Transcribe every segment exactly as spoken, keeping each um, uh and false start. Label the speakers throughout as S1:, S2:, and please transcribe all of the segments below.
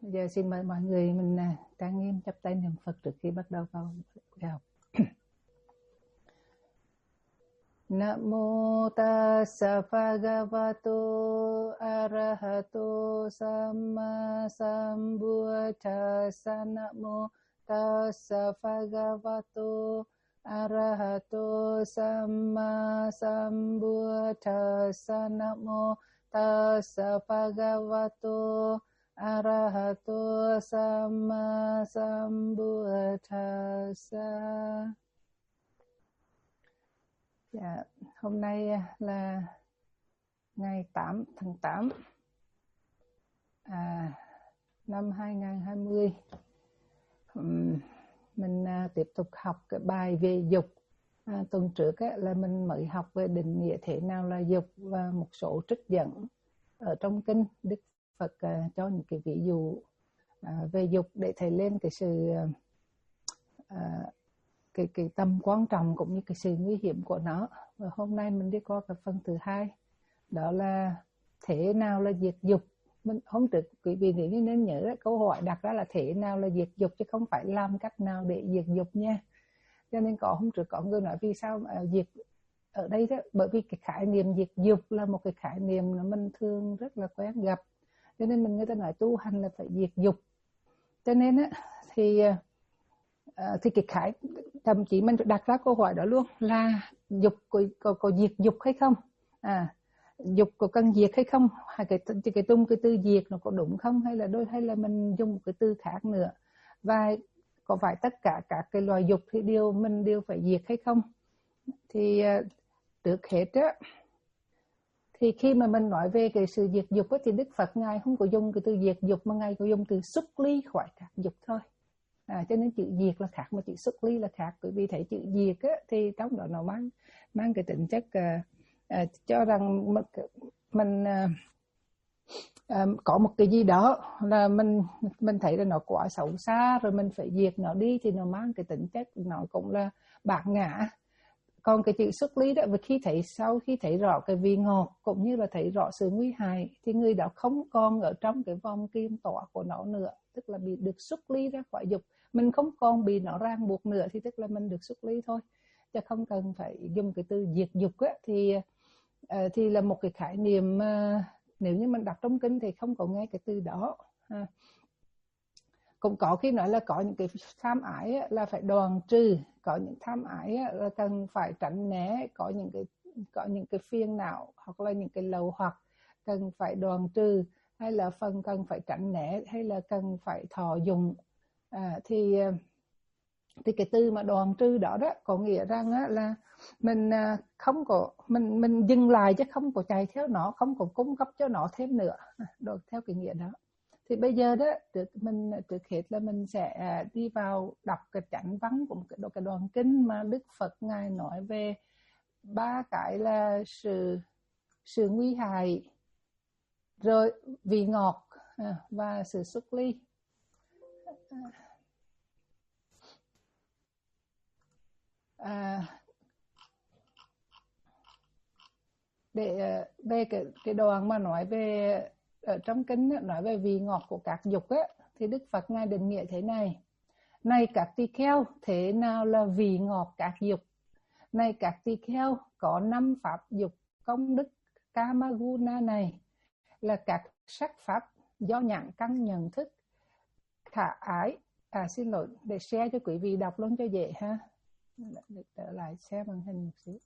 S1: Bây giờ xin mời mọi người mình trang nghiêm chắp tay niệm Phật trước khi bắt đầu vào buổi học. Namo tassa bhagavato arahato samma sambuddhassa. Namo tassa bhagavato arahato samma sambuddhassa. Namo tassa bhagavato arahato samma sambuddhassa. Dạ, hôm nay là ngày tám tháng tám à, năm hai nghìn không trăm hai mươi. uhm, Mình à, tiếp tục học cái bài về dục. à, Tuần trước á, là mình mới học về định nghĩa thế nào là dục và một số trích dẫn ở trong kinh. Đức Phật à, cho những cái ví dụ à, về dục để thấy lên cái sự à, cái cái tầm quan trọng cũng như cái sự nguy hiểm của nó. Và hôm nay mình đi qua cái phần thứ hai, đó là thế nào là diệt dục. Mình hôm trước quý vị nếu như nên nhớ đó, câu hỏi đặt ra là thế nào là diệt dục chứ không phải làm cách nào để diệt dục nha. Cho nên có hôm trước có người nói vì sao mà diệt ở đây đó, bởi vì cái khái niệm diệt dục là một cái khái niệm mà mình thường rất là quen gặp, cho nên mình người ta nói tu hành là phải diệt dục. Cho nên á thì À, thì cái khái thậm chí mình đặt ra câu hỏi đó luôn là dục có, có, có diệt dục hay không, à dục có cần diệt hay không, hay cái cái tung cái từ diệt nó có đúng không, hay là đôi hay là mình dùng một cái từ khác nữa, và có phải tất cả các cái loài dục thì đều mình đều phải diệt hay không. Thì uh, trước hết á, thì khi mà mình nói về cái sự diệt dục á, thì Đức Phật ngài không có dùng cái từ diệt dục mà ngài có dùng từ xuất ly khỏi các dục thôi. À, cho nên chữ diệt là khác mà chữ xuất ly là khác. Bởi vì thấy chữ diệt á, thì trong đó nó mang mang cái tính chất à, à, cho rằng mình, mình à, à, có một cái gì đó là mình mình thấy là nó quá xấu xa rồi mình phải diệt nó đi, thì nó mang cái tính chất nó cũng là bạc ngã. Còn cái chữ xuất ly đó, vì khi thấy sau khi thấy rõ cái vị ngọt cũng như là thấy rõ sự nguy hại thì người đó không còn ở trong cái vòng kim tỏa của nó nữa, tức là bị được xuất ly ra khỏi dục. Mình không còn bị nó ràng buộc nữa thì tức là mình được xuất ly thôi, chứ không cần phải dùng cái từ diệt dục á. Thì uh, thì là một cái khái niệm uh, nếu như mình đọc trong kinh thì không có nghe cái từ đó. uh. Cũng có khi nói là có những cái tham ái á, là phải đoạn trừ, có những tham ái á, là cần phải tránh né, có những cái có những cái phiền não hoặc là những cái lậu hoặc cần phải đoạn trừ, hay là phần cần phải tránh né, hay là cần phải thọ dụng. À, thì thì cái từ mà đoạn trừ đó đó có nghĩa rằng á, là mình không có mình mình dừng lại chứ không có chạy theo nó, không có cung cấp cho nó thêm nữa, được theo cái nghĩa đó. Thì bây giờ đó trước mình trước hết là mình sẽ đi vào đọc cái chánh văn của cái, cái đoạn kinh mà Đức Phật ngài nói về ba cái là sự sự nguy hại, rồi vị ngọt và sự xuất ly. À, để về cái cái đoạn mà nói về ở trong kinh nói về vị ngọt của các dục á, thì Đức Phật ngài định nghĩa thế này: này các tỳ kheo, thế nào là vị ngọt các dục? Này các tỳ kheo, có năm pháp dục công đức Kamaguna này là các sắc pháp do nhãn căn nhận thức khả ái. À xin lỗi, để share cho quý vị đọc luôn cho dễ ha. Để trở lại share màn hình một xíu.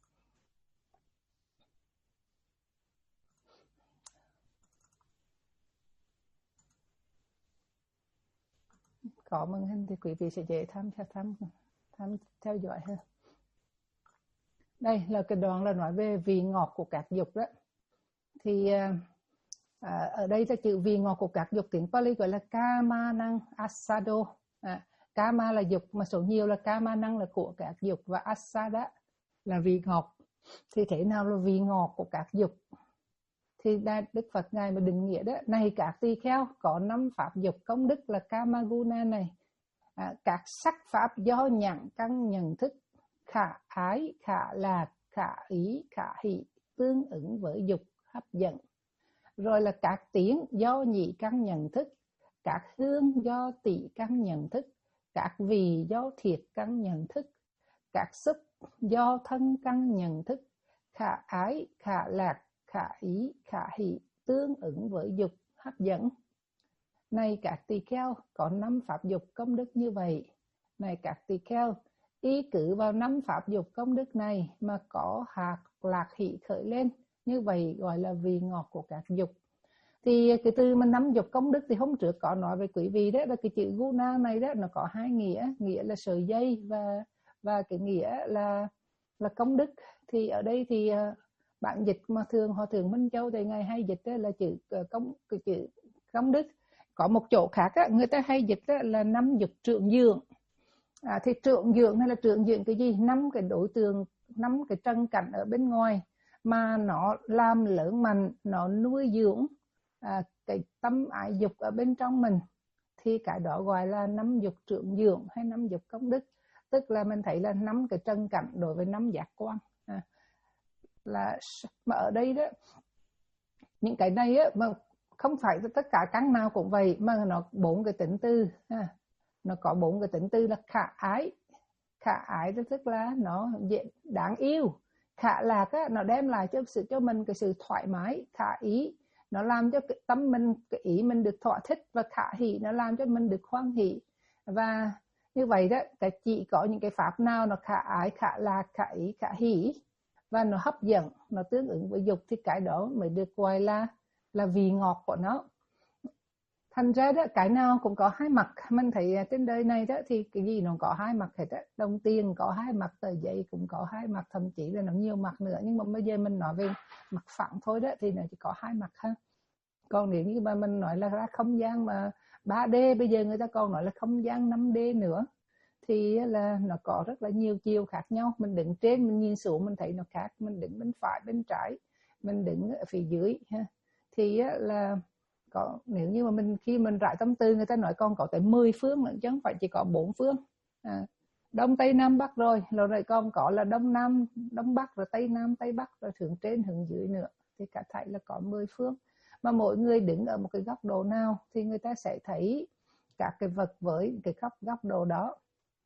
S1: Có màn hình thì quý vị sẽ dễ tham tham tham theo dõi hơn. Đây là cái đoạn là nói về vị ngọt của các dục đó. Thì à, ở đây là chữ vị ngọt của các dục tiếng Pali gọi là kama năng asado. À, kama là dục mà số nhiều là kama năng là của các dục, và asada là vị ngọt. Thì thế nào là vị ngọt của các dục? Thì Đức Phật ngài mà định nghĩa đó: này các tỳ kheo, có năm pháp dục công đức là Kamaguna này, à, các sắc pháp do nhãn căn nhận thức khả ái, khả lạc, khả ý, khả hỷ, tương ứng với dục hấp dẫn. Rồi là các tiếng do nhị căn nhận thức các hương do tỷ căn nhận thức, các vị do thiệt căn nhận thức, các xúc do thân căn nhận thức, khả ái, khả lạc, khả ý, khả hỷ, tương ứng với dục hấp dẫn. Này các tỳ kheo, có năm pháp dục công đức như vậy. Này các tỳ kheo, y cứ vào năm pháp dục công đức này mà có hạt lạc hỷ khởi lên, như vậy gọi là vị ngọt của các dục. Thì cái từ mà năm dục công đức thì hôm trước có nói với quý vị đó, là cái chữ guna này đó nó có hai nghĩa, nghĩa là sợi dây và và cái nghĩa là là công đức. Thì ở đây thì bản dịch mà thường Hòa Thượng Minh Châu thì ngày hay dịch là chữ công cái chữ công đức. Có một chỗ khác á, người ta hay dịch là năm dục trượng dưỡng. À, thì trượng dưỡng hay là trượng dưỡng cái gì? Năm cái đối tượng, năm cái trần cảnh ở bên ngoài mà nó làm lớn mạnh, nó nuôi dưỡng à, cái tâm ái dục ở bên trong mình, thì cái đó gọi là năm dục trượng dưỡng hay năm dục công đức. Tức là mình thấy là năm cái trần cảnh đối với năm giác quan. À, là mà ở đây đó, những cái này á, mà không phải tất cả căn nào cũng vậy, mà nó bốn cái tính từ. À, nó có bốn cái tính từ là khả ái. Khả ái đó tức là nó đáng yêu. Khả lạc á, nó đem lại cho sự cho mình cái sự thoải mái. Khả ý, nó làm cho cái tâm mình, cái ý mình được thỏa thích. Và khả hỷ, nó làm cho mình được hoan hỷ. Và như vậy đó, cái chỉ có những cái pháp nào nó khả ái, khả lạc, khả ý, khả hỷ và nó hấp dẫn, nó tương ứng với dục, thì cái đó mới được gọi là là vị ngọt của nó. Thành ra đó, cái nào cũng có hai mặt. Mình thấy trên đời này đó thì cái gì nó có hai mặt hết á. Đồng tiền có hai mặt, tờ giấy cũng có hai mặt, thậm chí là nó nhiều mặt nữa. Nhưng mà bây giờ mình nói về mặt phẳng thôi đó thì nó chỉ có hai mặt ha. Còn nếu như mà mình nói là ra không gian mà ba D, bây giờ người ta còn nói là không gian năm D nữa, thì là nó có rất là nhiều chiều khác nhau. Mình đứng trên mình nhìn xuống mình thấy nó khác, mình đứng bên phải bên trái, mình đứng ở phía dưới ha. Thì là có, nếu như mà mình khi mình rải tâm tư, người ta nói con có tới mười phương nữa chứ không phải chỉ có bốn phương. À, đông tây nam bắc rồi, rồi con có là đông nam đông bắc, rồi tây nam tây bắc, rồi hướng trên hướng dưới nữa, thì cả thảy là có mười phương. Mà mỗi người đứng ở một cái góc độ nào thì người ta sẽ thấy các cái vật với cái góc góc độ đó.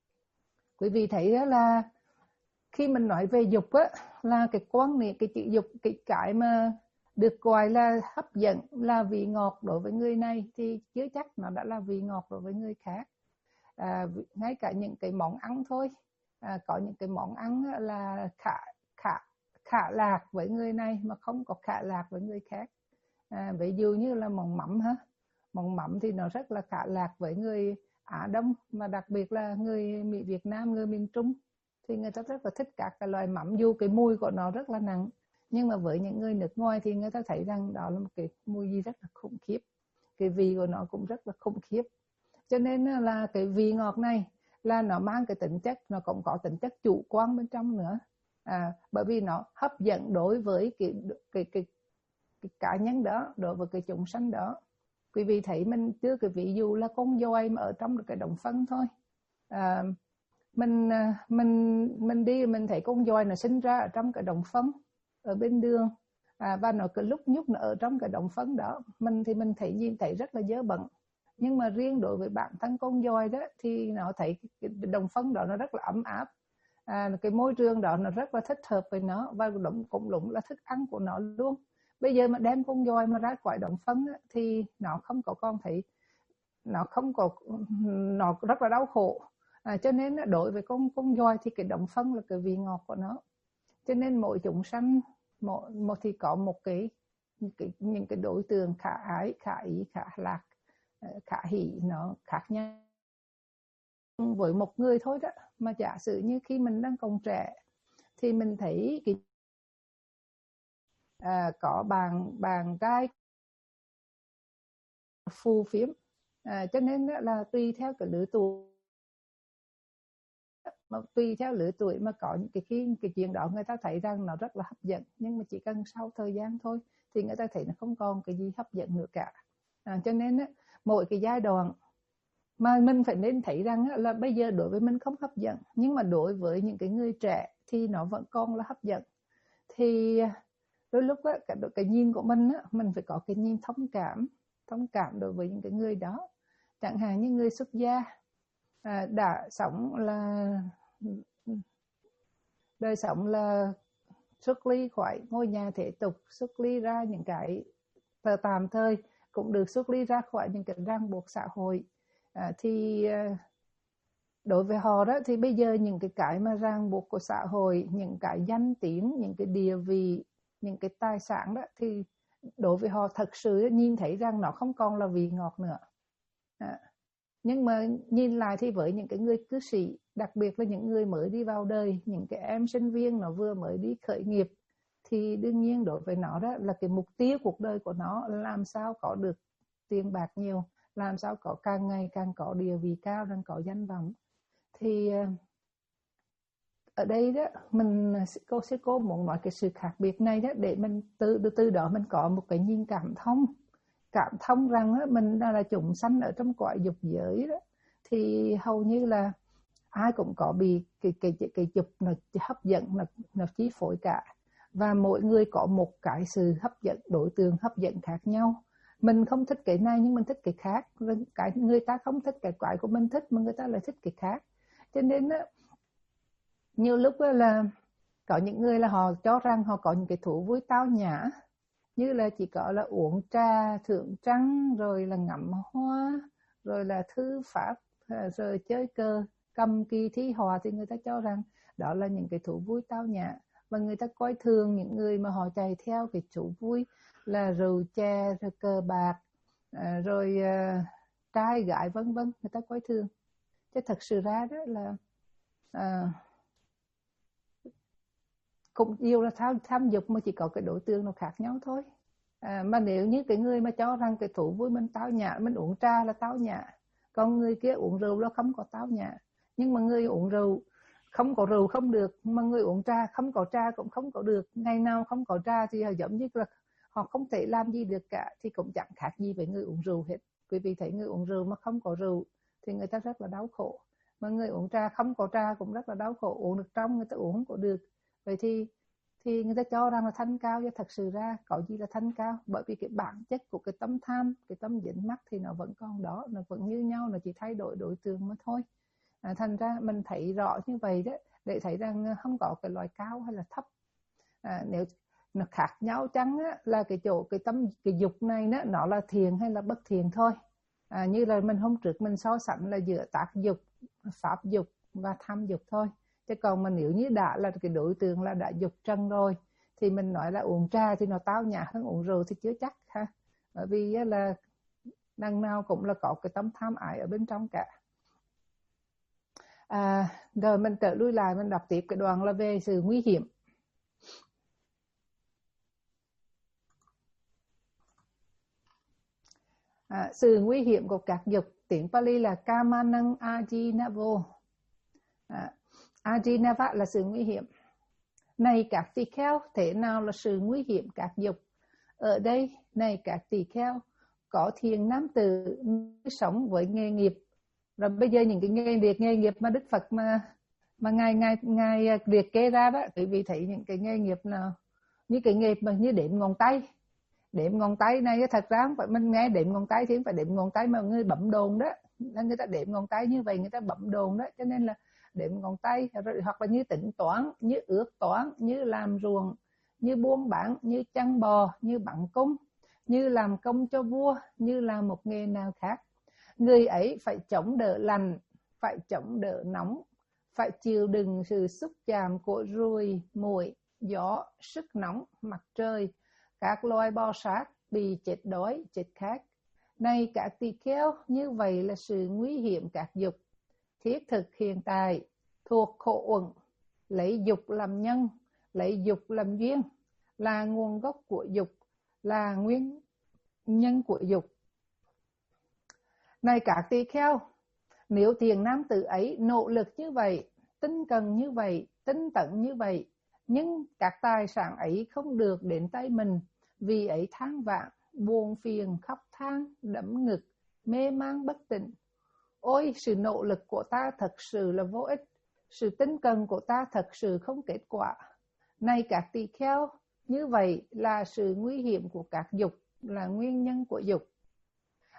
S1: Quý vị thấy đó là khi mình nói về dục á, là cái quan niệm cái chữ dục, cái cái mà được gọi là hấp dẫn, là vị ngọt đối với người này, thì chưa chắc nó đã là vị ngọt đối với người khác. À, ngay cả những cái món ăn thôi, à, có những cái món ăn là khả khả khả lạc với người này mà không có khả lạc với người khác. À, ví dụ như là món mắm ha, món mắm thì nó rất là khả lạc với người Á Đông, mà đặc biệt là người Mỹ Việt Nam, người miền Trung thì người ta rất là thích các cái loại mắm, dù cái mùi của nó rất là nặng, nhưng mà với những người nước ngoài thì người ta thấy rằng đó là một cái mùi gì rất là khủng khiếp, cái vị của nó cũng rất là khủng khiếp. Cho nên là cái vị ngọt này là nó mang cái tính chất, nó cũng có tính chất chủ quan bên trong nữa. À, bởi vì nó hấp dẫn đối với cái cái cái, cái cá nhân đó, đối với cái chúng sanh đó. Quý vị thấy mình chưa, cái ví dụ là con voi mà ở trong cái đồng phân thôi. À, mình mình mình đi mình thấy con voi nó sinh ra ở trong cái đồng phân ở bên đường, à, và nó cứ lúc nhúc nó ở trong cái đồng phân đó, mình thì mình thấy nhìn thấy rất là dơ bẩn. Nhưng mà riêng đối với bản thân con voi đó thì nó thấy cái đồng phân đó nó rất là ấm áp, à, cái môi trường đó nó rất là thích hợp với nó, và cũng cũng đúng là thức ăn của nó luôn. Bây giờ mà đem con voi mà ra khỏi đồng phân á, thì nó không có con thấy, nó không có, nó rất là đau khổ. À, cho nên đối với con con voi thì cái đồng phân là cái vị ngọt của nó. Cho nên mỗi chúng sanh một, một thì có một cái, cái những cái đối tượng khả ái, khả ý, khả lạc, khả hỷ nó khác nhau với một người thôi đó. Mà giả sử như khi mình đang còn trẻ thì mình thấy cái à, có bạn bạn trai phù phiếm, à, cho nên là tùy theo cái lứa tuổi, mà tùy theo lứa tuổi mà có những cái khi cái chuyện đó người ta thấy rằng nó rất là hấp dẫn, nhưng mà chỉ cần sau thời gian thôi thì người ta thấy nó không còn cái gì hấp dẫn nữa cả. À, cho nên mỗi cái giai đoạn mà mình phải nên thấy rằng là bây giờ đối với mình không hấp dẫn, nhưng mà đối với những cái người trẻ thì nó vẫn còn là hấp dẫn. Thì đôi lúc á, cái, cái nhìn của mình á, mình phải có cái nhìn thông cảm, thông cảm đối với những cái người đó. chẳng hạn như người xuất gia à, đã sống là đời sống là xuất ly khỏi ngôi nhà thế tục, xuất ly ra những cái tạm thời, cũng được xuất ly ra khỏi những cái ràng buộc xã hội. À, thì đối với họ đó thì bây giờ những cái cái mà ràng buộc của xã hội, những cái danh tiếng, những cái địa vị, những cái tài sản đó, thì đối với họ thật sự nhìn thấy rằng nó không còn là vị ngọt nữa. À, nhưng mà nhìn lại thì với những cái người cư sĩ, đặc biệt là những người mới đi vào đời, những cái em sinh viên nó vừa mới đi khởi nghiệp, thì đương nhiên đối với nó đó là cái mục tiêu cuộc đời của nó làm sao có được tiền bạc nhiều, làm sao có càng ngày càng có địa vị cao, đang có danh vọng. Thì ở đây đó mình cô sẽ cô muốn nói cái sự khác biệt này đó để mình từ từ đó mình có một cái nhìn cảm thông, cảm thông rằng đó, mình là chúng sanh ở trong cõi dục giới đó, thì hầu như là ai cũng có bị cái cái cái, cái dục nó hấp dẫn, nó nó chi phối cả, và mỗi người có một cái sự hấp dẫn, đối tượng hấp dẫn khác nhau. Mình không thích cái này nhưng mình thích cái khác, cái người ta không thích cái quái của mình thích mà người ta lại thích cái khác. Cho nên đó, nhiều lúc đó là có những người là họ cho rằng họ có những cái thú vui tao nhã, như là chỉ có là uống trà thưởng trăng, rồi là ngắm hoa, rồi là thư pháp, rồi chơi cờ, cầm kỳ thi họa, thì người ta cho rằng đó là những cái thú vui tao nhã. Và người ta coi thường những người mà họ chạy theo cái thú vui là rượu chè, rồi cờ bạc, rồi uh, trai gái vân vân, người ta coi thường. Chứ thật sự ra đó là uh, cũng yêu là tham, tham dục mà chỉ có cái đối tượng nó khác nhau thôi. À, mà nếu như cái người mà cho rằng cái thú vui mình tao nhã, mình uống trà là tao nhã, còn người kia uống rượu là không có tao nhã. Nhưng mà người uống rượu không có rượu không được, mà người uống trà không có trà cũng không có được. Ngày nào không có trà thì họ giống như là họ không thể làm gì được cả, thì cũng chẳng khác gì với người uống rượu hết. Quý vị thấy người uống rượu mà không có rượu thì người ta rất là đau khổ, mà người uống trà không có trà cũng rất là đau khổ. Uống được trong, người ta uống không có được. Vậy thì thì người ta cho rằng là thanh cao, chứ thật sự ra có gì là thanh cao, bởi vì cái bản chất của cái tâm tham, cái tâm dính mắc thì nó vẫn còn đó, nó vẫn như nhau, nó chỉ thay đổi đối tượng mà thôi. À, thành ra mình thấy rõ như vậy đó, để thấy rằng không có cái loại cao hay là thấp. À, nếu nó khác nhau chăng á, là cái chỗ cái tâm cái dục này đó, nó là thiện hay là bất thiện thôi. À, như là mình hôm trước mình so sánh là giữa tác dục, pháp dục và tham dục thôi. Chứ còn mà nếu như đã là cái đối tượng là đã dục trần rồi, thì mình nói là uống trà thì nó tao nhã hơn uống rượu thì chưa chắc ha. Bởi vì là đằng nào cũng là có cái tâm tham ái ở bên trong cả. À, rồi mình trở lui lại, mình đọc tiếp cái đoạn là về sự nguy hiểm. À, sự nguy hiểm của các dục, tiếng Pali là Kamanang Ajinavo. À, Ajinava là sự nguy hiểm. Này các tỳ kheo, thế nào là sự nguy hiểm các dục? Ở đây, này các tỳ kheo, có thiền nam tử sống với nghề nghiệp. Rồi bây giờ những cái nghề nghiệp, nghề nghiệp mà Đức Phật mà mà ngài ngài ngài liệt kê ra đó, quý vị thấy những cái nghề nghiệp nào như cái nghề mà như đếm ngón tay. Đếm ngón tay này thật ra không phải mình nghe đếm ngón tay thì không phải đếm ngón tay mà người bấm đồn đó. Người ta đếm ngón tay như vậy, người ta bấm đồn đó, cho nên là đếm ngón tay, hoặc là như tính toán, như ước toán, như làm ruộng, như buôn bán, như chăn bò, như bắn cung, như làm công cho vua, như làm một nghề nào khác. Người ấy phải chống đỡ lạnh, phải chống đỡ nóng, phải chịu đựng sự xúc chạm của ruồi, muỗi, gió, sức nóng, mặt trời, các loài bò sát, bị chết đói, chết khát. Này các tỳ kheo, như vậy là sự nguy hiểm các dục. Thiết thực hiện tại, thuộc khổ uẩn, lấy dục làm nhân, lấy dục làm duyên, là nguồn gốc của dục, là nguyên nhân của dục. Này các tỳ kheo, nếu thiền nam tử ấy nỗ lực như vậy, tinh cần như vậy, tinh tấn như vậy, nhưng các tài sản ấy không được đến tay mình, vì ấy than vãn, buồn phiền, khóc than, đẫm ngực, mê man bất tỉnh. Ôi, sự nỗ lực của ta thật sự là vô ích, sự tinh cần của ta thật sự không kết quả. Này các tỳ kheo, như vậy là sự nguy hiểm của các dục, là nguyên nhân của dục.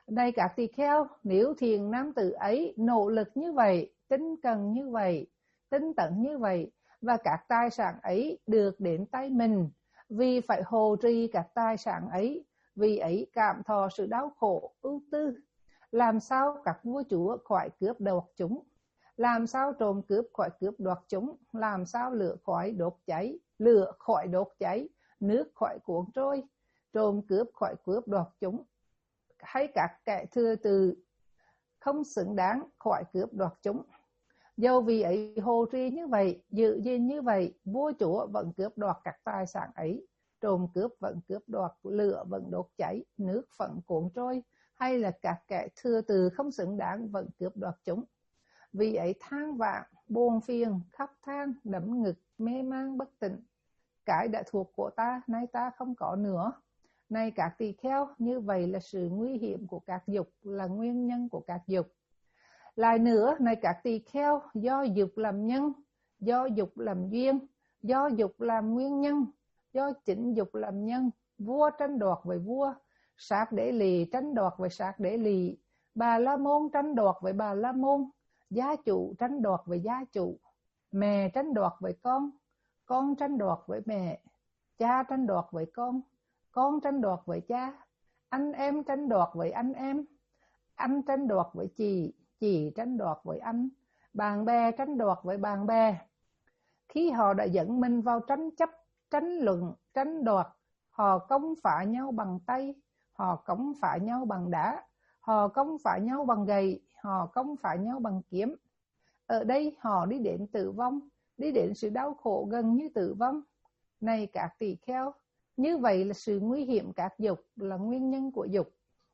S1: Này các tỳ kheo, nếu thiền nam tử ấy nỗ lực như vậy, tinh cần như vậy, tinh tấn như vậy, và các tài sản ấy được đến tay mình, vì phải hộ trì các tài sản ấy, vì ấy cảm thọ sự đau khổ, ưu tư. Làm sao các vua chúa khỏi cướp đoạt chúng? Làm sao trộm cướp khỏi cướp đoạt chúng? Làm sao lửa khỏi đốt cháy, lửa khỏi đốt cháy, nước khỏi cuốn trôi, trộm cướp khỏi cướp đoạt chúng? Hay các kẻ thừa từ không xứng đáng khỏi cướp đoạt chúng? Dầu vì ấy hồ trì như vậy, giữ gìn như vậy, vua chúa vẫn cướp đoạt các tài sản ấy, trộm cướp vẫn cướp đoạt, lửa vẫn đốt cháy, nước vẫn cuốn trôi, hay là các kẻ thừa từ không xứng đáng vẫn cướp đoạt chúng? Vì ấy than vãn, buồn phiền, khóc than, đấm ngực, mê man bất tỉnh. Cái đã thuộc của ta, nay ta không có nữa. Này các tỳ kheo, như vậy là sự nguy hiểm của các dục, là nguyên nhân của các dục. Lại nữa, này các tỳ kheo, do dục làm nhân, do dục làm duyên, do dục làm nguyên nhân, do chính dục làm nhân, vua tranh đoạt với vua, sát đế lì tranh đoạt với sát đế lì, bà la môn tranh đoạt với bà la môn, gia chủ tranh đoạt với gia chủ, mẹ tranh đoạt với con, con tranh đoạt với mẹ, cha tranh đoạt với con, con tranh đoạt với cha, anh em tranh đoạt với anh em, anh tranh đoạt với chị, chị tranh đoạt với anh, bạn bè tranh đoạt với bạn bè. Khi họ đã dẫn mình vào tranh chấp, tranh luận, tranh đoạt, họ công phá nhau bằng tay, họ công phá nhau bằng đá, họ công phá nhau bằng gậy, họ công phá nhau bằng kiếm. Ở đây họ đi đến tử vong, đi đến sự đau khổ gần như tử vong. Này các tỳ kheo, như vậy là sự nguy hiểm các dục, là nguyên nhân của dục.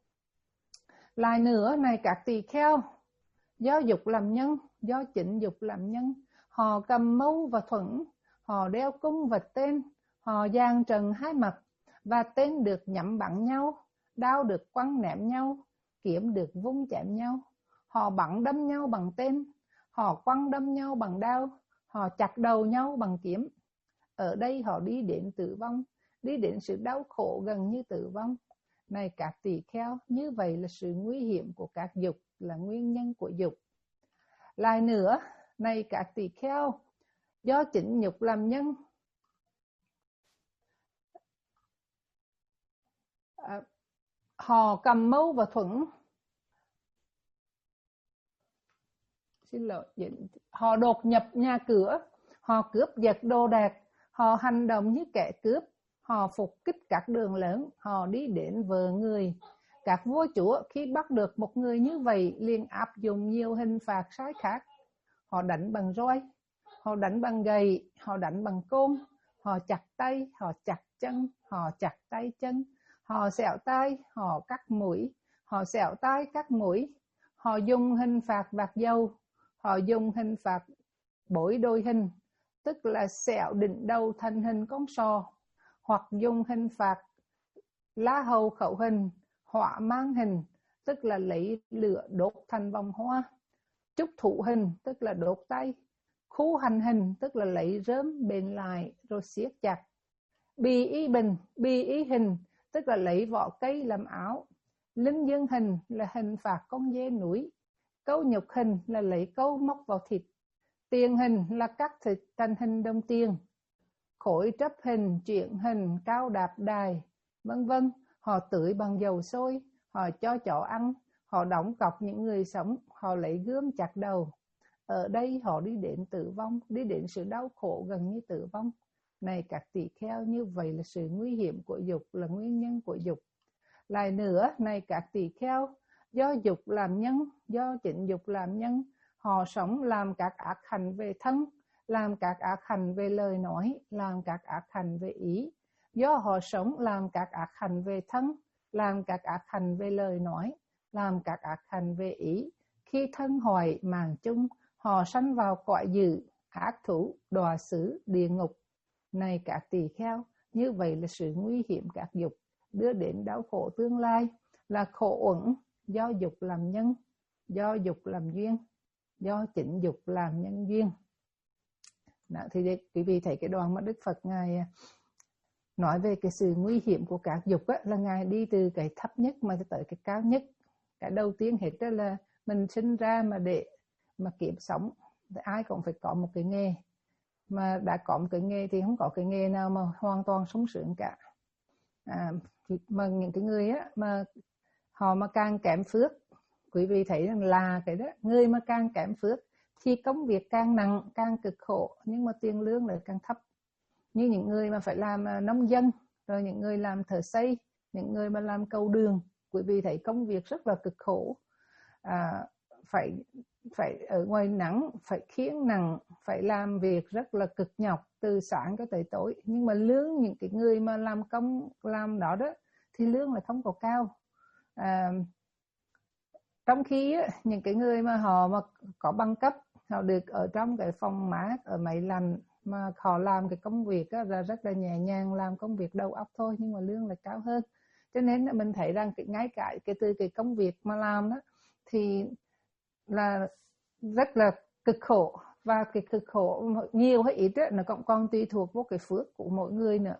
S1: Lại nữa, này các tỳ kheo, do dục làm nhân, do chỉnh dục làm nhân, họ cầm mâu và thuẫn, họ đeo cung và tên, họ giang trần hai mặt, và tên được nhắm bắn nhau, đao được quăng ném nhau, kiếm được vung chém nhau. Họ bắn đâm nhau bằng tên, họ quăng đâm nhau bằng đao, họ chặt đầu nhau bằng kiếm. Ở đây họ đi đến tử vong, đi đến sự đau khổ gần như tử vong. Này các tỳ kheo, như vậy là sự nguy hiểm của các dục, là nguyên nhân của dục. Lại nữa, này các tỳ kheo, do chỉnh dục làm nhân, à, họ cầm mâu và thuẫn, xin lỗi, họ đột nhập nhà cửa, họ cướp giật đồ đạc, họ hành động như kẻ cướp, họ phục kích các đường lớn, họ đi đến vợ người. Các vua chúa khi bắt được một người như vậy liền áp dụng nhiều hình phạt sai khác. Họ đánh bằng roi, họ đánh bằng gậy, họ đánh bằng côn, họ chặt tay, họ chặt chân, họ chặt tay chân, họ xẻo tay, họ cắt mũi, họ xẻo tay cắt mũi, họ dùng hình phạt bạc dầu, họ dùng hình phạt bội đôi hình, tức là xẻo đỉnh đầu thành hình con sò, hoặc dùng hình phạt lá hầu khẩu hình, họa mang hình, tức là lấy lửa đốt thành vòng hoa, trúc thủ hình, tức là đốt tay, khu hành hình, tức là lấy rơm bền lại rồi siết chặt, bì y bình, bì y hình, tức là lấy vỏ cây làm áo, linh dương hình là hình phạt con dê núi, câu nhục hình là lấy câu móc vào thịt, tiền hình là cắt thịt thành hình đồng tiền, khối trấp hình, chuyển hình, cao đạp đài, vân vân. Họ tưới bằng dầu sôi, họ cho chó ăn, họ đóng cọc những người sống, họ lấy gươm chặt đầu. Ở đây họ đi đến tử vong, đi đến sự đau khổ gần như tử vong. Này các tỳ kheo, như vậy là sự nguy hiểm của dục, là nguyên nhân của dục. Lại nữa, này các tỳ kheo, do dục làm nhân, do chỉnh dục làm nhân, họ sống làm các ác hành về thân, làm các ác hành về lời nói, làm các ác hành về ý. Do họ sống làm các ác hành về thân, làm các ác hành về lời nói, làm các ác hành về ý. Khi thân hoại màng chung, họ sanh vào cõi dữ, ác thú, đọa xứ, địa ngục. Này các tỳ kheo, như vậy là sự nguy hiểm các dục, đưa đến đau khổ tương lai, là khổ uẩn do dục làm nhân, do dục làm duyên, do chỉnh dục làm nhân duyên. Đó, thì quý vị thấy cái đoạn mà Đức Phật Ngài nói về cái sự nguy hiểm của các dục á, là Ngài đi từ cái thấp nhất mà tới cái cao nhất. Cái đầu tiên hết đó là mình sinh ra mà để mà kiếm sống thì ai cũng phải có một cái nghề, mà đã có một cái nghề thì không có cái nghề nào mà hoàn toàn sung sướng cả. À, mà những cái người á mà họ mà càng kém phước, quý vị thấy rằng là cái đó, người mà càng kém phước thì công việc càng nặng, càng cực khổ, nhưng mà tiền lương lại càng thấp. Như những người mà phải làm nông dân, rồi những người làm thợ xây, những người mà làm cầu đường, quý vị thấy công việc rất là cực khổ. À, phải phải ở ngoài nắng, phải khiêng nặng, phải làm việc rất là cực nhọc từ sáng cho tới tối, nhưng mà lương những cái người mà làm công làm đó đó thì lương lại không có cao. À, trong khi á, những cái người mà họ mà có bằng cấp, họ được ở trong cái phòng mát, ở máy lạnh, mà họ làm cái công việc á, là rất là nhẹ nhàng, làm công việc đầu óc thôi, nhưng mà lương lại cao hơn. Cho nên mình thấy rằng cái ngay cả cái từ cái công việc mà làm đó thì là rất là cực khổ, và cái cực khổ nhiều hay ít ấy, nó cũng còn tùy thuộc vào cái phước của mỗi người nữa.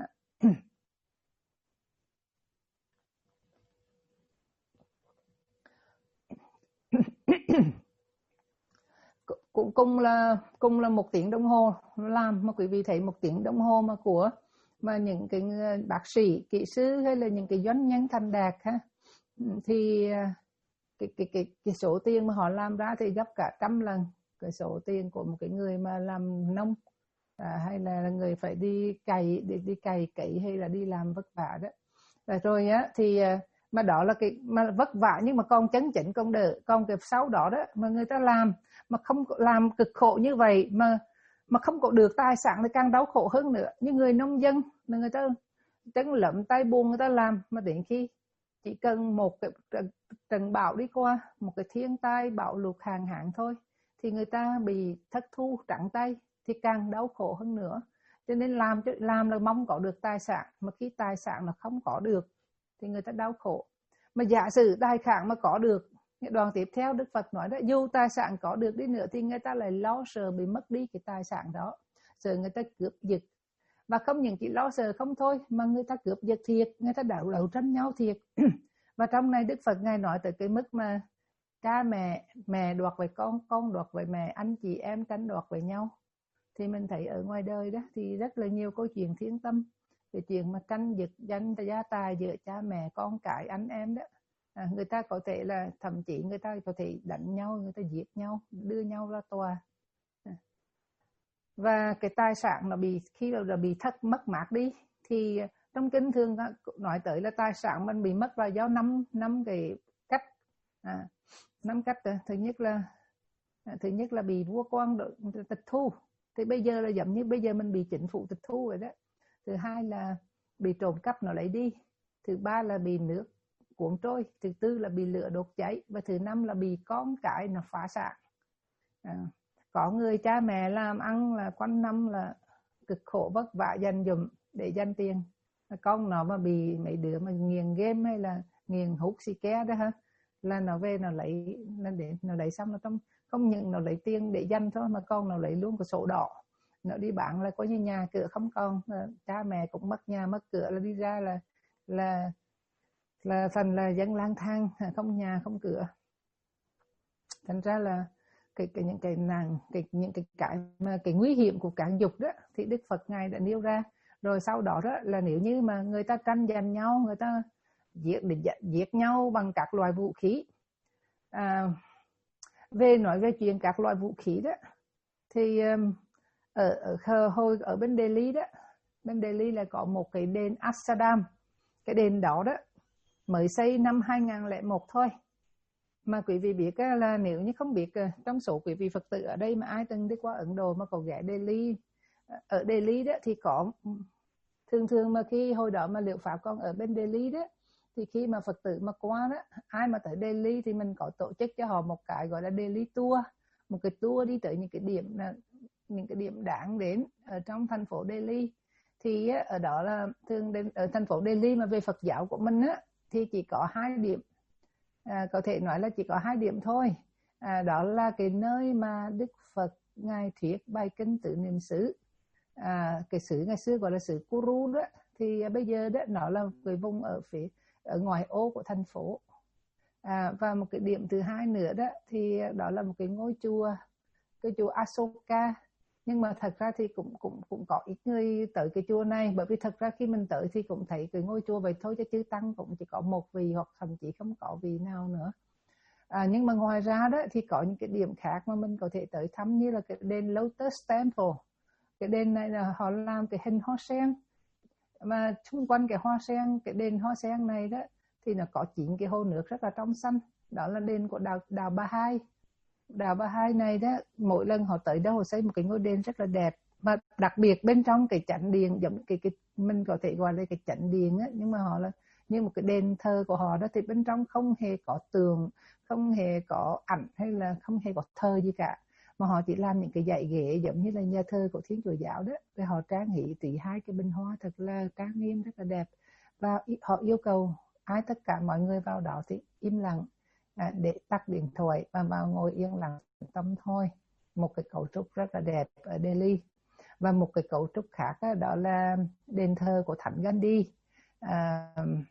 S1: Cũng cùng là cùng là một tiếng đồng hồ làm, mà quý vị thấy một tiếng đồng hồ mà của mà những cái bác sĩ, kỹ sư hay là những cái doanh nhân thành đạt ha, thì cái cái cái cái số tiền mà họ làm ra thì gấp cả trăm lần cái số tiền của một cái người mà làm nông, à, hay là người phải đi cày đi đi cày cấy hay là đi làm vất vả đó. Và rồi á thì mà đó là cái mà vất vả, nhưng mà con chấn chỉnh con đỡ, con cái sau đó đó mà người ta làm mà không làm cực khổ như vậy mà mà không có được tài sản thì càng đau khổ hơn nữa. Như người nông dân là người ta trấn lậm tay buông người ta làm, mà đến khi chỉ cần một cái trận bão đi qua, một cái thiên tai bão lụt hạn hán thôi thì người ta bị thất thu trắng tay thì càng đau khổ hơn nữa. Cho nên làm làm là mong có được tài sản, mà khi tài sản nó không có được thì người ta đau khổ. Mà giả sử tài sản mà có được, đoạn tiếp theo Đức Phật nói đó, dù tài sản có được đi nữa thì người ta lại lo sợ bị mất đi cái tài sản đó, sợ người ta cướp giật. Và không những chỉ lo sợ không thôi, mà người ta cướp giật thiệt, người ta đấu đấu tranh nhau thiệt. Và trong này Đức Phật Ngài nói tới cái mức mà cha mẹ, mẹ đoạt về con, con đoạt về mẹ, anh chị em tranh đoạt về nhau. Thì mình thấy ở ngoài đời đó thì rất là nhiều câu chuyện thiên tâm, cái chuyện mà tranh giật danh gia tài giữa cha mẹ, con cái, anh em đó. À, người ta có thể là thậm chí người ta có thể đánh nhau, người ta giết nhau, đưa nhau ra tòa. À. Và cái tài sản nó bị khi là bị thất mất mát đi thì trong kinh thường nói tới là tài sản mình bị mất là do năm năm cái cách. À, năm cách đó. Thứ nhất là thứ nhất là bị vua quan tịch thu, thì bây giờ là giống như bây giờ mình bị chính phủ tịch thu rồi đó. Thứ hai là bị trộm cắp nó lấy đi. Thứ ba là bị nước cuốn trôi. Thứ tư là bị lửa đốt cháy. Và thứ năm là bị con cái nó phá sản. À, có người cha mẹ làm ăn là quanh năm là cực khổ vất vả dành dụm để dành tiền, con nó mà bị mấy đứa mà nghiền game hay là nghiền hút xì ke đó ha, là nó về nó lấy nó để nó lấy xong nó trong không những nó lấy tiền để dành thôi, mà con nó lấy luôn cái sổ đỏ, nó đi bán là coi như nhà cửa không còn, cha mẹ cũng mất nhà mất cửa, là đi ra là là là thành là dân lang thang, không nhà không cửa. Thành ra là cái, cái những cái nàng cái những cái cái mà cái nguy hiểm của cạn dục đó thì Đức Phật Ngài đã nêu ra. Rồi sau đó đó là nếu như mà người ta tranh giành nhau, người ta giết để giết nhau bằng các loại vũ khí. À, về nói về chuyện các loại vũ khí đó thì ở ở hồi ở bên Delhi đó, bên Delhi là có một cái đền Ashram. Cái đền đó đó mới xây năm hai không không một thôi. Mà quý vị biết là nếu như không biết trong số quý vị Phật tử ở đây mà ai từng đi qua Ấn Độ mà có ghé Delhi, ở Delhi đó thì có thường thường mà khi hồi đó mà Liệu Pháp con ở bên Delhi đó, thì khi mà Phật tử mà qua đó, ai mà tới Delhi thì mình có tổ chức cho họ một cái gọi là Delhi tour, một cái tour đi tới những cái điểm những cái điểm đáng đến ở trong thành phố Delhi. Thì ở đó là thường đến ở thành phố Delhi mà về Phật giáo của mình á thì chỉ có hai điểm. À, có thể nói là chỉ có hai điểm thôi. À, đó là cái nơi mà Đức Phật Ngài thuyết bài kinh Tứ Niệm xứ. À, cái xứ ngày xưa gọi là xứ Kuru đó, thì bây giờ đó nó là cái vùng ở phía ở ngoài ô của thành phố. À, và một cái điểm thứ hai nữa đó thì đó là một cái ngôi chùa, cái chùa Asoka. Nhưng mà thật ra thì cũng cũng cũng có ít người tới cái chùa này, bởi vì thật ra khi mình tới thì cũng thấy cái ngôi chùa vậy thôi, chứ chư tăng cũng chỉ có một vị hoặc thậm chí không có vị nào nữa. À, nhưng mà ngoài ra đó thì có những cái điểm khác mà mình có thể tới thăm, như là cái đền Lotus Temple. Cái đền này là họ làm cái hình hoa sen, mà xung quanh cái hoa sen, cái đền hoa sen này đó thì nó có chín cái hồ nước rất là trong xanh. Đó là đền của đạo đạo Bahai. Đạo Bahai này đó, mỗi lần họ tới đó họ xây một cái ngôi đền rất là đẹp, và đặc biệt bên trong cái chánh điện, giống cái cái mình có thể gọi là cái chánh điện á, nhưng mà họ là như một cái đền thờ của họ đó, thì bên trong không hề có tường, không hề có ảnh hay là không hề có thờ gì cả, mà họ chỉ làm những cái dãy ghế giống như là nhà thờ của Thiên Chúa giáo đó, để họ trang trí tỷ hai cái bình hoa thật là trang nghiêm, rất là đẹp. Và họ yêu cầu ai tất cả mọi người vào đó thì im lặng, à, để tắt điện thoại và vào ngồi yên lặng tâm thôi. Một cái cấu trúc rất là đẹp ở Delhi. Và một cái cấu trúc khác đó, đó là đền thờ của Thánh Gandhi. À,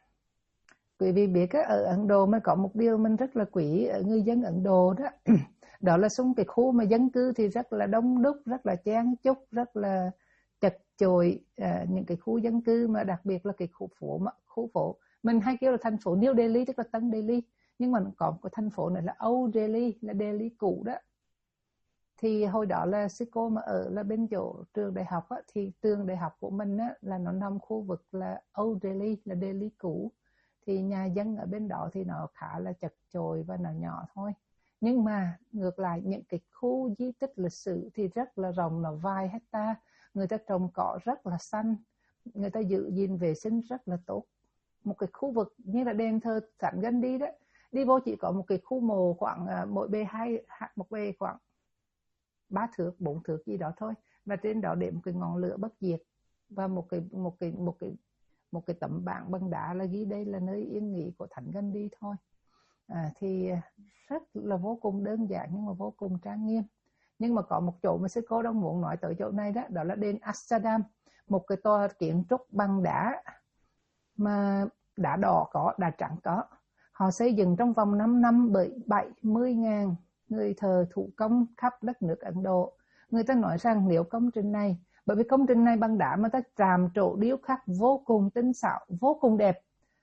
S1: quý vị biết đó, ở Ấn Độ mới có một điều mình rất là quý ở người dân Ấn Độ đó. Đó là xung cái khu mà dân cư thì rất là đông đúc, rất là chen chúc, rất là chật chội. À, những cái khu dân cư mà đặc biệt là cái khu phố, khu phố mình hay kêu là thành phố New Delhi, tức là Tân Delhi, nhưng mà có một cái thành phố này là Old Delhi, là Delhi cũ đó. Thì hồi đó là sư cô mà ở là bên chỗ trường đại học á, thì trường đại học của mình á, là nó nằm khu vực là Old Delhi, là Delhi cũ. Thì nhà dân ở bên đó thì nó khá là chật chội và nó nhỏ thôi. Nhưng mà ngược lại những cái khu di tích lịch sử thì rất là rộng, là vài hecta, người ta trồng cỏ rất là xanh, người ta giữ gìn vệ sinh rất là tốt. Một cái khu vực như là đền thờ Thánh Gandhi đó, đi vô chỉ có một cái khu mồ khoảng mỗi bề hai, một bề khoảng ba thước, bốn thước gì đó thôi, và trên đó để một cái ngọn lửa bất diệt và một cái một cái một cái một cái tấm bảng bằng đá là ghi đây là nơi yên nghỉ của Thánh Gandhi thôi. À, thì rất là vô cùng đơn giản nhưng mà vô cùng trang nghiêm. Nhưng mà có một chỗ mà sư cô đang muốn nói tới chỗ này đó, đó là đền Amsterdam, một cái tòa kiến trúc bằng đá, mà đá đỏ có, đá trắng có. Họ xây dựng trong vòng năm năm bởi bảy mươi nghìn người thợ thủ công khắp đất nước Ấn Độ. Người ta nói rằng nếu công trình này, bởi vì công trình này bằng đá mà ta tràm trổ điêu khắc vô cùng tinh xảo, vô cùng đẹp.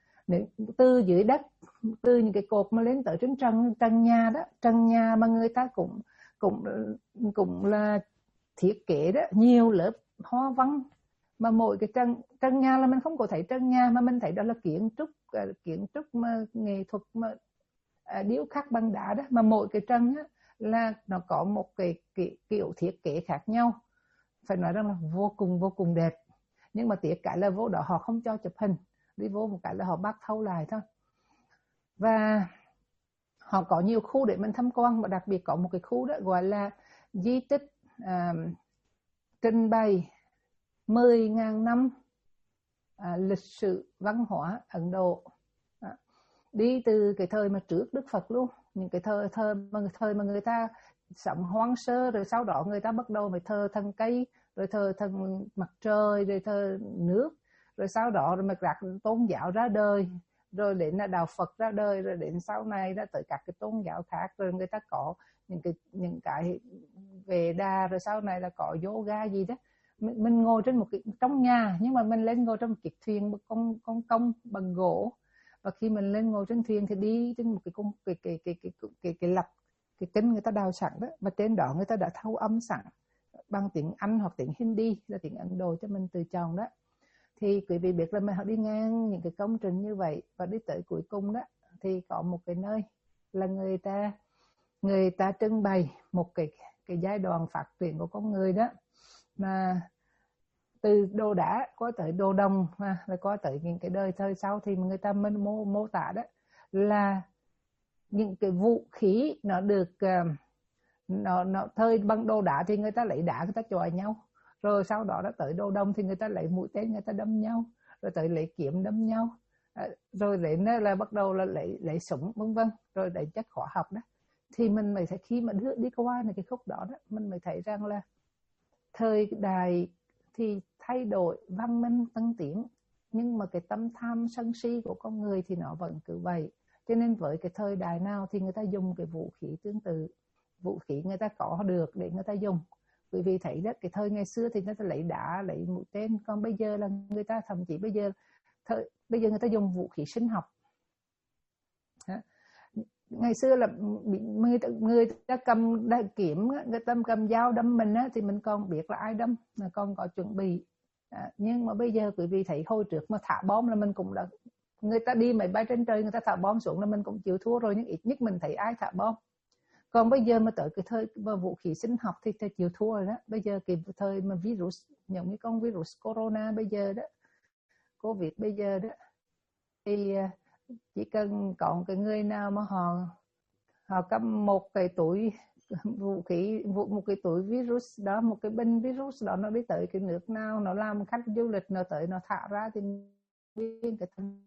S1: Từ dưới đất, từ những cái cột mà lên tới trên trần, trần nhà đó, trần nhà mà người ta cũng cũng cũng là thiết kế đó, nhiều lớp hoa văn, mà mỗi cái trần trần nhà là mình không có thấy trần nhà, mà mình thấy đó là kiến trúc kiến trúc mà nghệ thuật mà à, điêu khắc bằng đá đó, mà mỗi cái trần á, là nó có một cái, cái kiểu thiết kế khác nhau, phải nói rằng là vô cùng vô cùng đẹp. Nhưng mà tiếc cái là vô đó họ không cho chụp hình, đi vô một cái là họ bắt thâu lại thôi. Và họ có nhiều khu để mình tham quan, và đặc biệt có một cái khu đó gọi là di tích à, trình bày mười nghìn năm à, lịch sử văn hóa Ấn Độ, à, đi từ cái thời mà trước Đức Phật luôn, những cái thời thời mà thời mà người ta sống hoang sơ, rồi sau đó người ta bắt đầu phải thờ thần cây, rồi thờ thần mặt trời, rồi thờ nước, rồi sau đó rồi mà các tôn giáo ra đời, rồi đến là đạo Phật ra đời, rồi đến sau này đã tới các cái tôn giáo khác, rồi người ta có những cái những cái về đà, rồi sau này là có yoga gì đó. Mình, mình ngồi trên một cái trong nhà, nhưng mà mình lên ngồi trong một chiếc thuyền con con công bằng gỗ, và khi mình lên ngồi trên thuyền thì đi trên một cái cung cái cái cái cái cái cái, cái lập cái kênh người ta đào sẵn đó, và trên đó người ta đã thâu âm sẵn bằng tiếng Anh hoặc tiếng Hindi, là tiếng Ấn Độ cho mình từ chọn đó. Thì quý vị biết là mình họ đi ngang những cái công trình như vậy, và đi tới cuối cùng đó thì có một cái nơi là người ta người ta trưng bày một cái cái giai đoạn phát triển của con người đó, mà từ đồ đá có tới đồ đồng, mà rồi có tới những cái đời thời sau thì người ta mới mô, mô tả đó là những cái vũ khí nó được nó, nó thời bằng đồ đá thì người ta lấy đá người ta chọi nhau, rồi sau đó nó tới đồ đồng thì người ta lấy mũi tên người ta đâm nhau, rồi tới lấy kiếm đâm nhau, rồi đến là bắt đầu là lấy lấy súng vân vân, rồi lấy chất hóa học đó. Thì mình mới thấy khi mà đưa đi qua này cái khúc đó đó, mình mới thấy rằng là thời đại thì thay đổi, văn minh tân tiến, nhưng mà cái tâm tham sân si của con người thì nó vẫn cứ vậy. Cho nên với cái thời đại nào thì người ta dùng cái vũ khí tương tự, vũ khí người ta có được để người ta dùng. Quý vị thấy đó, cái thời ngày xưa thì người ta lấy đá, lấy mũi tên, còn bây giờ là người ta thậm chí bây giờ thời, bây giờ người ta dùng vũ khí sinh học. Ngày xưa là người ta, người ta cầm kiếm, người ta cầm dao đâm mình á, thì mình còn biết là ai đâm, là còn có chuẩn bị. À, nhưng mà bây giờ quý vị thấy hồi trước mà thả bom là mình cũng đã, người ta đi máy bay trên trời người ta thả bom xuống là mình cũng chịu thua rồi, nhưng ít nhất mình thấy ai thả bom. Còn bây giờ mà tới cái thời mà vũ khí sinh học thì ta chịu thua rồi đó. Bây giờ cái thời mà virus, những cái con virus corona bây giờ đó, Covid bây giờ đó, thì chỉ cần có cái người nào mà họ họ cầm một cái túi vũ khí, một cái túi virus đó, một cái bình virus đó, nó đi tới cái nước nào, nó làm khách du lịch, nó tới nó thả ra thì nguyên cái thành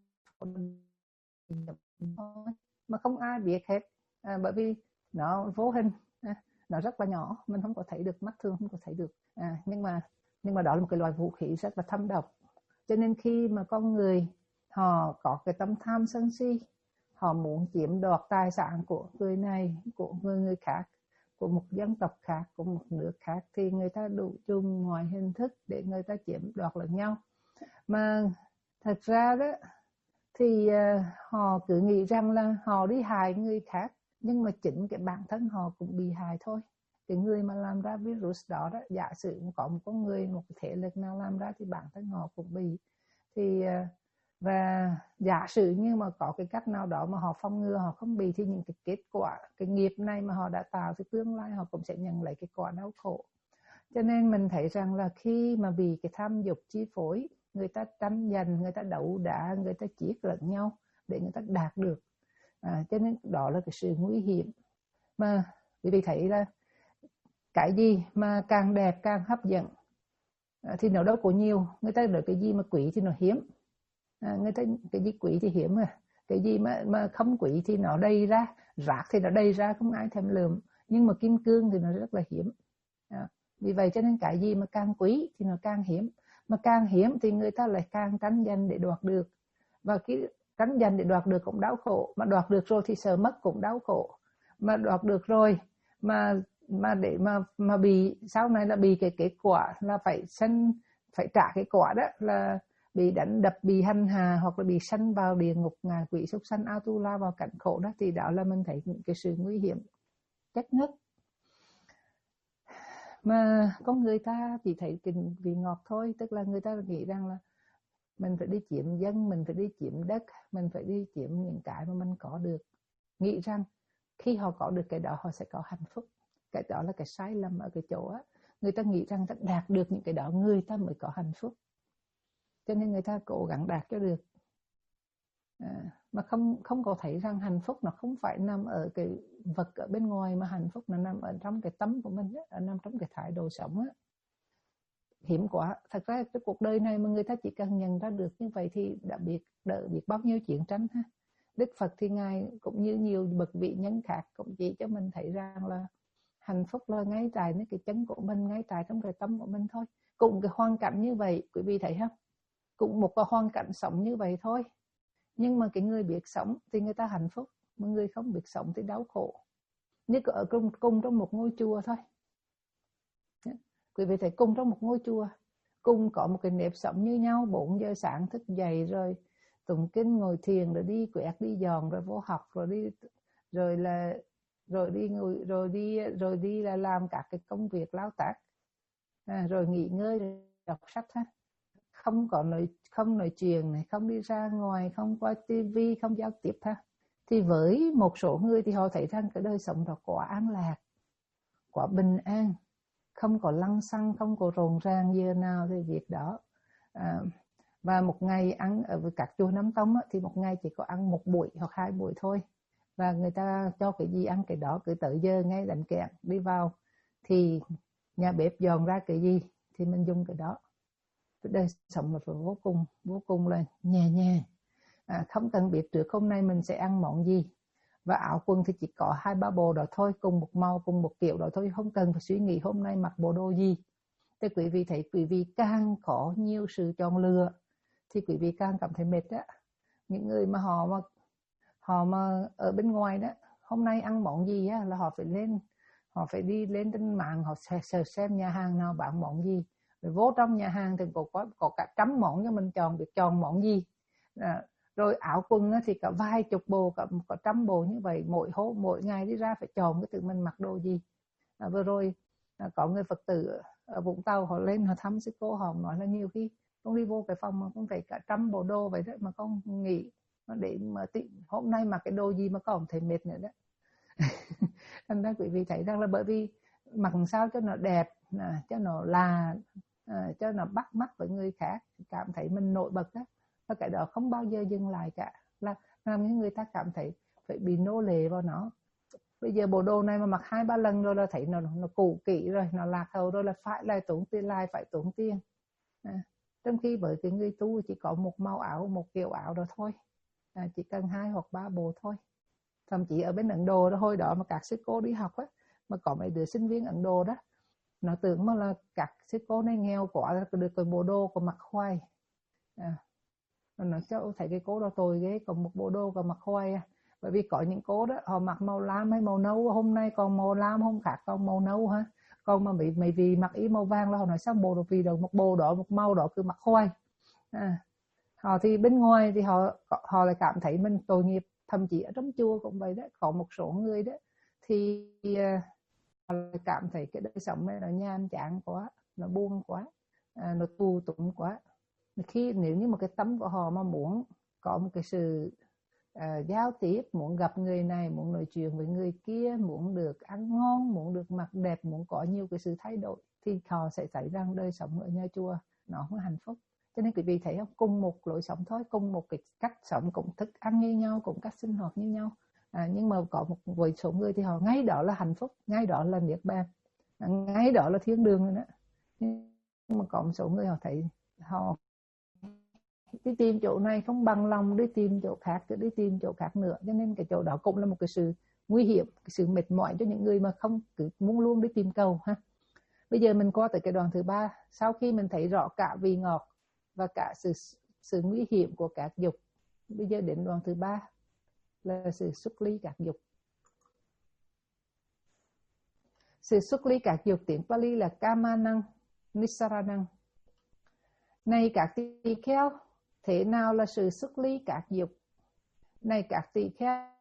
S1: mà không ai biết hết. À, bởi vì nó vô hình, à, nó rất là nhỏ, mình không có thấy được, mắt thường không có thấy được. À, nhưng mà nhưng mà đó là một cái loại vũ khí rất là thâm độc. Cho nên khi mà con người họ có cái tâm tham sân si, họ muốn chiếm đoạt tài sản của người này, của người người khác, của một dân tộc khác, của một nước khác, thì người ta đủ chung mọi hình thức để người ta chiếm đoạt lẫn nhau. Mà thật ra đó thì uh, họ cứ nghĩ rằng là họ đi hại người khác, nhưng mà chính cái bản thân họ cũng bị hại thôi. Cái người mà làm ra virus đó, đó giả sử có một con người, một thể lực nào làm ra thì bản thân họ cũng bị. Thì uh, và giả sử như mà có cái cách nào đó mà họ phòng ngừa, họ không bị, thì những cái kết quả, cái nghiệp này mà họ đã tạo thì tương lai họ cũng sẽ nhận lấy cái quả đau khổ. Cho nên mình thấy rằng là khi mà vì cái tham dục chi phối, người ta tranh giành, người ta đấu đá, người ta giết lẫn nhau để người ta đạt được. À, cho nên đó là cái sự nguy hiểm. Mà quý vị thấy là cái gì mà càng đẹp càng hấp dẫn à, thì nó đâu có nhiều. Người ta nói cái gì mà quý thì nó hiếm. À, người ta cái gì quý thì hiếm à. Cái gì mà mà không quý thì nó đầy ra, rác thì nó đầy ra, không ai thèm lượm. Nhưng mà kim cương thì nó rất là hiếm. À, vì vậy cho nên cái gì mà càng quý thì nó càng hiếm. Mà càng hiếm thì người ta lại càng tranh giành để đoạt được. Và cái tranh giành để đoạt được cũng đau khổ. Mà đoạt được rồi thì sợ mất cũng đau khổ. Mà đoạt được rồi mà mà để mà mà bị sau này là bị cái kết quả là phải sanh, phải trả cái quả đó là bị đánh đập, bị hành hạ, hoặc là bị sanh vào địa ngục, ngạ quỷ, súc sanh, Atula, vào cảnh khổ đó. Thì đó là mình thấy những cái sự nguy hiểm chất nhất. Mà con người ta chỉ thấy cái vị ngọt thôi. Tức là người ta nghĩ rằng là mình phải đi chiếm dân, mình phải đi chiếm đất, mình phải đi chiếm những cái mà mình có được. Nghĩ rằng khi họ có được cái đó họ sẽ có hạnh phúc. Cái đó là cái sai lầm ở cái chỗ á. Người ta nghĩ rằng ta đạt được những cái đó người ta mới có hạnh phúc. Cho nên người ta cố gắng đạt cho được. À, mà không không có thấy rằng hạnh phúc nó không phải nằm ở cái vật ở bên ngoài, mà hạnh phúc nó nằm ở trong cái tâm của mình á, nằm trong cái thái độ sống á. Hiếm quá. Thật ra cái cuộc đời này mà người ta chỉ cần nhận ra được như vậy thì đã biết đỡ biết bao nhiêu chiến tranh ha. Đức Phật thì ngài cũng như nhiều bậc vị nhân khác cũng chỉ cho mình thấy rằng là hạnh phúc là ngay tại cái chân của mình, ngay tại trong cái tâm của mình thôi. Cùng cái hoàn cảnh như vậy, quý vị thấy không? Cũng một cái hoàn cảnh sống như vậy thôi. Nhưng mà cái người biết sống thì người ta hạnh phúc, mà người không biết sống thì đau khổ. Như ở cùng, cùng trong một ngôi chùa thôi. Quý vị thấy cùng trong một ngôi chùa, cùng có một cái nếp sống như nhau, bốn giờ sáng thức dậy rồi tụng kinh, ngồi thiền, rồi đi quẹt, đi giòn, rồi vô học, rồi đi rồi là rồi đi ngồi rồi đi rồi đi là làm các cái công việc lao tác, à, rồi nghỉ ngơi, rồi đọc sách ha. Không có nói không nói chuyện này, không đi ra ngoài, không qua tivi, không giao tiếp ha. Thì với một số người thì họ thấy rằng cái đời sống đó quá an lạc, quá bình an, không có lăng xăng, không có rộn ràng giờ nào thì việc đó. À, và một ngày ăn ở các chùa Nam Tông á, thì một ngày chỉ có ăn một buổi hoặc hai buổi thôi. Và người ta cho cái gì ăn cái đó, cứ tới giờ ngay đánh kẹn đi vào thì nhà bếp dọn ra cái gì thì mình dùng cái đó. Đời sống là vô cùng vô cùng là nhẹ nhàng, à, không cần biết trước hôm nay mình sẽ ăn món gì, và áo quần thì chỉ có hai ba bộ đó thôi, cùng một màu, cùng một kiểu đó thôi, không cần phải suy nghĩ hôm nay mặc bộ đồ gì. Thì quý vị thấy quý vị càng có nhiều sự chọn lựa thì quý vị càng cảm thấy mệt á. Những người mà họ mà họ mà ở bên ngoài đó, hôm nay ăn món gì á, là họ phải lên, họ phải đi lên trên mạng, họ search xem nhà hàng nào bán món gì, rồi vô trong nhà hàng thì có có, có cả trăm món cho mình chọn, biết chọn món gì. À, rồi áo quần thì cả vài chục bộ, cả có trăm bộ như vậy, mỗi hôm mỗi ngày đi ra phải chọn cái tự mình mặc đồ gì. À, vừa rồi à, có người Phật tử ở Vũng Tàu họ lên họ thăm sư cô, họ nói là nhiều khi con đi vô cái phòng mà con phải cả trăm bộ đồ vậy đó, mà con nghĩ để mà tị, hôm nay mặc cái đồ gì mà con thấy mệt nữa đó. Thành ra quý vị thấy rằng là bởi vì mặc sao cho nó đẹp, à, cho nó là à, cho nó bắt mắt với người khác, cảm thấy mình nổi bật đó, và cái đó không bao giờ dừng lại cả, là làm những người ta cảm thấy phải bị nô lệ vào nó. Bây giờ bộ đồ này mà mặc hai ba lần rồi là thấy nó nó cũ kỹ rồi, nó lạc hậu rồi, là phải lại tốn tiền, lại phải tốn tiền. À, trong khi với cái người tu chỉ có một màu áo, một kiểu áo đó thôi, à, chỉ cần hai hoặc ba bộ thôi. Thậm chí ở bên Ấn Độ đó, hồi đó mà các sư cô đi học á, mà có mấy đứa sinh viên Ấn Độ đó, nó tưởng mà là các sư cô này nghèo quá được cái bộ đồ của mặc khoai. À, nó cho thấy cái cô đó tồi ghê, còn một bộ đồ còn mặc khoai à. Bởi vì có những cô đó họ mặc màu lam hay màu nâu, hôm nay còn màu lam, hôm khác còn màu nâu ha. Còn mà mấy mấy vì mặc ý màu vàng là họ nói sao bộ đồ vì đâu một bộ đó, một màu đó cứ mặc khoai. À, họ thì bên ngoài thì họ họ lại cảm thấy mình tội nghiệp. Thậm chí ở trong chùa cũng vậy đó, có một số người đó thì họ lại cảm thấy cái đời sống này nó nhàm chán quá, nó buông quá, à, nó tù túng quá. Khi nếu như một cái tâm của họ mà muốn có một cái sự uh, giao tiếp, muốn gặp người này, muốn nói chuyện với người kia, muốn được ăn ngon, muốn được mặc đẹp, muốn có nhiều cái sự thay đổi, thì họ sẽ thấy rằng đời sống ở nhà chùa nó không hạnh phúc. Cho nên quý vị thấy không, cùng một lối sống thôi, cùng một cái cách sống, cũng thức ăn như nhau, cũng cách sinh hoạt như nhau, à, nhưng mà có một với số người thì họ ngay đó là hạnh phúc, ngay đó là niết bàn, à, ngay đó là thiên đường rồi đó. Nhưng mà có một số người họ thấy họ đi tìm chỗ này không bằng lòng đi tìm chỗ khác, cứ đi tìm chỗ khác nữa, cho nên cái chỗ đó cũng là một cái sự nguy hiểm, cái sự mệt mỏi cho những người mà không cứ muốn luôn đi tìm cầu ha. Bây giờ mình qua tới cái đoạn thứ ba, sau khi mình thấy rõ cả vị ngọt và cả sự sự nguy hiểm của các dục, bây giờ đến đoạn thứ ba là sự xuất ly các dục. Sự xuất ly các dục tiếng Pali là Kamanang Nisaranang. Này các tỳ kheo, thế nào là sự xuất ly các dục? Này các tỳ kheo,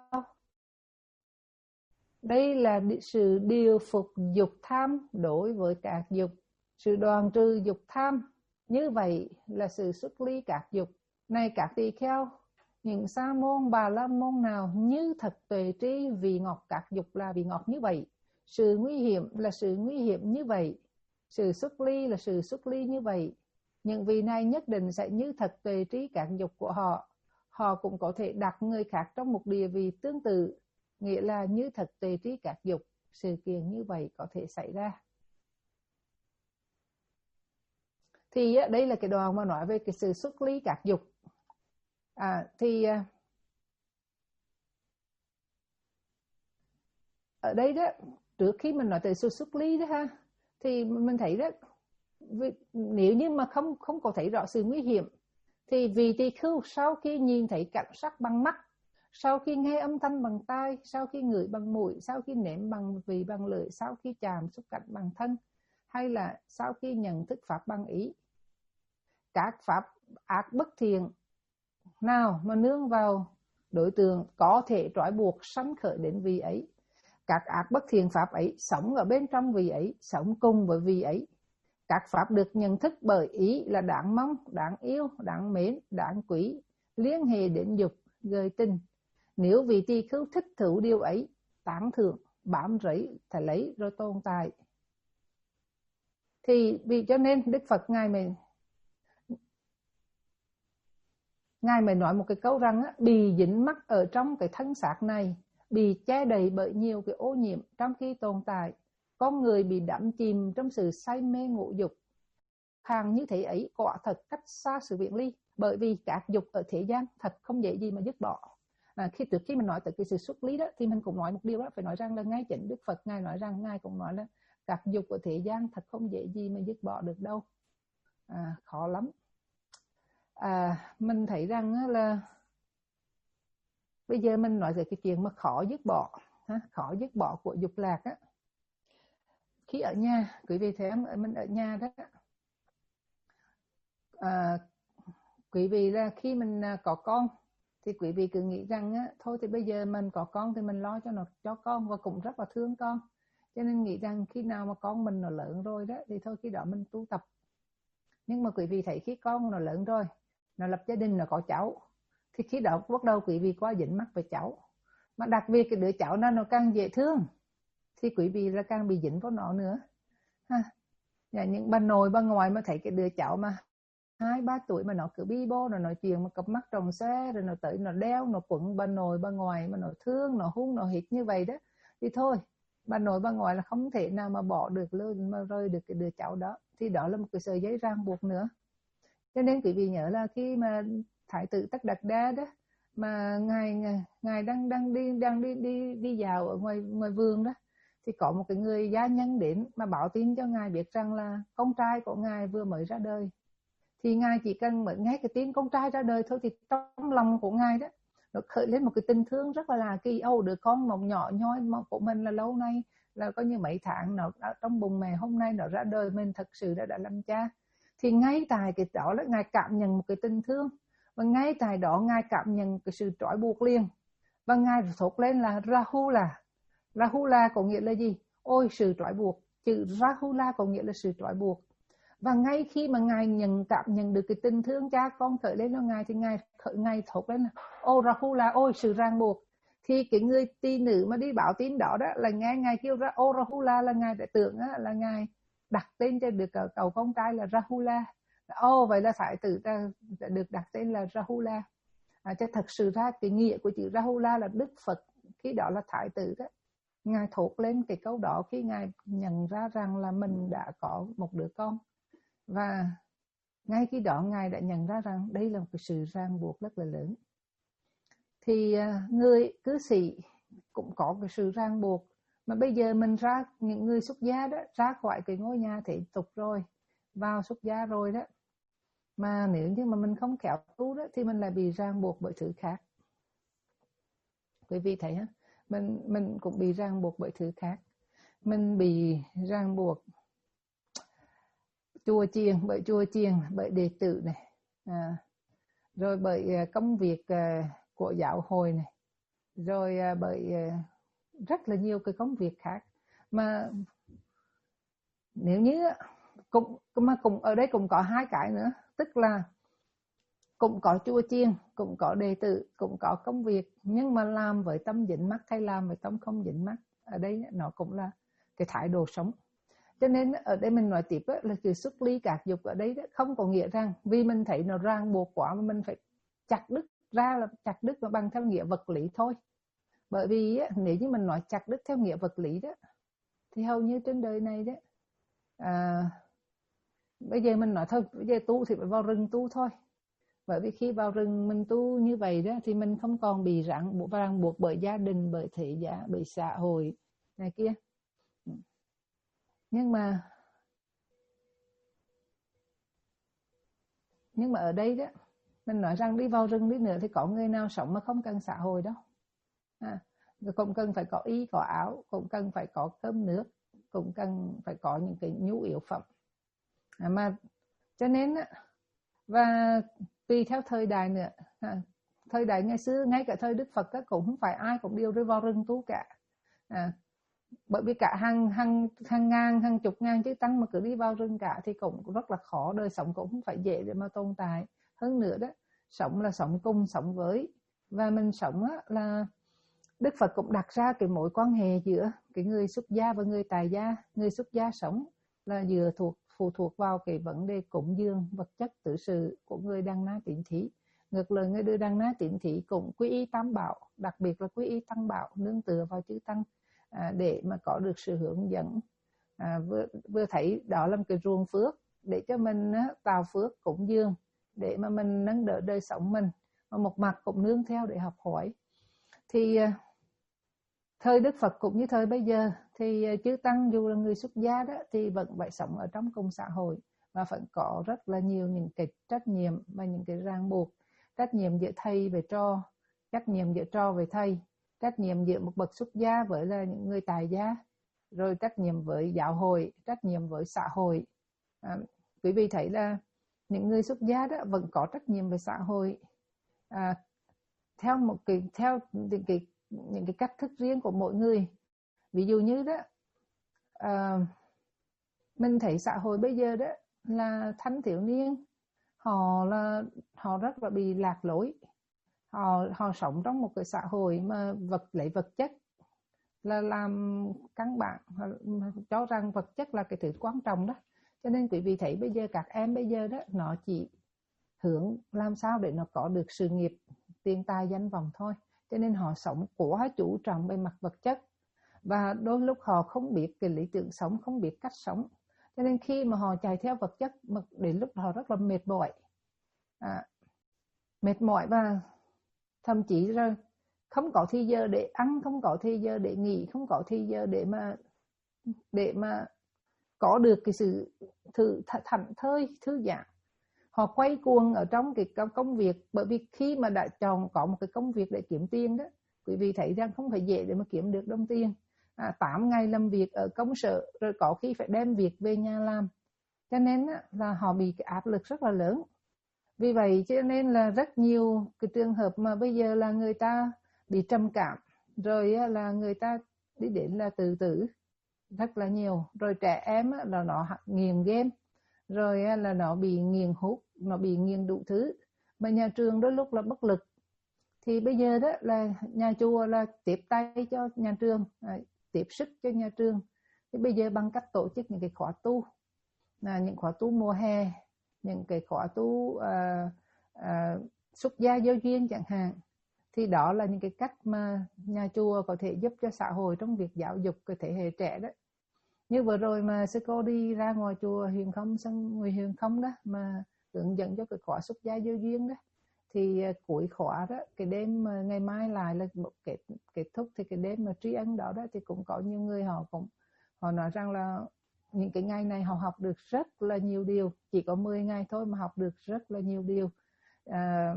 S1: đây là sự điều phục dục tham đối với các dục, sự đoạn trừ dục tham, như vậy là sự xuất ly các dục. Này các tỳ kheo, những sa môn bà la môn nào như thật tuệ trí vị ngọt các dục là vị ngọt như vậy, sự nguy hiểm là sự nguy hiểm như vậy, sự xuất ly là sự xuất ly như vậy, những vị này nhất định sẽ như thật tuệ trí các dục của họ. Họ cũng có thể đặt người khác trong một địa vị tương tự, nghĩa là như thật tuệ trí các dục, sự kiện như vậy có thể xảy ra. Thì đây là cái đoạn mà nói về cái sự xuất ly các dục. À, thì ở đây đó, trước khi mình nói tới sự xuất ly đó ha, thì mình thấy đó, nếu như mà không không có thấy rõ sự nguy hiểm, thì vị tỳ khưu sau khi nhìn thấy cảnh sắc bằng mắt, sau khi nghe âm thanh bằng tai, sau khi ngửi bằng mũi, sau khi nếm bằng vị bằng lưỡi, sau khi chạm xúc cảnh bằng thân, hay là sau khi nhận thức pháp bằng ý, các pháp ác bất thiện nào mà nương vào đối tượng có thể trói buộc sanh khởi đến vị ấy, các ác bất thiện pháp ấy sống ở bên trong vị ấy, sống cùng với vị ấy. Các pháp được nhận thức bởi ý là đáng mong, đáng yêu, đáng mến, đáng quý, liên hệ đến dục, gợi tình. Nếu vị tỳ khưu thích thú điều ấy, tán thưởng, bám rẫy, phải lấy rồi tồn tại. Thì vì cho nên Đức Phật Ngài mới Ngài mới nói một cái câu rằng á, bị dính mắc ở trong cái thân xác này, bị che đầy bởi nhiều cái ô nhiễm trong khi tồn tại. Con người bị đắm chìm trong sự say mê ngũ dục. Hàng như thế ấy quả thật cách xa sự viễn ly, bởi vì các dục ở thế gian thật không dễ gì mà dứt bỏ. À, khi trước khi mình nói tới cái sự xuất lý đó, thì mình cũng nói một điều đó, phải nói rằng là ngay chính Đức Phật Ngài nói rằng Ngài cũng nói là các dục ở thế gian thật không dễ gì mà dứt bỏ được đâu, à, khó lắm. À, mình thấy rằng là bây giờ mình nói về cái chuyện mà khó dứt bỏ, ha, khó dứt bỏ của dục lạc á. Khi ở nhà, quý vị thấy em, mình ở nhà đó, à, quý vị là khi mình có con thì quý vị cứ nghĩ rằng á, thôi thì bây giờ mình có con thì mình lo cho nó cho con, và cũng rất là thương con, cho nên nghĩ rằng khi nào mà con mình nó lớn rồi đó thì thôi khi đó mình tu tập. Nhưng mà quý vị thấy khi con nó lớn rồi, nó lập gia đình, nó có cháu, thì khi đó bắt đầu quý vị quá dính mắc với cháu, mà đặc biệt cái đứa cháu nó nó càng dễ thương thì quý vị là càng bị dính vào nó nữa, ha. Và những bà nội bà ngoại mà thấy cái đứa cháu mà hai ba tuổi mà nó cứ bi bô, nó nói chuyện mà cặp mắt tròn xe, rồi nó tới nó đeo nó quấn bà nội bà ngoại, mà nó thương nó hung nó hít như vậy đó, thì thôi bà nội bà ngoại là không thể nào mà bỏ được luôn, mà rơi được cái đứa cháu đó, thì đó là một cái sợi dây ràng buộc nữa. Cho nên quý vị nhớ là khi mà Thái tử Tất Đạt Đa đó, mà ngài ngài đang đang đi đang đi đi đi dạo ở ngoài ngoài vườn đó, thì có một cái người gia nhân đến mà báo tin cho ngài biết rằng là con trai của ngài vừa mới ra đời. Thì ngài chỉ cần mới nghe cái tin con trai ra đời thôi, thì trong lòng của ngài đó nó khởi lên một cái tình thương rất là là kỳ. Âu đứa con mộng nhỏ nhoi của mình là lâu nay là có như mấy tháng nó trong bụng mẹ, hôm nay nó ra đời, mình thật sự đã đã làm cha. Thì ngay tại cái đó là ngài cảm nhận một cái tình thương, và ngay tại đó ngài cảm nhận cái sự trói buộc liền, và ngài thốt lên là Rahula. Rahula có nghĩa là gì? Ôi sự trói buộc. Chữ Rahula có nghĩa là sự trói buộc. Và ngay khi mà ngài nhận cảm nhận được cái tình thương cha con khởi lên cho ngài, thì ngài ngài thốt lên là ô Rahula, ôi sự ràng buộc. Thì cái người tỳ nữ mà đi báo tin đó đó là nghe ngài kêu ra ô Rahula, là ngài đã tưởng là ngài đặt tên cho được cậu con trai là Rahula. Ô vậy là thái tử đã được đặt tên là Rahula. À, cho thật sự ra cái nghĩa của chữ Rahula là Đức Phật khi đó là thái tử đó, ngài thốt lên cái câu đó khi ngài nhận ra rằng là mình đã có một đứa con. Và ngay khi đó ngài đã nhận ra rằng đây là một cái sự ràng buộc rất là lớn. Thì người cư sĩ cũng có cái sự ràng buộc, mà bây giờ mình ra, những người xuất gia đó, ra khỏi cái ngôi nhà thế tục rồi, vào xuất gia rồi đó, mà nếu như mà mình không khéo tu đó thì mình lại bị ràng buộc bởi thứ khác. Quý vị thấy hả? Mình mình cũng bị ràng buộc bởi thứ khác. Mình bị ràng buộc chùa chiền, bởi chùa chiền, bởi đệ tử này, à, rồi bởi công việc của giáo hội này, rồi bởi rất là nhiều cái công việc khác. Mà nếu như cũng mà cũng ở đây cũng có hai cái nữa, tức là cũng có chùa chiền, cũng có đệ tử, cũng có công việc, nhưng mà làm với tâm dính mắc hay làm với tâm không dính mắc, ở đây nó cũng là cái thái độ sống. Cho nên ở đây mình nói tiếp là sự xuất ly các dục ở đây đó, không có nghĩa rằng vì mình thấy nó ràng buộc quá mà mình phải chặt đứt ra, là chặt đứt và bằng theo nghĩa vật lý thôi. Bởi vì nếu như mình nói chặt đứt theo nghĩa vật lý đó thì hầu như trên đời này đó, à, bây giờ mình nói thôi, bây giờ tu thì phải vào rừng tu thôi. Bởi vì khi vào rừng mình tu như vậy đó thì mình không còn bị ràng buộc, ràng buộc bởi gia đình, bởi thế giả, bởi xã hội này kia. Nhưng mà nhưng mà ở đây đó mình nói rằng đi vào rừng đi nữa thì có người nào sống mà không cần xã hội đâu, à, cũng cần phải có y có áo, cũng cần phải có cơm nước, cũng cần phải có những cái nhu yếu phẩm, à, mà cho nên và tùy theo thời đại nữa, à, thời đại ngày xưa ngay cả thời Đức Phật cũng không phải ai cũng đều đi vào rừng tu cả, à, bởi vì cả hàng hàng hàng ngàn hàng chục ngàn chư tăng mà cứ đi vào rừng cả thì cũng rất là khó, đời sống cũng không phải dễ để mà tồn tại. Hơn nữa đó, sống là sống cùng, sống với, và mình sống á, là Đức Phật cũng đặt ra cái mối quan hệ giữa cái người xuất gia và người tại gia. Người xuất gia sống là dựa thuộc phụ thuộc vào cái vấn đề cúng dường vật chất tự sự của người đăng na tín thí. Ngược lại, người đưa đăng na tín thí cũng quy y tam bảo, đặc biệt là quy y tăng bảo, nương tựa vào chư tăng, à, để mà có được sự hướng dẫn. À, vừa, vừa thấy đó là một cái ruộng phước để cho mình á, tạo phước cúng dường để mà mình nâng đỡ đời sống mình, mà một mặt cũng nương theo để học hỏi. Thì thời Đức Phật cũng như thời bây giờ thì chư tăng dù là người xuất gia đó thì vẫn phải sống ở trong cùng xã hội, và vẫn có rất là nhiều những cái trách nhiệm và những cái ràng buộc, trách nhiệm giữa thầy về trò, trách nhiệm giữa trò với thầy, trách nhiệm giữa một bậc xuất gia với là những người tại gia, rồi trách nhiệm với giáo hội, trách nhiệm với xã hội. À, quý vị thấy là những người xuất gia đó vẫn có trách nhiệm với xã hội, à, theo một cái theo những cái những cái cách thức riêng của mỗi người. Ví dụ như đó, à, mình thấy xã hội bây giờ đó là thanh thiếu niên họ là họ rất là bị lạc lối, họ họ sống trong một cái xã hội mà vật lấy vật chất là làm căn bản, cho rằng vật chất là cái thứ quan trọng đó. Cho nên quý vị thấy bây giờ các em bây giờ đó nó chỉ hướng làm sao để nó có được sự nghiệp, tiền tài danh vọng thôi. Cho nên họ sống quá chú trọng về mặt vật chất, và đôi lúc họ không biết cái lý tưởng sống, không biết cách sống. Cho nên khi mà họ chạy theo vật chất, đến lúc họ rất là mệt mỏi, à, mệt mỏi và thậm chí rồi không có thời giờ để ăn, không có thời giờ để nghỉ, không có thời giờ để mà để mà có được cái sự thử thảnh thơi, thư giãn. Họ quay cuồng ở trong cái công việc, bởi vì khi mà đã chọn có một cái công việc để kiếm tiền đó, quý vị thấy rằng không phải dễ để mà kiếm được đồng tiền. À, tám ngày làm việc ở công sở, rồi có khi phải đem việc về nhà làm. Cho nên là họ bị cái áp lực rất là lớn. Vì vậy cho nên là rất nhiều cái trường hợp mà bây giờ là người ta bị trầm cảm, rồi là người ta đi đến là tự tử rất là nhiều. Rồi trẻ em là nó nghiện game, rồi là nó bị nghiện hút, nó bị nghiện đủ thứ. Mà nhà trường đôi lúc là bất lực. Thì bây giờ đó là nhà chùa là tiếp tay cho nhà trường, tiếp sức cho nhà trường. Thì bây giờ bằng cách tổ chức những cái khóa tu, là những khóa tu mùa hè, những cái khóa tu à, à, xuất gia giáo duyên chẳng hạn, thì đó là những cái cách mà nhà chùa có thể giúp cho xã hội trong việc giáo dục cái thế hệ trẻ đó. Như vừa rồi mà sư cô đi ra ngoài chùa Huyền Không, sân người Huyền Không đó, mà hướng dẫn cho cái khóa xuất gia giáo duyên đó, thì cuối khóa đó, cái đêm ngày mai lại là kết kết thúc, thì cái đêm mà tri ân đó đó thì cũng có nhiều người họ cũng họ nói rằng là những cái ngày này họ học được rất là nhiều điều, chỉ có mười ngày thôi mà học được rất là nhiều điều. À,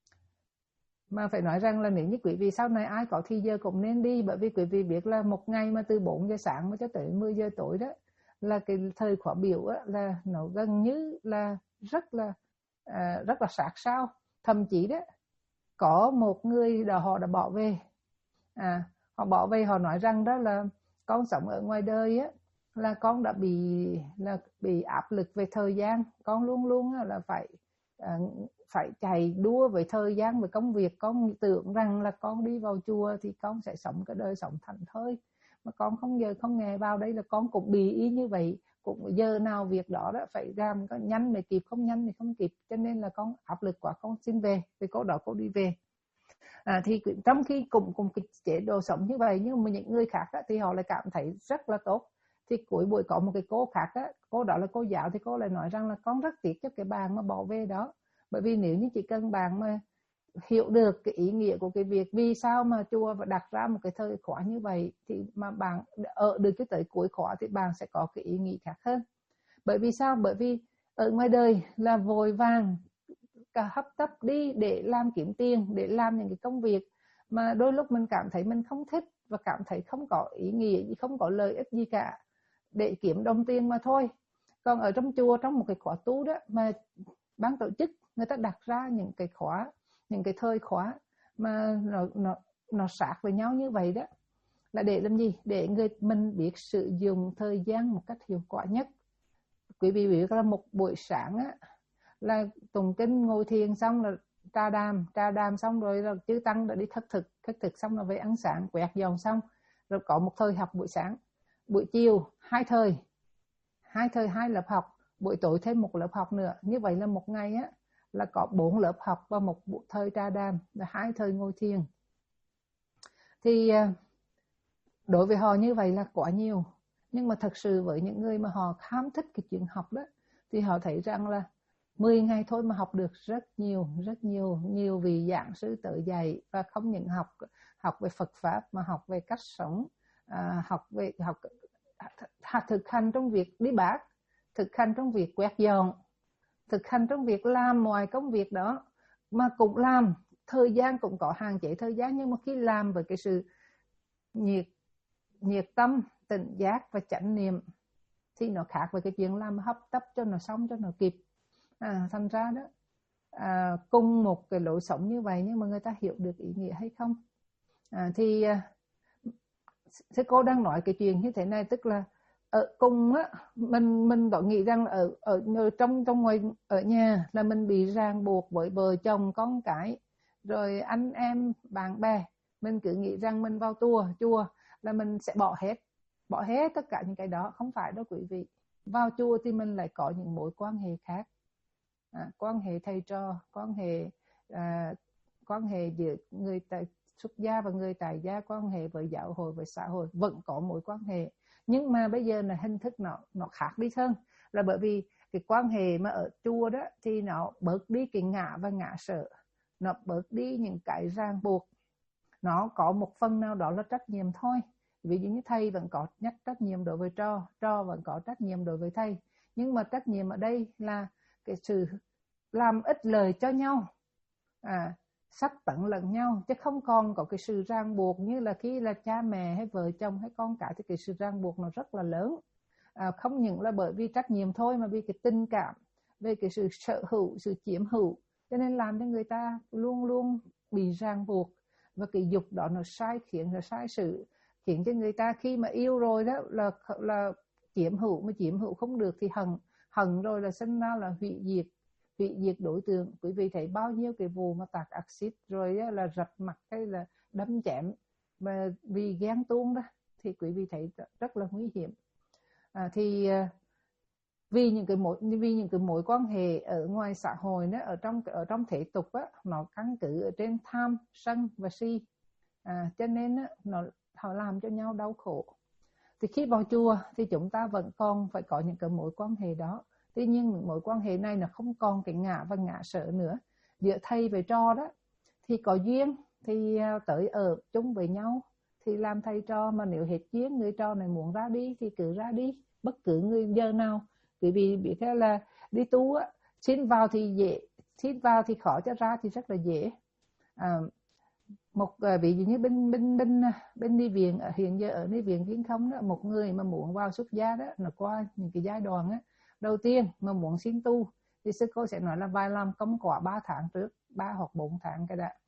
S1: mà phải nói rằng là nếu như quý vị sau này ai có thì giờ cũng nên đi, bởi vì quý vị biết là một ngày mà từ bốn giờ sáng mà cho tới mười giờ tối đó là cái thời khóa biểu á, là nó gần như là rất là à, rất là sát sao. Thậm chí đó có một người đó họ đã bỏ về, à, họ bỏ về, họ nói rằng đó là con sống ở ngoài đời á, là con đã bị là bị áp lực về thời gian, con luôn luôn là phải à, phải chạy đua với thời gian, với công việc. Con tưởng rằng là con đi vào chùa thì con sẽ sống cái đời sống thảnh thơi, mà con không giờ không nghe vào đây là con cũng bị ý như vậy, cũng giờ nào việc đó đó phải làm có nhanh thì kịp, không nhanh thì không kịp, cho nên là con áp lực quá, con xin về. Thì cô đó cô đi về. À, thì trong khi cùng cùng cái chế độ sống như vậy, nhưng mà những người khác á, thì họ lại cảm thấy rất là tốt. Thì cuối buổi có một cái cô khác á, cô đó là cô giáo, thì cô lại nói rằng là con rất tiếc cho cái bạn mà bỏ về đó, bởi vì nếu như chỉ cần bạn mà hiểu được cái ý nghĩa của cái việc vì sao mà chùa đặt ra một cái thời khóa như vậy, thì mà bạn ở được cái tới cuối khóa thì bạn sẽ có cái ý nghĩa khác hơn. Bởi vì sao? Bởi vì ở ngoài đời là vội vàng, cả hấp tấp đi để làm kiếm tiền, để làm những cái công việc mà đôi lúc mình cảm thấy mình không thích và cảm thấy không có ý nghĩa gì, không có lợi ích gì cả, để kiếm đồng tiền mà thôi. Còn ở trong chùa, trong một cái khóa tu đó mà ban tổ chức người ta đặt ra những cái khóa, những cái thời khóa mà nó nó nó sát với nhau như vậy đó, là để làm gì? Để người mình biết sử dụng thời gian một cách hiệu quả nhất. Quý vị biết là một buổi sáng á, là tụng kinh ngồi thiền xong là trà đàm, trà đàm xong rồi là chư tăng đã đi khất thực, khất thực xong là về ăn sáng, quẹt dọn xong rồi có một thời học buổi sáng, buổi chiều hai thời, hai thời hai lớp học, buổi tối thêm một lớp học nữa. Như vậy là một ngày á là có bốn lớp học và một thời trà đàm, là hai thời ngồi thiền. Thì đối với họ như vậy là quá nhiều. Nhưng mà thật sự với những người mà họ khám thích cái chuyện học đó, thì họ thấy rằng là mười ngày thôi mà học được rất nhiều, rất nhiều, nhiều vị giảng sư tự dạy. Và không những học học về Phật Pháp mà học về cách sống, à, học về học thực hành trong việc đi bát, thực hành trong việc quét dọn, thực hành trong việc làm mọi công việc đó, mà cũng làm thời gian cũng có hạn chế thời gian, nhưng mà khi làm với cái sự nhiệt nhiệt tâm, tỉnh giác và chánh niệm thì nó khác với cái chuyện làm hấp tấp cho nó xong cho nó kịp. À, thành ra đó, à, cùng một cái lối sống như vậy nhưng mà người ta hiểu được ý nghĩa hay không? À, thì à, thế cô đang nói cái chuyện như thế này, tức là ở cùng á, mình mình có nghĩ rằng ở ở, ở trong trong ngoài ở nhà là mình bị ràng buộc với vợ chồng con cái rồi anh em bạn bè, mình cứ nghĩ rằng mình vào chùa chùa là mình sẽ bỏ hết bỏ hết tất cả những cái đó. Không phải đâu quý vị. Vào chùa thì mình lại có những mối quan hệ khác, à, quan hệ thầy trò, quan hệ à, quan hệ giữa người tại xuất gia và người tại gia, quan hệ với giáo hội, với xã hội, vẫn có mối quan hệ. Nhưng mà bây giờ là hình thức nó nó khác đi hơn, là bởi vì cái quan hệ mà ở chùa đó thì nó bớt đi cái ngã và ngã sợ, nó bớt đi những cái ràng buộc, nó có một phần nào đó là trách nhiệm thôi. Ví dụ như thầy vẫn có nhất trách nhiệm đối với trò, trò vẫn có trách nhiệm đối với thầy, nhưng mà trách nhiệm ở đây là cái sự làm ích lợi cho nhau, à, sắp tận lẫn nhau, chứ không còn có cái sự ràng buộc như là khi là cha mẹ hay vợ chồng hay con cái thì cái sự ràng buộc nó rất là lớn. À, không những là bởi vì trách nhiệm thôi mà vì cái tình cảm, về cái sự sở hữu, sự chiếm hữu, cho nên làm cho người ta luôn luôn bị ràng buộc, và cái dục đó nó sai khiến, nó sai sự, khiến cho người ta khi mà yêu rồi đó là là chiếm hữu, mà chiếm hữu không được thì hận, hận rồi là sinh ra là hủy diệt, hủy diệt đối tượng. Quý vị thấy bao nhiêu cái vụ mà tạt axit rồi là rạch mặt hay là đâm chém mà vì ghen tuông đó, thì quý vị thấy rất là nguy hiểm. À, thì vì những cái mối vì những cái mối quan hệ ở ngoài xã hội đó, ở trong ở trong thế tục á, nó căn cứ ở trên tham, sân và si, à, cho nên á, nó họ làm cho nhau đau khổ. Thì khi vào chùa thì chúng ta vẫn còn phải có những cái mối quan hệ đó. Tuy nhiên những mối quan hệ này nó không còn cái ngã và ngã sợ nữa. Giữa thầy với trò đó thì có duyên thì tới ở chung với nhau thì làm thầy trò, mà nếu hết duyên, người trò này muốn ra đi thì cứ ra đi bất cứ người giờ nào. Bởi vì biết thế là đi tu á, xin vào thì dễ, xin vào thì khó, cho ra thì rất là dễ. À, một ví dụ như bên bên bên bên ni viện hiện giờ ở ni viện Viên Không đó, một người mà muốn vào xuất gia đó, nó qua những cái giai đoạn á, đầu tiên mà muốn xin tu thì sư cô sẽ nói là vai làm công quả ba tháng trước, ba hoặc bốn tháng cái đã,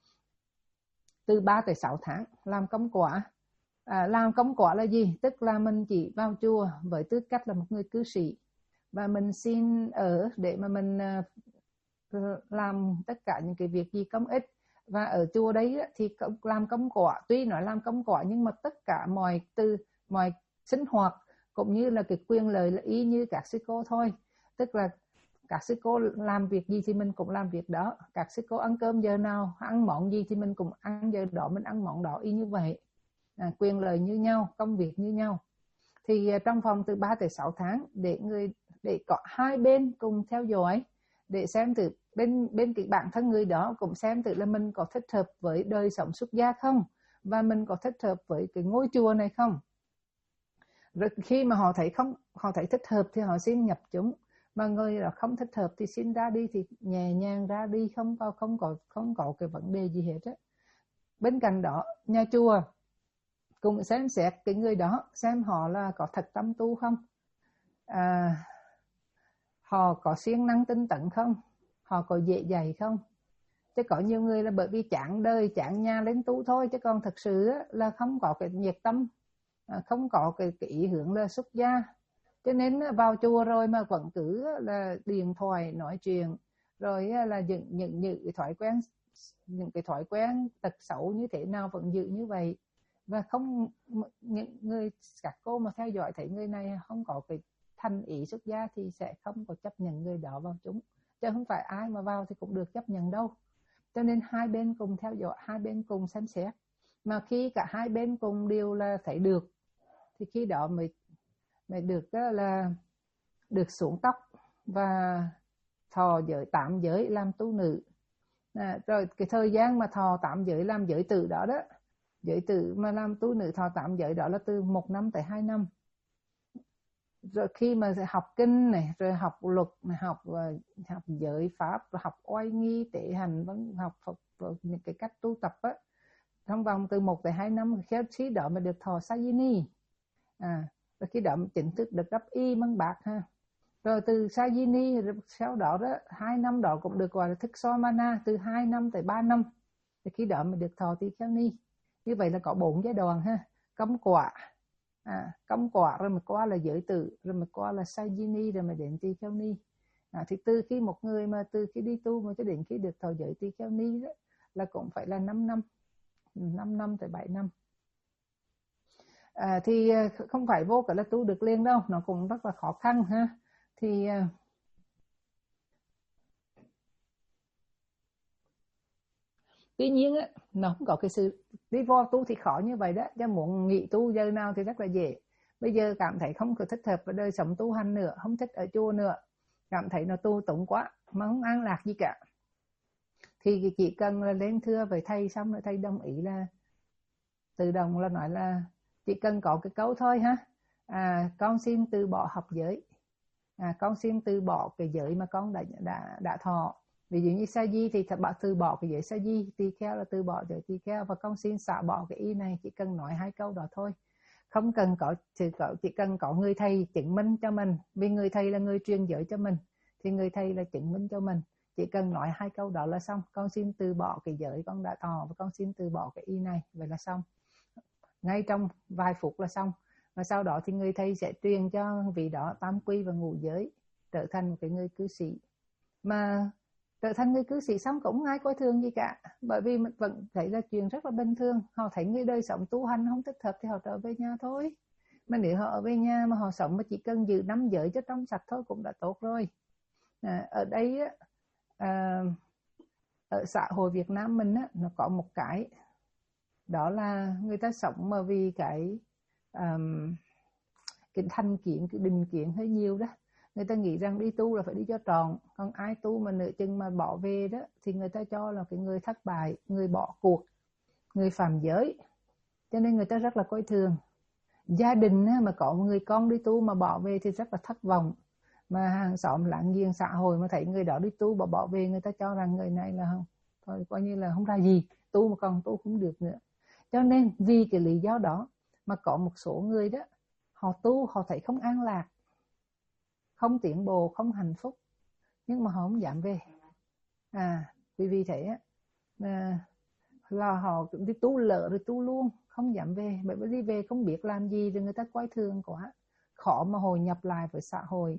S1: từ ba tới sáu tháng làm công quả. À, làm công quả là gì? Tức là mình chỉ vào chùa với tư cách là một người cư sĩ và mình xin ở để mà mình làm tất cả những cái việc gì công ích. Và ở chùa đấy thì làm công quả, tuy nói làm công quả nhưng mà tất cả mọi từ mọi sinh hoạt cũng như là cái quyền lợi là y như các sư cô thôi. Tức là các sư cô làm việc gì thì mình cũng làm việc đó, các sư cô ăn cơm giờ nào, ăn món gì thì mình cũng ăn giờ đó, mình ăn món đó y như vậy. À, quyền lợi như nhau, công việc như nhau. Thì trong vòng từ ba tới sáu tháng để người để có hai bên cùng theo dõi, để xem từ bên bên cái bản thân người đó cũng xem tự là mình có thích hợp với đời sống xuất gia không, và mình có thích hợp với cái ngôi chùa này không. Rồi khi mà họ thấy không, họ thấy thích hợp thì họ xin nhập chúng, mà người là không thích hợp thì xin ra đi, thì nhẹ nhàng ra đi, không có không có không có cái vấn đề gì hết á. Bên cạnh đó, nhà chùa cũng xem xét cái người đó, xem họ là có thật tâm tu không, à, họ có siêng năng tinh tấn không, họ có dễ dạy không. Chứ có nhiều người là bởi vì chán đời, chán nhà lên tu thôi, chứ còn thật sự là không có cái nhiệt tâm, không có cái, cái ý hướng là xuất gia. Cho nên vào chùa rồi mà vẫn cứ là điện thoại nói chuyện, rồi là những những những cái thói quen những cái thói quen tật xấu như thế nào vẫn giữ như vậy. Và không, những người các cô mà theo dõi thấy người này không có cái thành ý xuất gia thì sẽ không có chấp nhận người đó vào chúng, chứ không phải ai mà vào thì cũng được chấp nhận đâu. Cho nên hai bên cùng theo dõi, hai bên cùng xem xét, mà khi cả hai bên cùng đều là thấy được thì khi đó mới mới được là được xuống tóc và thọ giới tạm giới làm tu nữ. À, rồi cái thời gian mà thọ tạm giới làm giới tử đó đó, giới tử mà làm tu nữ thọ tạm giới đó là từ một năm tới hai năm. rồi khi mà học kinh này, rồi học luật này, học học giới pháp, rồi học oai nghi tế hành, vẫn học, học, học những cái cách tu tập á, trong vòng từ một tới hai năm khéo trí đó mà được thọ Sajini. À, rồi khi đó chính thức được cấp y măng bạc ha. Rồi từ Sajini sau đó đó hai năm đó cũng được gọi là thức Somana, từ hai năm tới ba năm thì khi đó mình được thọ Tỳ Kheo Ni. Như vậy là có bốn giai đoạn ha: cấm quả, à, cấm quả rồi mình qua là giới tử, rồi mình qua là Sajini, rồi mình đến Tỳ Kheo Ni. À, thì từ khi một người mà từ khi đi tu mà cho đến khi được thọ giới Tỳ Kheo Ni đó là cũng phải là năm năm, năm năm tới bảy năm. À, thì không phải vô cả là tu được liền đâu, nó cũng rất là khó khăn ha. Thì tuy nhiên á, nó không có cái sự đi vô tu thì khó như vậy đó, chứ muốn nghỉ tu giờ nào thì rất là dễ. Bây giờ cảm thấy không có thích hợp với đời sống tu hành nữa, không thích ở chùa nữa, cảm thấy nó tu tụng quá mà không an lạc gì cả, thì chỉ cần là lên thưa với thầy xong rồi thầy đồng ý là tự động là nói là chỉ cần có cái câu thôi ha, à, con xin từ bỏ học giới, à, con xin từ bỏ cái giới mà con đã đã đã thọ. Ví dụ như sa di thì bạn từ bỏ cái giới sa di, tỳ kheo là từ bỏ giới tỳ kheo, và con xin xả bỏ cái y này. Chỉ cần nói hai câu đó thôi, không cần có chỉ, có chỉ cần có người thầy chứng minh cho mình, vì người thầy là người truyền giới cho mình, thì người thầy là chứng minh cho mình. Chỉ cần nói hai câu đó là xong: con xin từ bỏ cái giới con đã thọ và con xin từ bỏ cái y này, vậy là xong, ngay trong vài phút là xong. Và sau đó thì người thầy sẽ truyền cho vị đó tam quy và ngũ giới, trở thành một cái người cư sĩ. Mà trở thành người cư sĩ xong cũng không ai coi thường gì cả, bởi vì mình vẫn thấy là chuyện rất là bình thường. Họ thấy người đời sống tu hành không thích hợp thì họ trở về nhà thôi. Mà nếu họ ở về nhà mà họ sống mà chỉ cần giữ năm giới cho trong sạch thôi cũng đã tốt rồi. À, ở đây á, à, ở xã hội Việt Nam mình á, nó có một cái đó là người ta sống mà vì cái um, cái thành kiến, cái định kiến hơi nhiều đó. Người ta nghĩ rằng đi tu là phải đi cho tròn, còn ai tu mà nửa chừng mà bỏ về đó thì người ta cho là cái người thất bại, người bỏ cuộc, người phạm giới, cho nên người ta rất là coi thường. Gia đình mà có một người con đi tu mà bỏ về thì rất là thất vọng, mà hàng xóm láng giềng xã hội mà thấy người đó đi tu mà bỏ về, người ta cho rằng người này là không, thôi coi như là không ra gì, tu mà còn tu cũng được nữa. Cho nên vì cái lý do đó mà có một số người đó, họ tu họ thấy không an lạc, không tiến bộ, không hạnh phúc, nhưng mà họ không dám về. À, vì vì thế á là họ đi tu lỡ rồi tu luôn, không dám về, bởi vì đi về không biết làm gì rồi người ta coi thường quá, khó mà hội nhập lại với xã hội.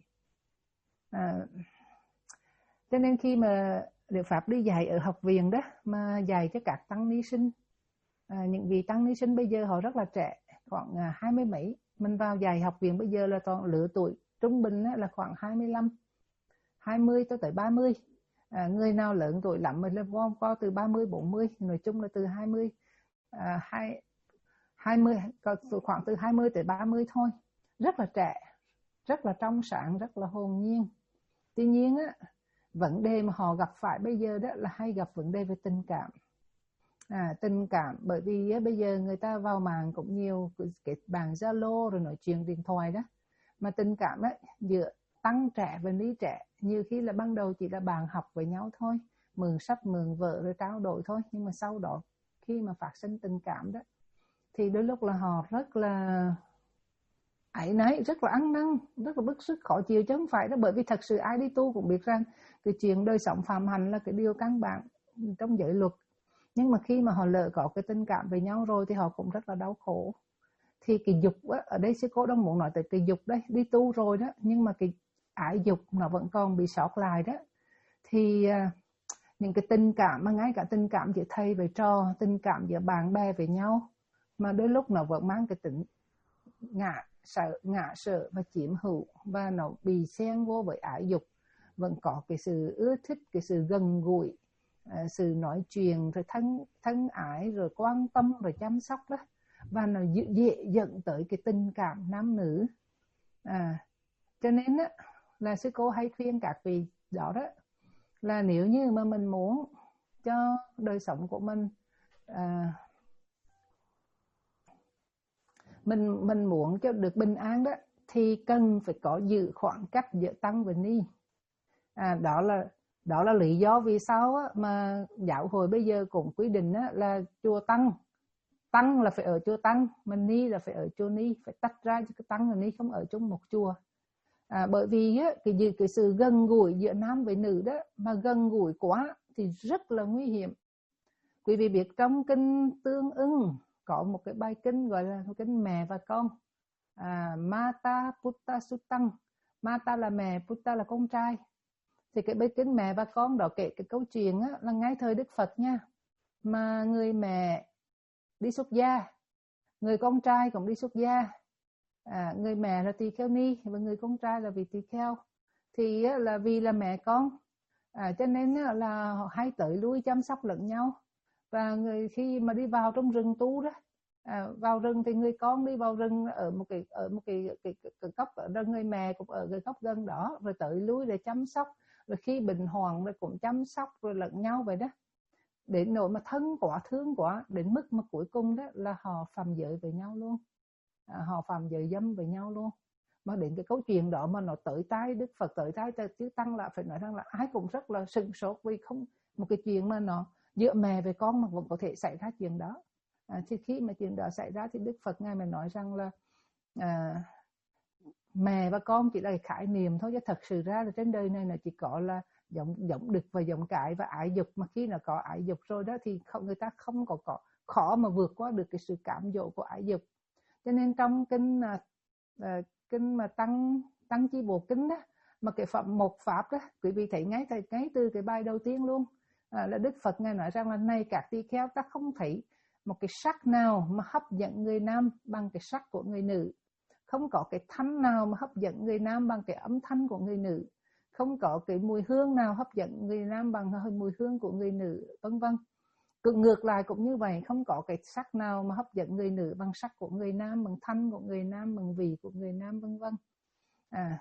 S1: À, cho nên khi mà Đức Pháp đi dạy ở học viện đó, mà dạy cho các tăng ni sinh, à, những vị tăng ni sinh bây giờ họ rất là trẻ, khoảng hai mươi mấy. Mình vào dạy học viện bây giờ là toàn lứa tuổi trung bình là khoảng hai mươi lăm, hai mươi cho tới ba mươi. À, người nào lớn tuổi lắm mình là gom qua từ ba mươi, bốn mươi, nói chung là từ hai mươi, à, hai mươi, khoảng từ hai mươi tới ba mươi thôi. Rất là trẻ, rất là trong sáng, rất là hồn nhiên. Tuy nhiên á, vấn đề mà họ gặp phải bây giờ đó là hay gặp vấn đề về tình cảm. À, tình cảm bởi vì á, bây giờ người ta vào mạng cũng nhiều, kết bạn Zalo rồi nói chuyện điện thoại đó. Mà tình cảm ấy, giữa tăng trẻ và ni trẻ nhiều khi là ban đầu chỉ là bạn học với nhau thôi, mượn sách mượn vợ rồi trao đổi thôi, nhưng mà sau đó khi mà phát sinh tình cảm đó thì đôi lúc là họ rất là ấy nấy, rất là ăn năn, rất là bức xúc khó chịu, chứ không phải đó. Bởi vì thật sự ai đi tu cũng biết rằng cái chuyện đời sống phạm hạnh là cái điều căn bản trong giới luật, nhưng mà khi mà họ lỡ có cái tình cảm với nhau rồi thì họ cũng rất là đau khổ. Thì cái dục á, ở đây sư cô đang muốn nói tới cái dục đây, đi tu rồi đó, nhưng mà cái ái dục nó vẫn còn bị sót lại đó. Thì những cái tình cảm mà ngay cả tình cảm giữa thầy với trò, tình cảm giữa bạn bè với nhau, mà đôi lúc nó vẫn mang cái tính ngã sợ, ngã sợ và chiếm hữu, và nó bị xen vô với ái dục. Vẫn có cái sự ưa thích, cái sự gần gũi, sự nói chuyện rồi thân thân ái, rồi quan tâm, rồi chăm sóc đó, và nó dễ dẫn tới cái tình cảm nam nữ. À, cho nên á, là sư cô hay khuyên các vị đó đó là nếu như mà mình muốn cho đời sống của mình, à, mình mình muốn cho được bình an đó, thì cần phải có giữ khoảng cách giữa tăng và ni. À, đó là đó là lý do vì sao á, mà giáo hội bây giờ cũng quy định á, là chùa tăng tăng là phải ở chùa tăng, mà ni là phải ở chùa ni, phải tách ra, chứ cái tăng và ni không ở chung một chùa. À, bởi vì á, cái, cái sự gần gũi giữa nam với nữ đó mà gần gũi quá thì rất là nguy hiểm. Quý vị biết trong kinh Tương Ưng có một cái bài kinh gọi là kinh mẹ và con, à, Mata Putta Suttăng. Mata là mẹ, Putta là con trai. Thì cái bài kinh mẹ và con đó kể cái câu chuyện á, là ngay thời Đức Phật nha, mà người mẹ đi xuất gia, người con trai cũng đi xuất gia. À, người mẹ là tỳ kheo ni và người con trai là vị tỳ kheo. Thì á, là vì là mẹ con, à, cho nên á, là họ hay tới lui chăm sóc lẫn nhau. Và người khi mà đi vào trong rừng tu đó, à, vào rừng thì người con đi vào rừng ở một cái ở một cái cái, cái, cái góc ở đó, người mẹ cũng ở cái góc gần đó, rồi tới lui để chăm sóc, rồi khi bệnh hoạn rồi cũng chăm sóc rồi lẫn nhau vậy đó. Đến nỗi mà thân quá, thương quá, đến mức mà cuối cùng đó là họ phạm giới với nhau luôn, à, họ phạm giới dâm với nhau luôn. Mà đến cái câu chuyện đó mà nó tới tai Đức Phật, tới tai chư tăng, là phải nói rằng là ai cũng rất là sửng sốt, vì không một cái chuyện mà nó giữa mẹ với con mà vẫn có thể xảy ra chuyện đó. À, thì khi mà chuyện đó xảy ra thì Đức Phật ngài mới nói rằng là à, mẹ và con chỉ là cái khái niệm thôi, chứ thật sự ra là trên đời này nó chỉ có là giống giống đực và giống cái và ái dục. Mà khi nó có ái dục rồi đó thì không, người ta không có, có khó mà vượt qua được cái sự cám dỗ của ái dục. Cho nên trong kinh uh, kinh mà tăng tăng chi bộ kinh đó, mà cái phẩm một pháp đó, quý vị thấy ngay thấy ngay từ cái bài đầu tiên luôn, à, là Đức Phật ngài nói rằng là này các tỳ kheo, ta không thấy một cái sắc nào mà hấp dẫn người nam bằng cái sắc của người nữ, không có cái thanh nào mà hấp dẫn người nam bằng cái âm thanh của người nữ, không có cái mùi hương nào hấp dẫn người nam bằng mùi hương của người nữ, vân vân. Ngược lại cũng như vậy, không có cái sắc nào mà hấp dẫn người nữ bằng sắc của người nam, bằng thanh của người nam, bằng vị của người nam, vân vân. À,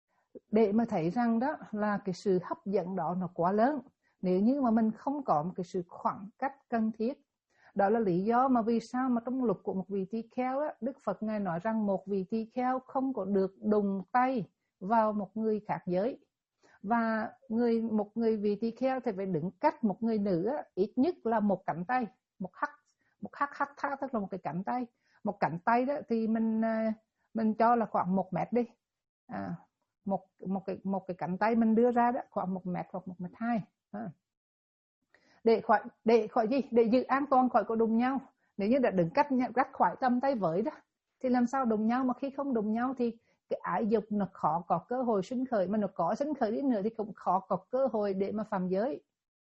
S1: để mà thấy rằng đó là cái sự hấp dẫn đó nó quá lớn nếu như mà mình không có một cái sự khoảng cách cần thiết. Đó là lý do mà vì sao mà trong luật của một vị tỳ kheo á, Đức Phật ngài nói rằng một vị tỳ kheo không có được đụng tay vào một người khác giới, và người một người vị tỳ kheo thì phải đứng cách một người nữ á, ít nhất là một cánh tay, một hắc một hắc hắc thá, tức là một cái cánh tay. Một cánh tay đó thì mình mình cho là khoảng một mét đi, à, một một cái một cái cánh tay mình đưa ra đó khoảng một mét hoặc một mét hai, à. để khỏi để khỏi gì để giữ an toàn khỏi có đụng nhau. Nếu như đã đứng cách cách khỏi tầm tay với đó thì làm sao đụng nhau, mà khi không đụng nhau thì cái ái dục nó khó có cơ hội sinh khởi, mà nó có sinh khởi đi nữa thì cũng khó có cơ hội để mà phạm giới.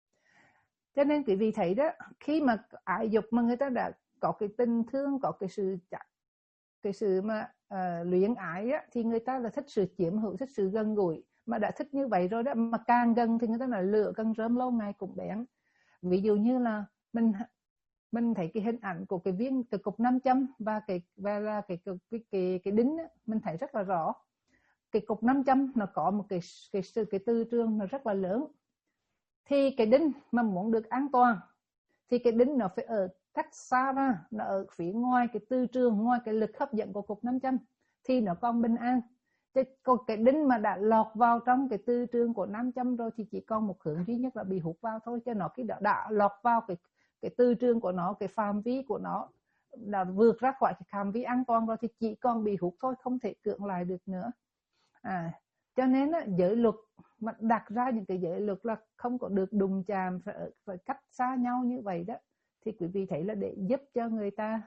S1: Cho nên quý vị thấy đó, khi mà ái dục mà người ta đã có cái tình thương, có cái sự cái sự mà uh, luyến ái á, thì người ta là thích sự chiếm hữu, thích sự gần gũi. Mà đã thích như vậy rồi đó, mà càng gần thì người ta là lửa gần rơm lâu ngày cũng bén. Ví dụ như là mình mình thấy cái hình ảnh của cái viên cái cục nam châm và cái và là cái cái cái cái, cái đính á, mình thấy rất là rõ. Cái cục nam châm nó có một cái cái sự cái tư trường nó rất là lớn, thì cái đính mà muốn được an toàn thì cái đính nó phải ở cách xa ra, nó ở phía ngoài cái tư trường, ngoài cái lực hấp dẫn của cục nam châm thì nó còn bình an. Chứ còn cái đính mà đã lọt vào trong cái tư trường của nam châm rồi thì chỉ còn một hướng duy nhất là bị hút vào thôi. Cho nó khi đã, đã lọt vào cái cái tư trường của nó, cái phạm vi của nó là vượt ra khỏi cái phạm vi an toàn rồi thì chỉ còn bị hút thôi, không thể cưỡng lại được nữa. À, cho nên á, giới luật mà đặt ra những cái giới luật là không có được đụng chạm, phải, phải cách xa nhau như vậy đó, thì quý vị thấy là để giúp cho người ta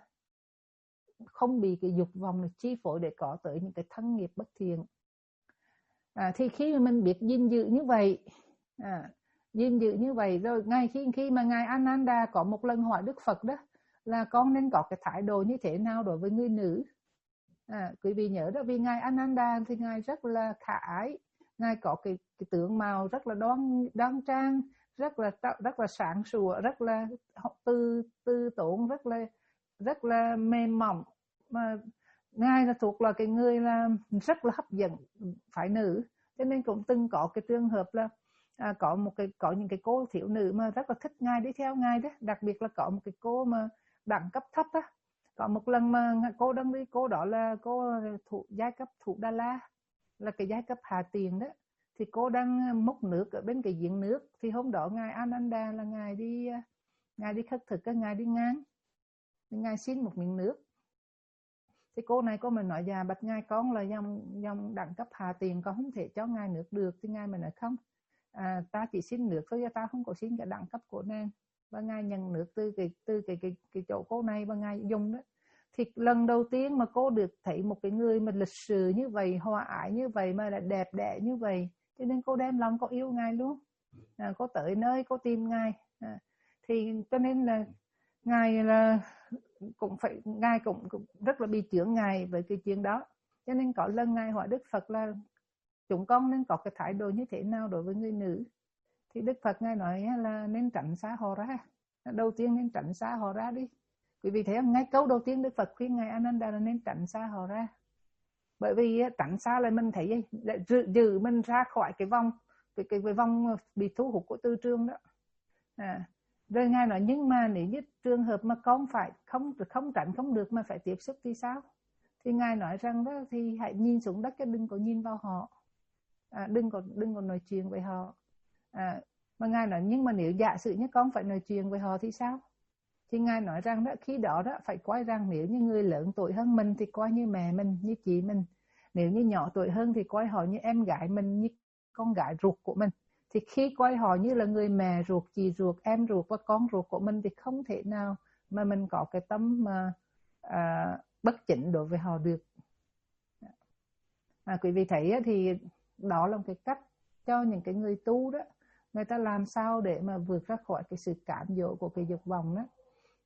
S1: không bị cái dục vọng này chi phối để có tới những cái thân nghiệp bất thiện. À, thì khi mà mình biết gìn giữ như vậy, à, gìn giữ như vậy rồi, ngay khi khi mà ngài Ananda có một lần hỏi Đức Phật đó là con nên có cái thái độ như thế nào đối với người nữ. À, quý vị nhớ đó, vì ngài Ananda thì ngài rất là khả ái, ngài có cái, cái tướng mạo rất là đoan đoan trang, rất là rất là sáng sủa, rất là tư tư tốn, rất là rất là mềm mỏng, mà ngài là thuộc là cái người là rất là hấp dẫn phái nữ. Cho nên cũng từng có cái trường hợp là à, có một cái có những cái cô thiếu nữ mà rất là thích ngài đi theo ngài đó, đặc biệt là có một cái cô mà đẳng cấp thấp á, Có một lần mà cô đang đi, cô đó là cô thủ giai cấp Thủ Đà La, là cái giai cấp hạ tiền đó, thì cô đang múc nước ở bên cái giếng nước. Thì hôm đó ngài Ananda là ngài đi ngài đi khất thực, ngài đi ngang, ngài xin một miếng nước. Thì cô này cô mình nói dạ bạch ngài, con là dòng dòng đẳng cấp hạ tiền, con không thể cho ngài nước được. Thì ngài mình nói không, à, ta chỉ xin nước thôi, ta không có xin cái đẳng cấp của nàng. Và ngài nhận nước từ cái từ cái cái cái chỗ cô này và ngài dùng đó. Thì lần đầu tiên mà cô được thấy một cái người mà lịch sự như vậy, hòa ái như vậy, mà lại đẹp đẽ như vậy, cho nên cô đem lòng cô yêu ngài luôn. À, cô tới nơi cô tìm ngài. À, thì cho nên là ngài là cũng phải ngài cũng, cũng rất là bị chướng ngại với cái chuyện đó. Cho nên có lần ngài hỏi Đức Phật là chúng con nên có cái thái độ như thế nào đối với người nữ. Thì Đức Phật ngài nói là nên tránh xa họ ra. Đầu tiên nên tránh xa họ ra đi. Quý vị thấy không? Ngay câu đầu tiên Đức Phật khuyên ngài Ananda là nên tránh xa họ ra. Bởi vì tránh xa là mình thấy giữ, giữ mình ra khỏi cái vòng cái, cái, cái vòng bị thu hút của tư trường đó. À, rồi ngài nói nhưng mà nếu như trường hợp mà con phải không không tránh không được mà phải tiếp xúc thì sao? Thì ngài nói rằng đó thì hãy nhìn xuống đất chứ đừng có nhìn vào họ. À, đừng có đừng có nói chuyện với họ. À, mà ngài nói nhưng mà nếu giả sử như con phải nói chuyện với họ thì sao? Thì ngài nói rằng đó khi đó đó phải coi rằng nếu như người lớn tuổi hơn mình thì coi như mẹ mình, như chị mình. Nếu như nhỏ tuổi hơn thì coi họ như em gái mình, như con gái ruột của mình. Thì khi coi họ như là người mẹ ruột, chị ruột, em ruột và con ruột của mình thì không thể nào mà mình có cái tâm mà à, bất chỉnh đối với họ được. À, quý vị thấy thì đó là một cái cách cho những cái người tu đó, người ta làm sao để mà vượt ra khỏi cái sự cám dỗ của cái dục vọng đó.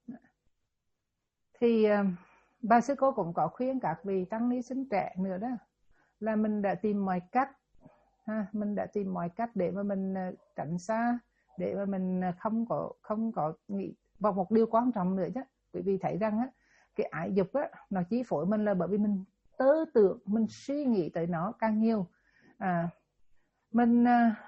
S1: Thì bà sư cô cũng có khuyên các vị tăng ni sinh trẻ nữa đó, là mình đã tìm mọi cách ha, mình đã tìm mọi cách để mà mình tránh xa, để mà mình không có không có nghĩ vào một điều quan trọng nữa chứ. Quý vị thấy rằng á, cái ái dục á nó chi phối mình là bởi vì mình tư tưởng, mình suy nghĩ tới nó càng nhiều. À, mình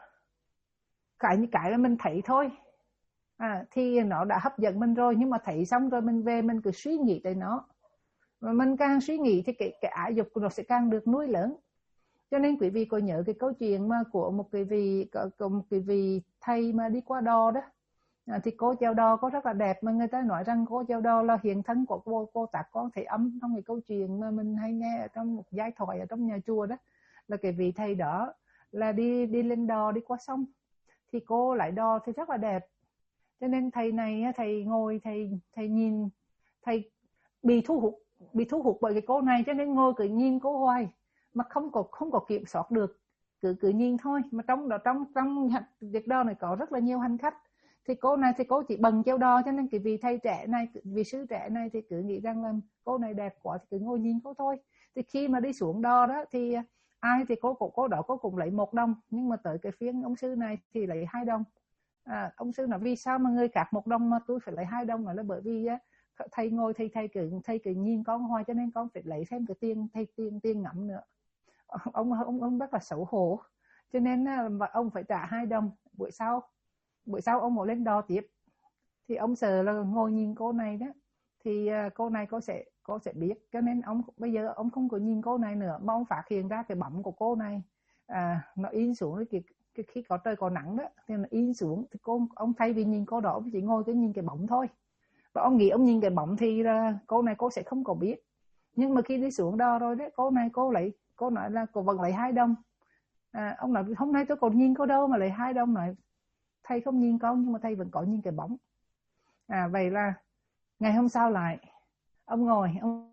S1: cái như cái là mình thấy thôi. À, thì nó đã hấp dẫn mình rồi, nhưng mà thấy xong rồi mình về mình cứ suy nghĩ tới nó, và mình càng suy nghĩ thì cái, cái ái dục của nó sẽ càng được nuôi lớn. Cho nên quý vị có nhớ cái câu chuyện mà của một cái vị có một cái vị thầy mà đi qua đò đó. À, thì cô chèo đò có rất là đẹp, mà người ta nói rằng cô chèo đò là hiện thân của cô cô Tạc Con Thể Âm, trong cái câu chuyện mà mình hay nghe ở trong một giai thoại ở trong nhà chùa đó, là cái vị thầy đó là đi đi lên đò đi qua sông, thì cô lại đò thì rất là đẹp. Cho nên thầy này thầy ngồi thầy thầy nhìn, thầy bị thu hút bị thu hút bởi cái cô này, cho nên ngồi cứ nhìn cô hoài mà không có không có kiểm soát được, cứ cứ nhìn thôi. Mà trong đó trong trong việc đò này có rất là nhiều hành khách, thì cô này thì cô chỉ bần treo đò, cho nên cái vị thầy trẻ này, vị sư trẻ này thì cứ nghĩ rằng là cô này đẹp quá thì cứ ngồi nhìn cô thôi. Thì khi mà đi xuống đò đó thì ai thì cô cô, cô đó cô cũng lấy một đồng, nhưng mà tới cái phiên ông sư này thì lấy hai đồng. À, ông sư nói vì sao mà người khác một đồng mà tôi phải lấy hai đồng? Nói là bởi vì thầy ngồi thầy thầy cứ thầy cứ nhìn con hoài, cho nên con phải lấy thêm cái tiền thầy tiền tiền ngắm nữa. Ông ông ông rất là xấu hổ, cho nên là ông phải trả hai đồng. Buổi sau buổi sau ông ngồi lên đò tiếp, thì ông sợ là ngồi nhìn cô này đó thì cô này cô sẽ cô sẽ biết, cho nên ông bây giờ ông không có nhìn cô này nữa, mà ông phát hiện ra cái bóng của cô này à, nó in xuống cái, cái khi có trời có nắng đó thì nó in xuống, thì cô ông thay vì nhìn cô đó ông chỉ ngồi cái nhìn cái bóng thôi. Và ông nghĩ ông nhìn cái bóng thì là cô này cô sẽ không có biết. Nhưng mà khi đi xuống đò rồi đấy, cô này cô lấy cô nói là cô vẫn lấy hai đồng. À, ông nói hôm nay tôi còn nhìn cô đâu mà lấy hai đồng. Nói thầy không nhìn con nhưng mà thầy vẫn có nhìn cái bóng. À, vậy là ngày hôm sau lại ông ngồi ông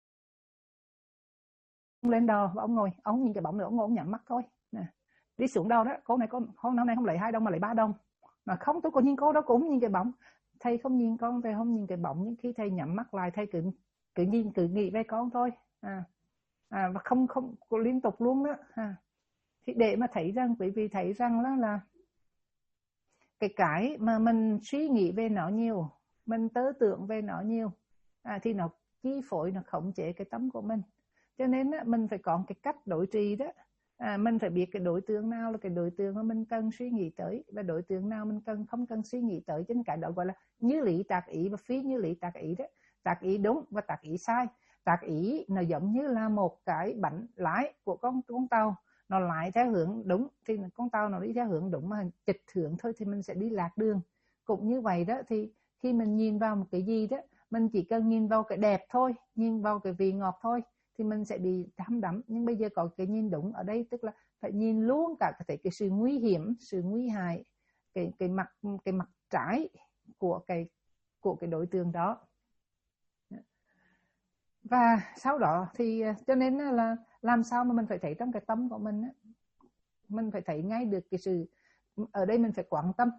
S1: lên đò và ông ngồi ông nhìn cái bóng nữa, ông ngồi ông nhắm mắt thôi. Nè, đi xuống đò đó, cô này cô hôm nay không lấy hai đồng mà lấy ba đồng. Mà không, tôi còn nhìn cô đó cũng nhìn cái bóng. Thầy không nhìn con, thầy không nhìn cái bóng, nhưng khi thầy nhắm mắt lại thầy cứ cứ nhìn cứ nghĩ về con thôi. À, à và không không liên tục luôn đó. À, thì để mà thấy rằng quý vị thấy rằng đó là cái cái mà mình suy nghĩ về nó nhiều, mình tư tưởng về nó nhiều, à, thì nó chi phối, nó khống chế cái tâm của mình. Cho nên á, mình phải có cái cách đối trị đó. À, mình phải biết cái đối tượng nào là cái đối tượng mà mình cần suy nghĩ tới, và đối tượng nào mình cần không cần suy nghĩ tới. Trên cái đó gọi là như lý tạc ý và phi như lý tạc ý đó. tác ý đúng và tác ý sai. Tác ý nó giống như là một cái bánh lái của con con tàu, nó lái theo hướng đúng thì con tàu nó đi theo hướng đúng, mà chệch hướng thôi thì mình sẽ đi lạc đường. Cũng như vậy đó, thì khi mình nhìn vào một cái gì đó, mình chỉ cần nhìn vào cái đẹp thôi, nhìn vào cái vị ngọt thôi thì mình sẽ bị đắm đắm. Nhưng bây giờ có cái nhìn đúng ở đây, tức là phải nhìn luôn cả cái, cái sự nguy hiểm, sự nguy hại, cái cái mặt cái mặt trái của cái của cái đối tượng đó. Và sau đó thì cho nên là làm sao mà mình phải thấy trong cái tâm của mình, mình phải thấy ngay được cái sự, ở đây mình phải quán tâm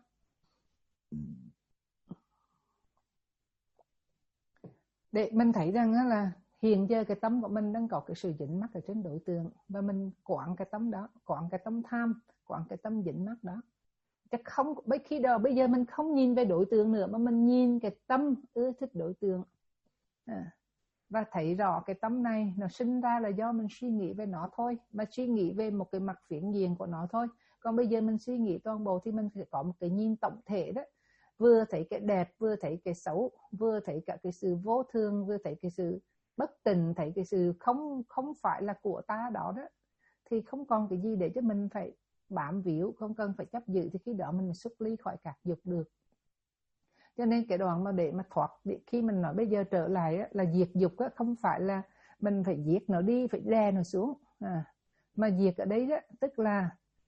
S1: để mình thấy rằng là hiện giờ cái tâm của mình đang có cái sự dính mắc ở trên đối tượng, và mình quán cái tâm đó, quán cái tâm tham, quán cái tâm dính mắc đó. Chứ không, khi đó bây giờ mình không nhìn về đối tượng nữa, mà mình nhìn cái tâm ưa thích đối tượng, à, và thấy rõ cái tâm này nó sinh ra là do mình suy nghĩ về nó thôi, mà suy nghĩ về một cái mặt phiến diện của nó thôi. Còn bây giờ mình suy nghĩ toàn bộ thì mình phải có một cái nhìn tổng thể đó, vừa thấy cái đẹp, vừa thấy cái xấu, vừa thấy cả cái sự vô thường, vừa thấy cái sự bất tình, thấy cái sự không không phải là của ta đó đó, thì không còn cái gì để cho mình phải bám víu, không cần phải chấp giữ, thì khi đó mình xuất ly khỏi các dục được. Cho nên cái đoạn mà để mà thoát, để khi mình nói bây giờ trở lại á, là diệt dục á, không phải là mình phải giết nó đi, phải đè nó xuống, à, mà diệt ở đấy đó, tức là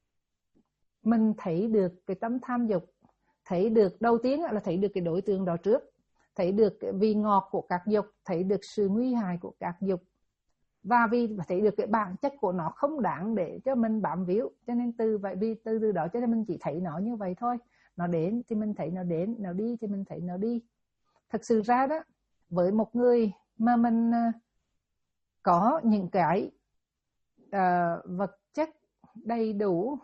S1: mình thấy được cái tâm tham dục, thấy được đầu tiên là thấy được cái đối tượng đó trước, thấy được cái vị ngọt của các dục, thấy được sự nguy hại của các dục, và vì thấy được cái bản chất của nó không đáng để cho mình bám víu. Cho nên từ vậy, vì từ từ đó cho nên mình chỉ thấy nó như vậy thôi. Nó đến thì mình thấy nó đến, nó đi thì mình thấy nó đi. Thật sự ra đó, với một người mà mình có những cái uh, vật chất đầy đủ,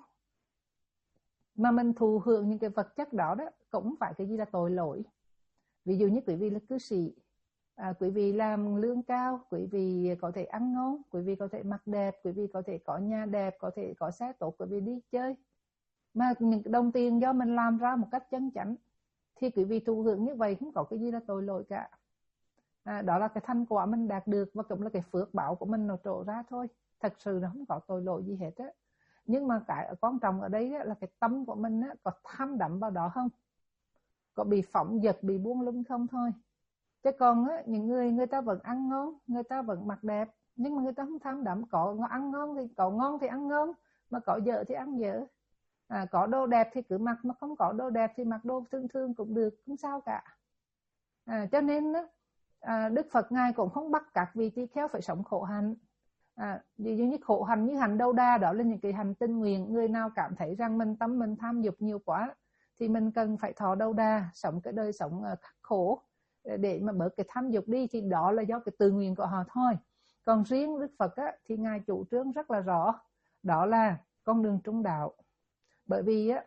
S1: mà mình thụ hưởng những cái vật chất đó đó, cũng phải cái gì là tội lỗi. Ví dụ như quý vị là cư sĩ, à, quý vị làm lương cao, quý vị có thể ăn ngon, quý vị có thể mặc đẹp, quý vị có thể có nhà đẹp, có thể có xe tốt, quý vị đi chơi, mà những đồng tiền do mình làm ra một cách chân chánh, thì quý vị thụ hưởng như vậy không có cái gì là tội lỗi cả. À, đó là cái thành quả mình đạt được, và cũng là cái phước báo của mình nó trổ ra thôi. Thật sự nó không có tội lỗi gì hết á. Nhưng mà cái quan trọng ở đây là cái tâm của mình á, có tham đắm vào đó không, có bị phỏng dật, bị buông lung không thôi. Chứ còn á, những người người ta vẫn ăn ngon, người ta vẫn mặc đẹp, nhưng mà người ta không tham đắm. Có ăn ngon thì có ngon thì ăn ngon, mà có dở thì ăn dở. À, có đồ đẹp thì cứ mặc, mà không có đồ đẹp thì mặc đồ thương thương cũng được, không sao cả. À, cho nên á, à, Đức Phật Ngài cũng không bắt các vị tỳ kheo phải sống khổ hạnh. À, ví dụ như khổ hạnh như hành đâu đa, đó là những cái hành tinh nguyện. Người nào cảm thấy rằng mình tâm mình tham dục nhiều quá thì mình cần phải thọ đâu đa, sống cái đời sống khắc khổ để mà bớt cái tham dục đi, thì đó là do cái tự nguyện của họ thôi. Còn riêng Đức Phật á, thì Ngài chủ trương rất là rõ, đó là con đường trung đạo. Bởi vì á,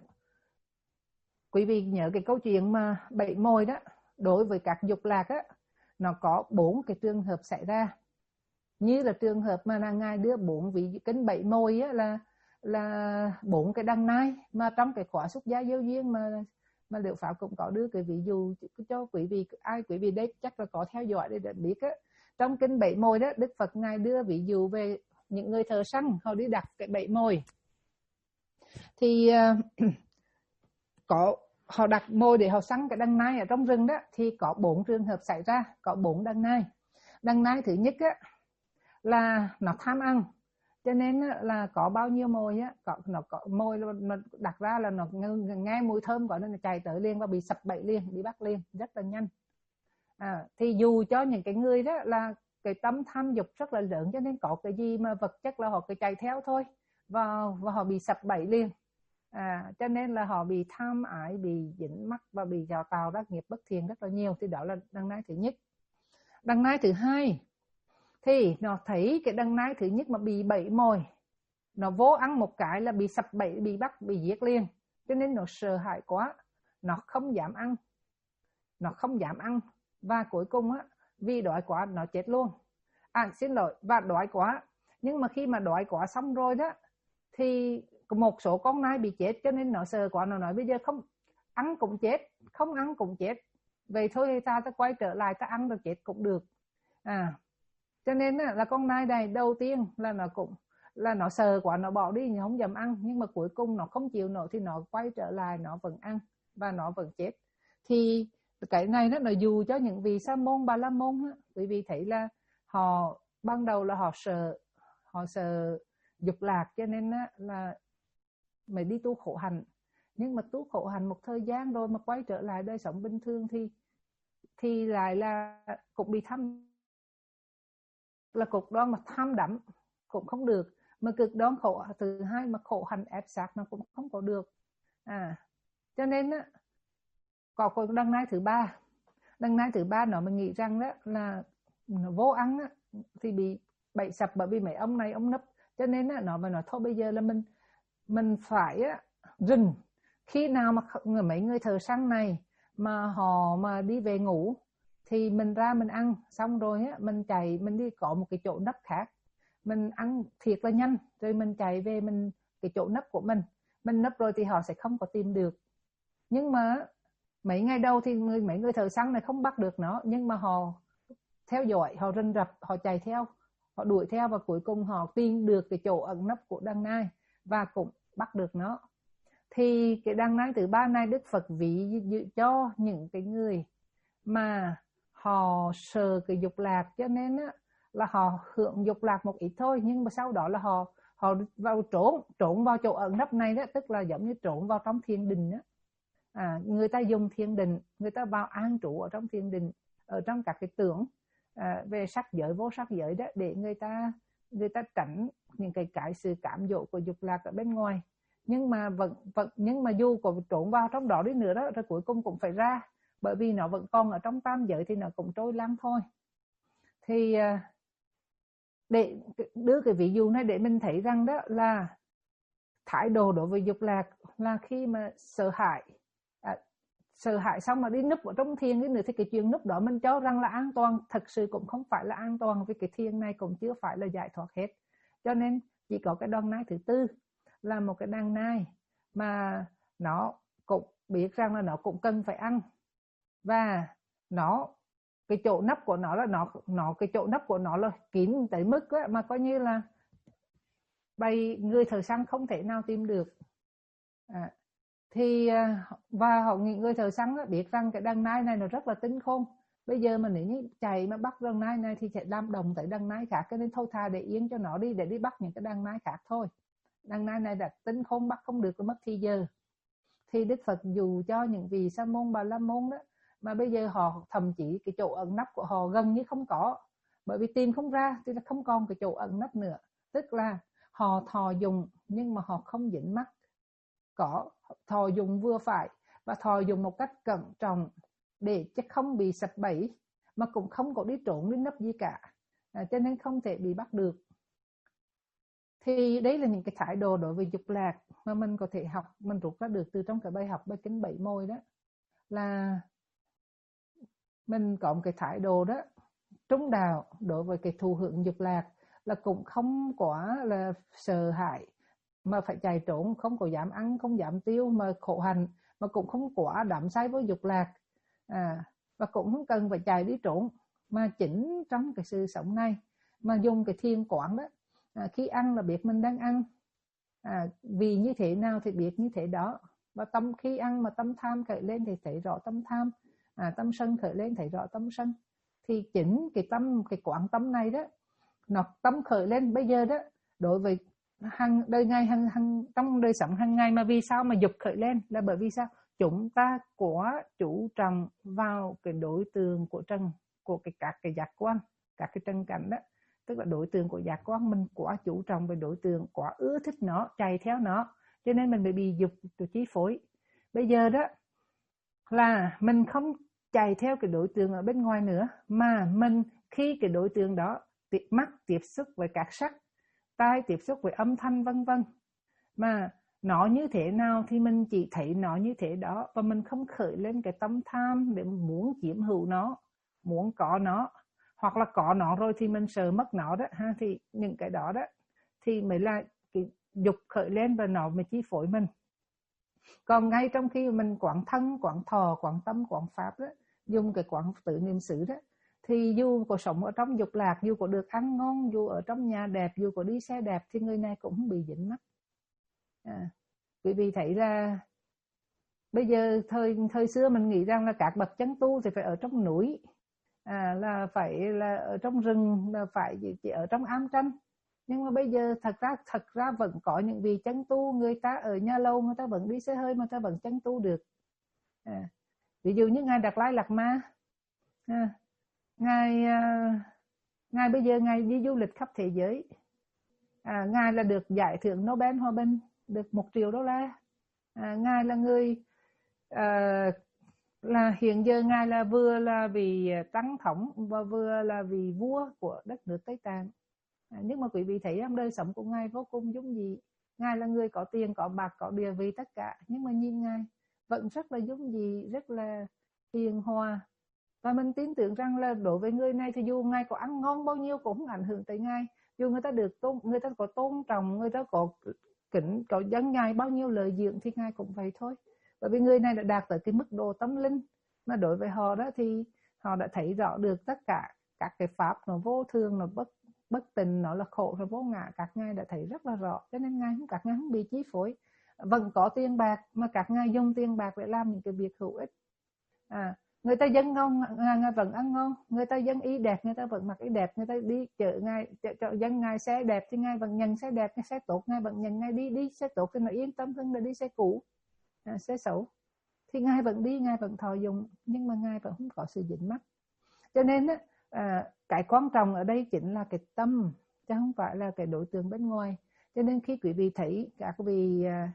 S1: quý vị nhớ cái câu chuyện mà bảy môi đó, đối với các dục lạc á, nó có bốn cái trường hợp xảy ra. Như là trường hợp mà là Ngài đưa bốn vị kính bảy môi á, là là bốn cái đăng nai, mà trong cái khóa xuất gia vô duyên mà mà Liệu Pháp cũng có đưa cái ví dụ cho quý vị, ai quý vị đấy chắc là có theo dõi để biết á. Trong kinh bảy môi đó, Đức Phật Ngài đưa ví dụ về những người thợ săn, họ đi đặt cái bảy môi thì uh, có họ đặt môi để họ săn cái đăng nai ở trong rừng đó, thì có bốn trường hợp xảy ra, có bốn đăng nai. Đăng nai thứ nhất á, là nó tham ăn, cho nên là có bao nhiêu mồi á, có, nó có mồi nó đặt ra là nó nghe mùi thơm của nó, nó chạy tới liền và bị sập bẫy liền, bị bắt liền rất là nhanh. À, thì dù cho những cái người đó là cái tâm tham dục rất là lớn, cho nên có cái gì mà vật chất là họ cứ chạy theo thôi, và, và họ bị sập bẫy liền. À, cho nên là họ bị tham ái, bị dính mắc và bị tạo tạo ra nghiệp bất thiện rất là nhiều. Thì đó là đăng nai thứ nhất. Đăng nai thứ hai thì nó thấy cái đăng nai thứ nhất mà bị bẫy mồi, nó vô ăn một cái là bị sập bẫy, bị bắt, bị giết liền, cho nên nó sợ hãi quá, nó không dám ăn, nó không dám ăn và cuối cùng á, vì đói quá nó chết luôn. À xin lỗi, và đói quá, nhưng mà khi mà đói quá xong rồi đó thì một số con nai bị chết, cho nên nó sợ quá, nó nói bây giờ không ăn cũng chết, không ăn cũng chết, vậy thôi thì ta ta quay trở lại ta ăn rồi chết cũng được. À cho nên là con nai này đầu tiên là nó cũng là nó sợ quá, nó bỏ đi, nó không dám ăn, nhưng mà cuối cùng nó không chịu nổi thì nó quay trở lại, nó vẫn ăn và nó vẫn chết. Thì cái này nó dù cho những vị sa môn bà la môn á, bởi vì thấy là họ ban đầu là họ sợ họ sợ dục lạc, cho nên á, là mày đi tu khổ hạnh, nhưng mà tu khổ hạnh một thời gian rồi mà quay trở lại đời sống bình thường thì thì lại là cũng bị tham, là cực đoan mà tham đắm cũng không được, mà cực đoan khổ thứ hai mà khổ hạnh ép sát nó cũng không có được. À cho nên á, có cái đằng này thứ ba, đằng này thứ ba nó mình nghĩ rằng đó là nó vô ăn á, thì bị bậy sập bởi vì mấy ông này ông nấp, cho nên á, nó mà nói thôi bây giờ là mình mình phải á, rình khi nào mà mấy người thợ săn này mà họ mà đi về ngủ thì mình ra mình ăn xong rồi á, mình chạy mình đi có một cái chỗ nấp khác, mình ăn thiệt là nhanh rồi mình chạy về mình cái chỗ nấp của mình mình nấp rồi thì họ sẽ không có tìm được. Nhưng mà mấy ngày đầu thì người, mấy người thợ săn này không bắt được nó, nhưng mà họ theo dõi, họ rình rập, họ chạy theo, họ đuổi theo và cuối cùng họ tìm được cái chỗ ẩn nấp của đàn nai và cũng bắt được nó. Thì cái đàn nai thứ ba này Đức Phật ví dụ cho những cái người mà họ sợ cái dục lạc, cho nên á, là họ hưởng dục lạc một ít thôi, nhưng mà sau đó là họ họ vào trốn trốn vào chỗ ẩn nấp này đó, tức là giống như trốn vào trong thiền định đó. À, người ta dùng thiền định, người ta vào an trú ở trong thiền định, ở trong các cái tưởng à, về sắc giới vô sắc giới đó, để người ta người ta tránh những cái cái sự cám dỗ của dục lạc ở bên ngoài. Nhưng mà vẫn vẫn nhưng mà dù có trốn vào trong đó đi nữa đó, rồi cuối cùng cũng phải ra, bởi vì nó vẫn còn ở trong tam giới thì nó cũng trôi lăn thôi. Thì để đưa cái ví dụ này để mình thấy rằng đó là thái độ đối với dục lạc là khi mà sợ hãi à, sợ hãi xong mà đi núp ở trong thiền cái nữa, thì cái chuyện núp đó mình cho rằng là an toàn, thật sự cũng không phải là an toàn, vì cái thiền này cũng chưa phải là giải thoát hết. Cho nên chỉ có cái đàn nai thứ tư là một cái đàn nai mà nó cũng biết rằng là nó cũng cần phải ăn, và nó cái chỗ nấp của nó là nó nó cái chỗ nấp của nó là kín tới mức á, mà coi như là bầy người thợ săn không thể nào tìm được. À, thì và họ những người thợ săn biết rằng cái đàn nai này nó rất là tinh khôn, bây giờ mà nếu như chạy mà bắt đàn nai này thì sẽ làm đồng tới đàn nai khác, cho nên thôi thà để yên cho nó đi, để đi bắt những cái đàn nai khác thôi. Đàn nai này là tinh khôn, bắt không được, mất thì giờ. Thì Đức Phật dù cho những vị sa môn bà la môn đó mà bây giờ họ thậm chí cái chỗ ẩn nấp của họ gần như không có, bởi vì tìm không ra thì là không còn cái chỗ ẩn nấp nữa, tức là họ thọ dụng nhưng mà họ không dính mắc, có thọ dụng vừa phải và thọ dụng một cách cẩn trọng để chứ không bị sập bẫy, mà cũng không có đi trốn đi nấp gì cả, à, cho nên không thể bị bắt được. Thì đấy là những cái thái độ đối với dục lạc mà mình có thể học, mình rút ra được từ trong cái bài học bài kinh bảy môi đó, là mình có một cái thái độ đó trung đạo đối với cái thụ hưởng dục lạc, là cũng không quá là sợ hãi mà phải chạy trốn, không có dám ăn, không dám tiêu mà khổ hạnh, mà cũng không quá đắm say với dục lạc, à, và cũng không cần phải chạy đi trốn, mà chính trong cái sự sống này mà dùng cái thiền quán đó, à, khi ăn là biết mình đang ăn, à, vì như thế nào thì biết như thế đó, và tâm khi ăn mà tâm tham khởi lên thì thấy rõ tâm tham, à, tâm sân khởi lên thấy rõ tâm sân. Thì chính cái tâm cái quán tâm này đó, nó tâm khởi lên bây giờ đó, đối với hàng đời ngày hàng, hàng trong đời sống hàng ngày, mà vì sao mà dục khởi lên là bởi vì sao chúng ta quá chú trọng vào cái đối tượng của trần, của cái các cái giác quan, các cái trần cảnh đó, tức là đối tượng của giác quan mình quá chú trọng về đối tượng, quá ưa thích nó, chạy theo nó, cho nên mình mới bị dục chi phối. Bây giờ đó là mình không chạy theo cái đối tượng ở bên ngoài nữa, mà mình khi cái đối tượng đó mắt tiếp xúc với các sắc, tai tiếp xúc với âm thanh vân vân, mà nó như thế nào thì mình chỉ thấy nó như thế đó, và mình không khởi lên cái tâm tham để muốn chiếm hữu nó, muốn có nó, hoặc là có nó rồi thì mình sợ mất nó đó ha. Thì những cái đó đó thì mới là cái dục khởi lên và nó mới chi phối mình. Còn ngay trong khi mình quán thân, quán thọ, quán tâm, quán pháp đó, dùng cái quán tự niệm xứ đó, thì dù có sống ở trong dục lạc, dù có được ăn ngon, dù ở trong nhà đẹp, dù có đi xe đẹp, thì người này cũng không bị dính mắc. À, quý vị thấy là bây giờ thời thời xưa mình nghĩ rằng là các bậc chân tu thì phải ở trong núi, à, là phải là ở trong rừng, là phải chỉ, chỉ ở trong am tranh. Nhưng mà bây giờ thật ra thật ra vẫn có những vị chân tu, người ta ở nhà lâu, người ta vẫn đi xe hơi mà người ta vẫn chân tu được. À, ví dụ như ngài Đạt Lai Lạt Ma, à, ngài à, ngài bây giờ ngài đi du lịch khắp thế giới, à, ngài là được giải thưởng Nobel Hòa Bình, được một triệu đô la. À, ngài là người à, là hiện giờ ngài là vừa là vị tăng thống và vừa là vị vua của đất nước Tây Tạng. À, nhưng mà quý vị thấy trong đời sống của ngài vô cùng dung dị. Ngài là người có tiền, có bạc, có địa vị tất cả, nhưng mà nhìn ngài vẫn rất là dung dị, rất là hiền hòa. Và mình tin tưởng rằng là đối với người này thì dù ngài có ăn ngon bao nhiêu cũng không ảnh hưởng tới ngài. Dù người ta được tôn, người ta có tôn trọng, người ta có kính, có dâng ngài bao nhiêu lời dưỡng thì ngài cũng vậy thôi. Bởi vì người này đã đạt tới cái mức độ tâm linh, mà đối với họ đó thì họ đã thấy rõ được tất cả các cái pháp nó vô thường, nó bất bất tình, nó là khổ, nó vô ngã, các ngài đã thấy rất là rõ. Cho nên ngài các ngài không bị chi phối. Vẫn có tiền bạc mà các ngài dùng tiền bạc để làm những cái việc hữu ích. À, người ta dân ngon, ngài vẫn ăn ngon. Người ta dân y đẹp, người ta vẫn mặc y đẹp. Người ta đi chợ ngài, chợ dân ngài xe đẹp thì ngài vẫn nhận xe đẹp, cái xe tốt ngài vẫn nhận ngài đi đi xe tốt thì nó yên tâm hơn là đi xe cũ, à, xe xấu. Thì ngài vẫn đi, ngài vẫn thọ dụng, nhưng mà ngài vẫn không có sự dính mắc. Cho nên á, à, cái quan trọng ở đây chính là cái tâm, chứ không phải là cái đối tượng bên ngoài. Cho nên khi quý vị thấy các vị à,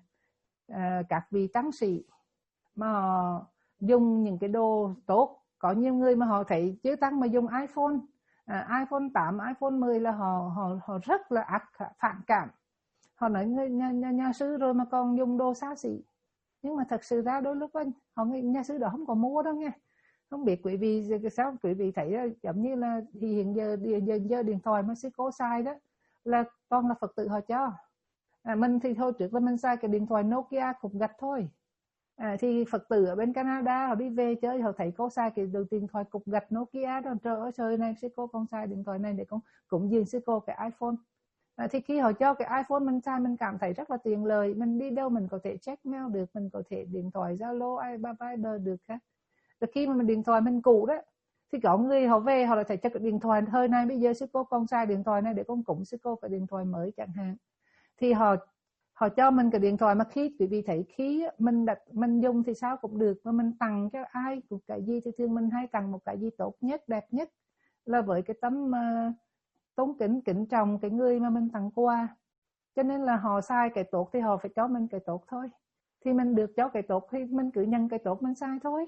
S1: à, các vị tăng sĩ mà họ dùng những cái đồ tốt, có nhiều người mà họ thấy chư tăng mà dùng iPhone, à, iPhone tám, iPhone mười là họ họ họ rất là ác phản cảm. Họ nói người nhà, nhà, nhà sư rồi mà còn dùng đồ xa xỉ. Nhưng mà thật sự ra đôi lúc anh họ nghĩ nhà sư đó không có mua đâu nha. Không biết quý vị sao quý vị thấy đó, giống như là thì hiện giờ giờ, giờ điện thoại mà sư cô xài đó là toàn là Phật tử họ cho. À, mình thì thôi trước là mình xài cái điện thoại Nokia cục gạch thôi. À, thì Phật tử ở bên Canada họ đi về chơi, họ thấy cô xài cái điện thoại cục gạch Nokia đó, trời ơi trời này sư cô con xài điện thoại này để con cũng dường sư cô cái iPhone. À, thì khi họ cho cái iPhone mình xài, mình cảm thấy rất là tiện lợi, mình đi đâu mình có thể check mail được, mình có thể điện thoại Zalo, Viber được hết. Rồi khi mà mình điện thoại mình cũ đó thì có người họ về họ lại thấy chắc cái điện thoại hơi này bây giờ sư cô con xài điện thoại này để con cũng sư cô cái điện thoại mới chẳng hạn, thì họ họ cho mình cái điện thoại mà khi quý vị thấy khi mình đặt mình dùng thì sao cũng được, mà mình tặng cho ai cũng cái gì thì thường mình hay tặng một cái gì tốt nhất, đẹp nhất, là với cái tấm uh, tôn kính kính trọng cái người mà mình tặng quà. Cho nên là họ xài cái tốt thì họ phải cho mình cái tốt thôi, thì mình được cho cái tốt thì mình cứ nhận cái tốt mình xài thôi.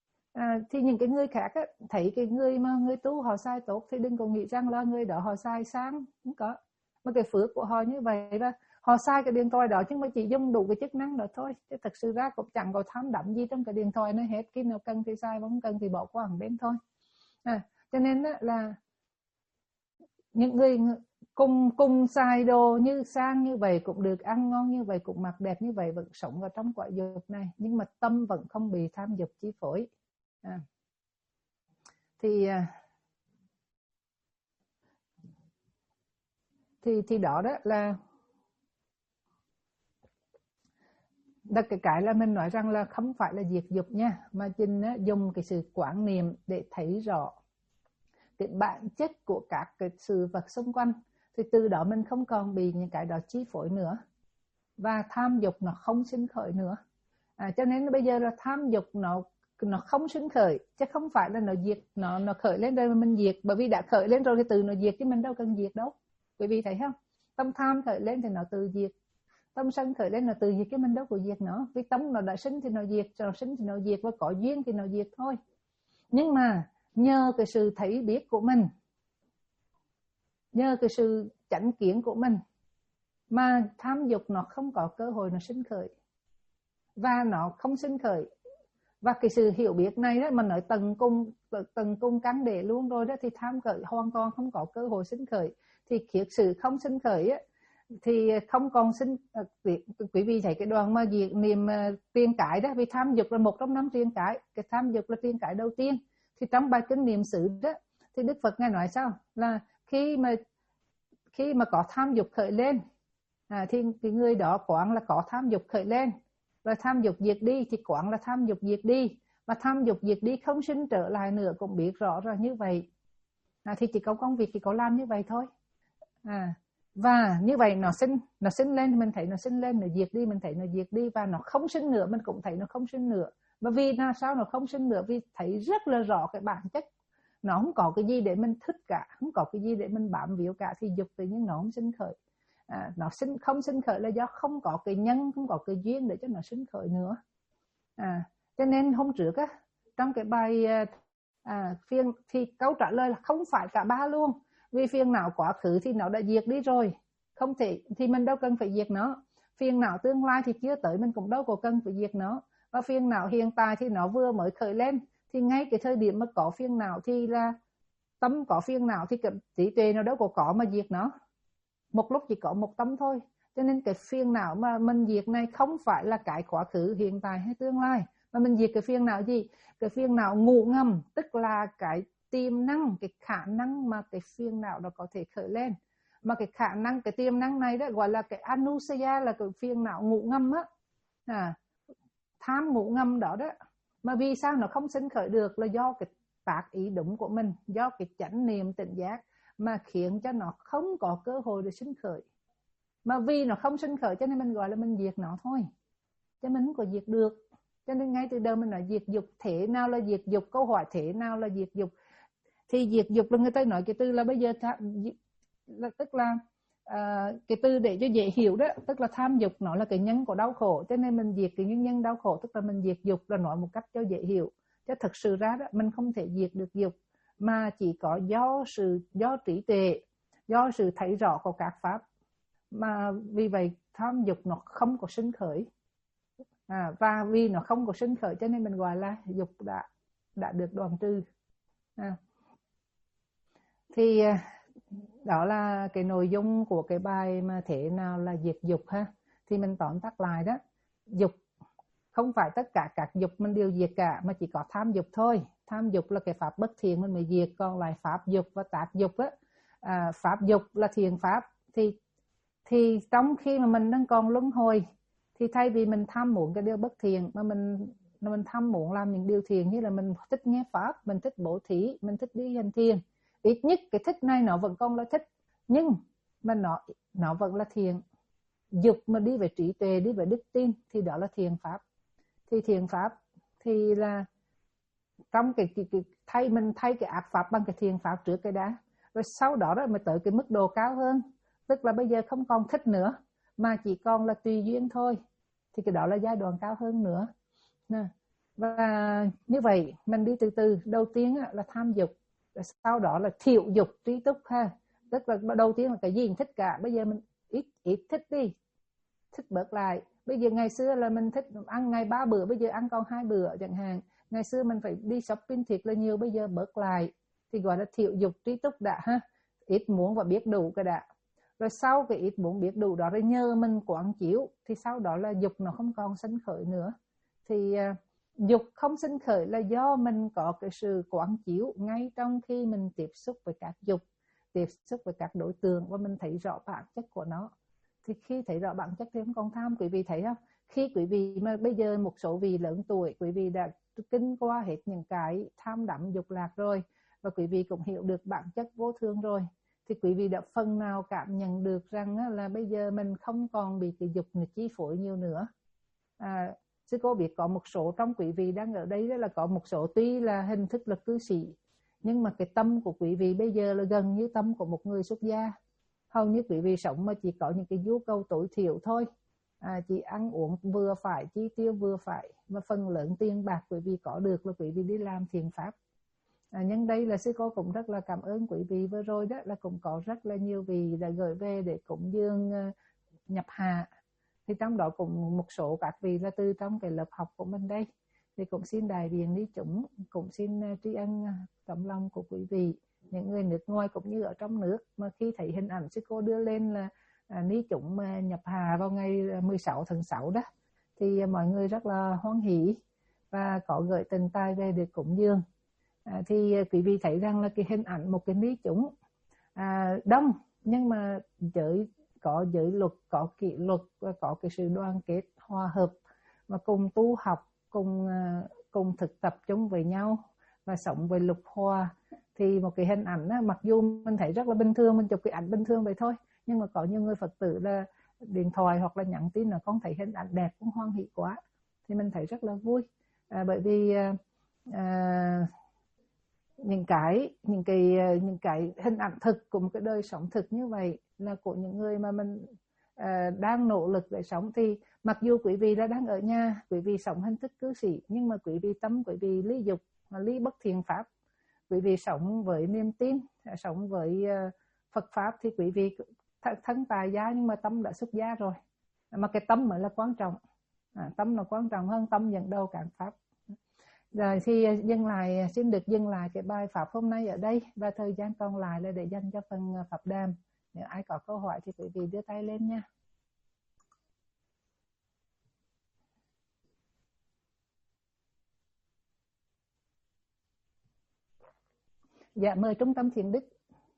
S1: À, thì những cái người khác á, thấy cái người mà người tu họ xài tốt thì đừng có nghĩ rằng là người đó họ xài sáng, không có, mà cái phước của họ như vậy đó, họ xài cái điện thoại đó nhưng mà chỉ dùng đủ cái chức năng đó thôi, chứ thật sự ra cũng chẳng có tham đắm gì trong cái điện thoại này hết, khi nào cần thì xài, không cần thì bỏ qua một bên thôi. À, cho nên á, là những người cùng cùng xài đồ như sang như vậy cũng được, ăn ngon như vậy cũng mặc đẹp như vậy, vẫn sống ở trong quả dục này, nhưng mà tâm vẫn không bị tham dục chi phối. À, thì thì thì đó đó là đó cái cái là mình nói rằng là không phải là diệt dục nha, mà chính á, dùng cái sự quán niệm để thấy rõ cái bản chất của các cái sự vật xung quanh, thì từ đó mình không còn bị những cái đó chi phối nữa, và tham dục nó không sinh khởi nữa. À, cho nên bây giờ là tham dục nó nó không sinh khởi, chứ không phải là nó diệt, nó nó khởi lên rồi mà mình diệt, bởi vì đã khởi lên rồi thì từ nó diệt, chứ mình đâu cần diệt đâu. Quý vị thấy không? Tâm tham khởi lên thì nó tự diệt, tâm sân khởi lên là tự diệt, cái mình đâu có diệt nữa, vì tâm nó đã sinh thì nó diệt, rồi sinh thì nó diệt, và có duyên thì nó diệt thôi. Nhưng mà nhờ cái sự thấy biết của mình, nhờ cái sự chánh kiến của mình, mà tham dục nó không có cơ hội nó sinh khởi, và nó không sinh khởi. Và cái sự hiểu biết này đó, mà nói tầng cung tầng cung cắn để luôn rồi đó, thì tham khởi hoàn toàn không có cơ hội sinh khởi. Thì khiết sự không sinh khởi á, thì không còn sinh. Quý vị thấy cái đoàn mà diệt niệm tiền cái đó, vì tham dục là một trong năm tiền cái, cái tham dục là tiền cái đầu tiên, Thì trong bài kinh niệm xứ đó thì Đức Phật ngài nói sao là khi mà khi mà có tham dục khởi lên à, thì cái người đó quán là có tham dục khởi lên, rồi tham dục diệt đi thì quán là tham dục diệt đi, mà tham dục diệt đi không sinh trở lại nữa cũng biết rõ ra như vậy. À, thì chỉ có công việc thì có làm như vậy thôi. À, và như vậy nó sinh nó sinh lên mình thấy nó sinh lên, nó diệt đi mình thấy nó diệt đi, và nó không sinh nữa mình cũng thấy nó không sinh nữa. Và vì là sao nó không sinh nữa? Vì thấy rất là rõ cái bản chất nó không có cái gì để mình thích cả, không có cái gì để mình bám víu cả, thì dục tự nhiên nó không sinh khởi. À, nó sinh không sinh khởi là do không có cái nhân, không có cái duyên để cho nó sinh khởi nữa. À, cho nên hôm trước á, trong cái bài à, phiền thì câu trả lời là không phải cả ba luôn. Vì phiền não quá khứ thì nó đã diệt đi rồi, không thể thì mình đâu cần phải diệt nó. Phiền não tương lai thì chưa tới mình cũng đâu có cần phải diệt nó. Và phiền não hiện tại thì nó vừa mới khởi lên, thì ngay cái thời điểm mà có phiền não thì là tâm có phiền não thì cái trí tuệ nó đâu có có mà diệt nó. Một lúc chỉ có một tâm thôi. Cho nên cái phiền não mà mình diệt này không phải là cái quá khứ, hiện tại hay tương lai, mà mình diệt cái phiền não gì? Cái phiền não ngủ ngầm, tức là cái tiềm năng, cái khả năng mà cái phiền não đó có thể khởi lên. Mà cái khả năng, cái tiềm năng này đó gọi là cái anusaya, là cái phiền não ngủ ngầm á, à, tham ngủ ngầm đó đó. Mà vì sao nó không sinh khởi được? Là do cái tác ý đúng của mình, do cái chánh niệm tỉnh giác mà khiến cho nó không có cơ hội để sinh khởi. Mà vì nó không sinh khởi cho nên mình gọi là mình diệt nó thôi, chứ mình không có diệt được. Cho nên ngay từ đầu mình nói diệt dục. Thế nào là diệt dục? Câu hỏi thế nào là diệt dục? Thì diệt dục là người ta nói cái từ là bây giờ là, tức là uh, cái từ để cho dễ hiểu đó, tức là tham dục nó là cái nhân của đau khổ, cho nên mình diệt cái nguyên nhân đau khổ, tức là mình diệt dục, là nói một cách cho dễ hiểu. Chứ thực sự ra đó mình không thể diệt được dục, mà chỉ có do sự do trí tuệ, do sự thấy rõ của các pháp, mà vì vậy tham dục nó không có sinh khởi. À, và vì nó không có sinh khởi cho nên mình gọi là dục đã đã được đoạn trừ. À, thì đó là cái nội dung của cái bài mà thế nào là diệt dục ha. Thì mình tóm tắt lại đó, dục không phải tất cả các dục mình đều diệt cả, mà chỉ có tham dục thôi. Tham dục là cái pháp bất thiện mình mới diệt, còn lại pháp dục và tác dục á, à, pháp dục là thiện pháp. Thì thì trong khi mà mình đang còn luân hồi, thì thay vì mình tham muốn cái điều bất thiện, mà mình mình tham muốn làm những điều thiện, như là mình thích nghe pháp, mình thích bố thí, mình thích đi hành thiền. Ít nhất cái thích này nó vẫn còn là thích, nhưng mà nó nó vẫn là thiện. Dục mà đi về trí tuệ, đi về đức tin thì đó là thiện pháp. Thì thiện pháp thì là trong cái, cái, cái thay mình thay cái ác pháp bằng cái thiện pháp trước cái đã, rồi sau đó đó mới tới cái mức độ cao hơn, tức là bây giờ không còn thích nữa mà chỉ còn là tùy duyên thôi, thì cái đó là giai đoạn cao hơn nữa. Và như vậy mình đi từ từ. Đầu tiên là tham dục, rồi sau đó là thiểu dục trí túc ha, tức là đầu tiên là cái gì mình thích cả, bây giờ mình ít ít thích đi, thích bớt lại. Bây giờ ngày xưa là mình thích ăn ngày ba bữa, bây giờ ăn còn hai bữa chẳng hạn. Ngày xưa mình phải đi shopping thiệt là nhiều, bây giờ bớt lại, thì gọi là thiểu dục trí túc đã ha. Ít muốn và biết đủ cái đã. Rồi sau cái ít muốn biết đủ đó, rồi nhờ mình quán chiếu, thì sau đó là dục nó không còn sinh khởi nữa. Thì uh, dục không sinh khởi là do mình có cái sự quán chiếu ngay trong khi mình tiếp xúc với các dục, tiếp xúc với các đối tượng, và mình thấy rõ bản chất của nó. Thì khi thấy rõ bản chất thì không còn tham. Quý vị thấy không? Khi quý vị mà bây giờ một số vị lớn tuổi, quý vị đã kinh qua hết những cái tham đắm dục lạc rồi, và quý vị cũng hiểu được bản chất vô thường rồi, thì quý vị đã phần nào cảm nhận được rằng là bây giờ mình không còn bị cái dục này chi phối nhiều nữa. À, sư cô biết có một số trong quý vị đang ở đây, đó là có một số tuy là hình thức là cư sĩ, nhưng mà cái tâm của quý vị bây giờ là gần như tâm của một người xuất gia. Hầu như quý vị sống mà chỉ có những cái nhu cầu tối thiểu thôi, à, chỉ ăn uống vừa phải, chi tiêu vừa phải, và phần lớn tiền bạc quý vị có được là quý vị đi làm thiện pháp. À, nhân đây là sư cô cũng rất là cảm ơn quý vị vừa rồi đó, là cũng có rất là nhiều vị đã gửi về để cúng dường uh, nhập hạ. Thì trong đó cũng một số các vị là từ trong cái lớp học của mình đây, thì cũng xin đại diện đi chúng, cũng xin uh, tri ân uh, tấm lòng của quý vị, những người nước ngoài cũng như ở trong nước, mà khi thấy hình ảnh sư cô đưa lên là uh, ní chúng uh, nhập hạ vào ngày mười sáu tháng sáu đó, thì uh, mọi người rất là hoan hỷ và có gửi tình tài về để cúng dường. À, thì quý vị thấy rằng là cái hình ảnh một cái ni chúng à, đông, nhưng mà giới có giới luật, có kỷ luật và có cái sự đoàn kết hòa hợp, và cùng tu học, cùng cùng thực tập chung với nhau và sống với luật hòa. Thì một cái hình ảnh á, mặc dù mình thấy rất là bình thường, mình chụp cái ảnh bình thường vậy thôi, nhưng mà có nhiều người Phật tử là điện thoại hoặc là nhắn tin là con thấy hình ảnh đẹp, cũng hoan hỷ quá, thì mình thấy rất là vui. À, bởi vì à, những cái những cái những cái hình ảnh thực của một cái đời sống thực như vậy là của những người mà mình à, đang nỗ lực để sống. Thì mặc dù quý vị là đang ở nhà, quý vị sống hình thức cư sĩ, nhưng mà quý vị tâm quý vị ly dục, ly bất thiện pháp, quý vị sống với niềm tin, sống với Phật pháp, thì quý vị thân tài gia nhưng mà tâm đã xuất gia rồi. Mà cái tâm mới là quan trọng, à, tâm là quan trọng hơn tâm dẫn đầu các pháp. Rồi thì dừng lại, xin được dừng lại cái bài pháp hôm nay ở đây, và thời gian còn lại là để dành cho phần pháp đàm. Nếu ai có câu hỏi thì quý vị đưa tay lên nha. Dạ, mời Trung tâm Thiện Đức.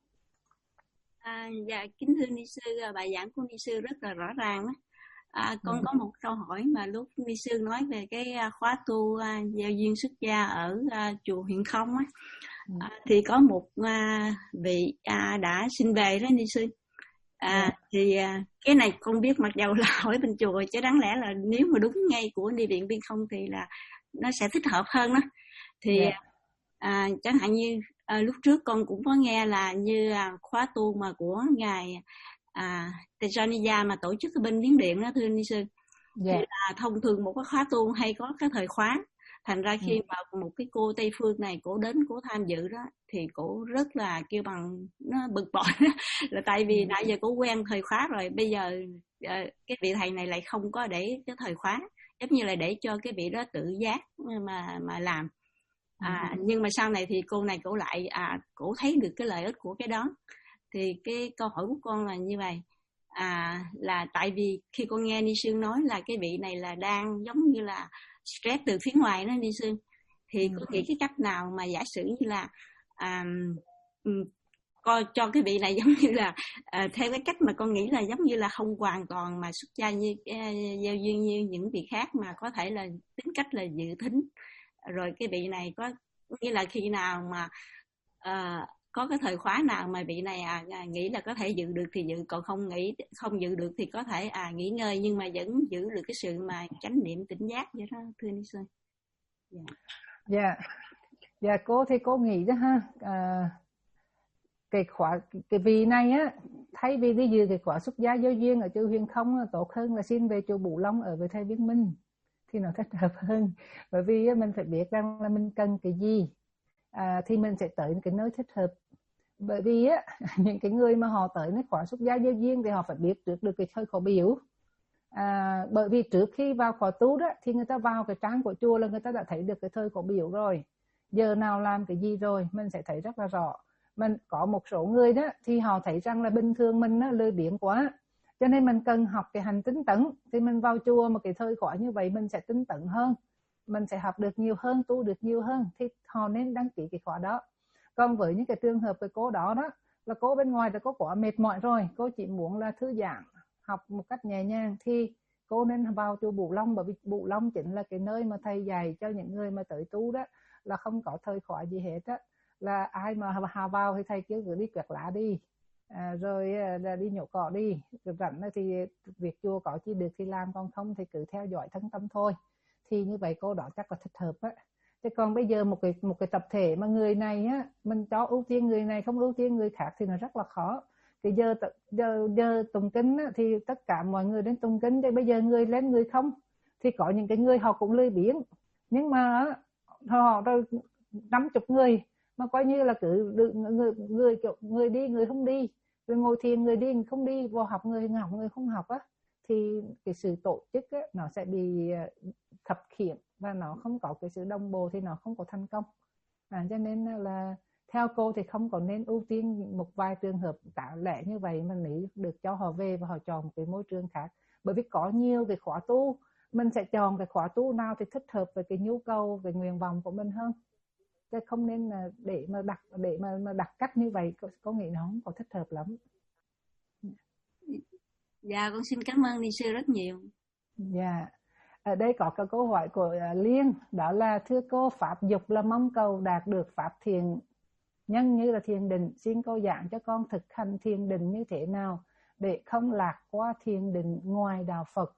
S2: À, dạ, kính thưa ni sư, bài giảng của ni sư rất là rõ ràng đó. À, con ừ. có một câu hỏi mà lúc ni sư nói về cái khóa tu uh, giao duyên xuất gia ở uh, chùa Huyền Không á, ừ. à, thì có một uh, vị uh, đã xin về đó ni sư. À, yeah. Thì uh, cái này con biết, mặc dầu là hỏi bên chùa, chứ đáng lẽ là nếu mà đúng ngay của Ni Viện Biên Không thì là nó sẽ thích hợp hơn đó. Thì yeah. à, chẳng hạn như à, lúc trước con cũng có nghe là như à, khóa tu mà của ngài à, Tejaniya mà tổ chức ở bên Miến Điện đó thưa ni sư, yeah. Thì là thông thường một cái khóa tu hay có cái thời khóa, thành ra khi mà một cái cô Tây Phương này cổ đến cổ tham dự đó thì cổ rất là kêu bằng nó bực bội là tại vì nãy giờ cổ quen thời khóa rồi, bây giờ cái vị thầy này lại không có để cái thời khóa, giống như là để cho cái vị đó tự giác mà mà làm. À, nhưng mà sau này thì cô này cổ lại à, cổ thấy được cái lợi ích của cái đó. Thì cái câu hỏi của con là như vậy, à, là tại vì khi con nghe ni sư nói là cái vị này là đang giống như là stress từ phía ngoài đó ni sư, thì có nghĩ cái cách nào mà giả sử như là à, coi cho cái vị này giống như là à, theo cái cách mà con nghĩ là giống như là không hoàn toàn mà xuất gia như giao duyên như những vị khác, mà có thể là tính cách là dự thính, rồi cái vị này có như là khi nào mà uh, có cái thời khóa nào mà vị này à, nghĩ là có thể dự được thì dự, còn không nghĩ không dự được thì có thể à nghỉ ngơi, nhưng mà vẫn giữ được cái sự mà chánh niệm tỉnh giác vậy đó thưa ni sư.
S1: Dạ, yeah. yeah. yeah, cô thì cô nghĩ đó ha, à, cái khóa cái vị này á, thay vì đi dự cái khóa xuất gia giao duyên ở chùa Huyền Không tốt hơn là xin về chùa Bửu Long ở với thầy Viên Minh thì nó thích hợp hơn. Bởi vì mình phải biết rằng là mình cần cái gì, à, thì mình sẽ tới cái nơi thích hợp. Bởi vì á, những cái người mà họ tới cái khóa xuất gia giao duyên thì họ phải biết trước được cái thời khóa biểu. À, bởi vì trước khi vào khóa tu đó thì người ta vào cái trang của chùa là người ta đã thấy được cái thời khóa biểu rồi, giờ nào làm cái gì rồi mình sẽ thấy rất là rõ. Mình có một số người đó thì họ thấy rằng là bình thường mình nó lười biếng quá, cho nên mình cần học cái hành tinh tấn, thì mình vào chùa một cái thời khóa như vậy mình sẽ tinh tấn hơn, mình sẽ học được nhiều hơn, tu được nhiều hơn, thì họ nên đăng ký cái khóa đó. Còn với những cái trường hợp cái cô đó đó là cô bên ngoài là cô quá mệt mỏi rồi, cô chỉ muốn là thư giãn, học một cách nhẹ nhàng, thì cô nên vào chùa Bửu Long. Bởi vì Bửu Long chính là cái nơi mà thầy dạy cho những người mà tới tu đó là không có thời khóa gì hết á, là ai mà hà vào thì thầy kêu cứ đi quẹt lá đi, à, rồi là đi nhổ cỏ đi, được rảnh thì việc chùa có chi được thì làm, còn không thì cứ theo dõi thân tâm thôi. Thì như vậy cô đó chắc là thích hợp á. Chứ còn bây giờ một cái một cái tập thể mà người này á, mình cho ưu tiên người này không ưu tiên người khác thì nó rất là khó. Thì giờ giờ giờ tụng kinh á, thì tất cả mọi người đến tụng kinh, thì bây giờ người lên người không, thì có những cái người họ cũng lười biếng, nhưng mà họ rồi năm chục người mà coi như là cứ người người kiểu người đi người không đi, rồi ngồi thiền người đi không đi, vào học người học người không học á, thì cái sự tổ chức á, nó sẽ bị khập khiễng và nó không có cái sự đồng bộ thì nó không có thành công. À, cho nên là theo cô thì không có nên ưu tiên một vài trường hợp cả lẻ như vậy mà nếu được cho họ về và họ chọn một cái môi trường khác. Bởi vì có nhiều cái khóa tu, mình sẽ chọn cái khóa tu nào thì thích hợp với cái nhu cầu, cái nguyện vọng của mình hơn. chứ không nên là để mà đặt để mà mà đặt cách như vậy, có, có nghĩ nó không có thích hợp lắm.
S2: Dạ con xin cảm ơn ni sư rất nhiều.
S1: Dạ. Ở đây có cái câu hỏi của Liên, đó là thưa cô, pháp dục là mong cầu đạt được pháp thiền nhân như là thiền định, xin cô giảng cho con thực hành thiền định như thế nào để không lạc qua thiền định ngoài đạo Phật.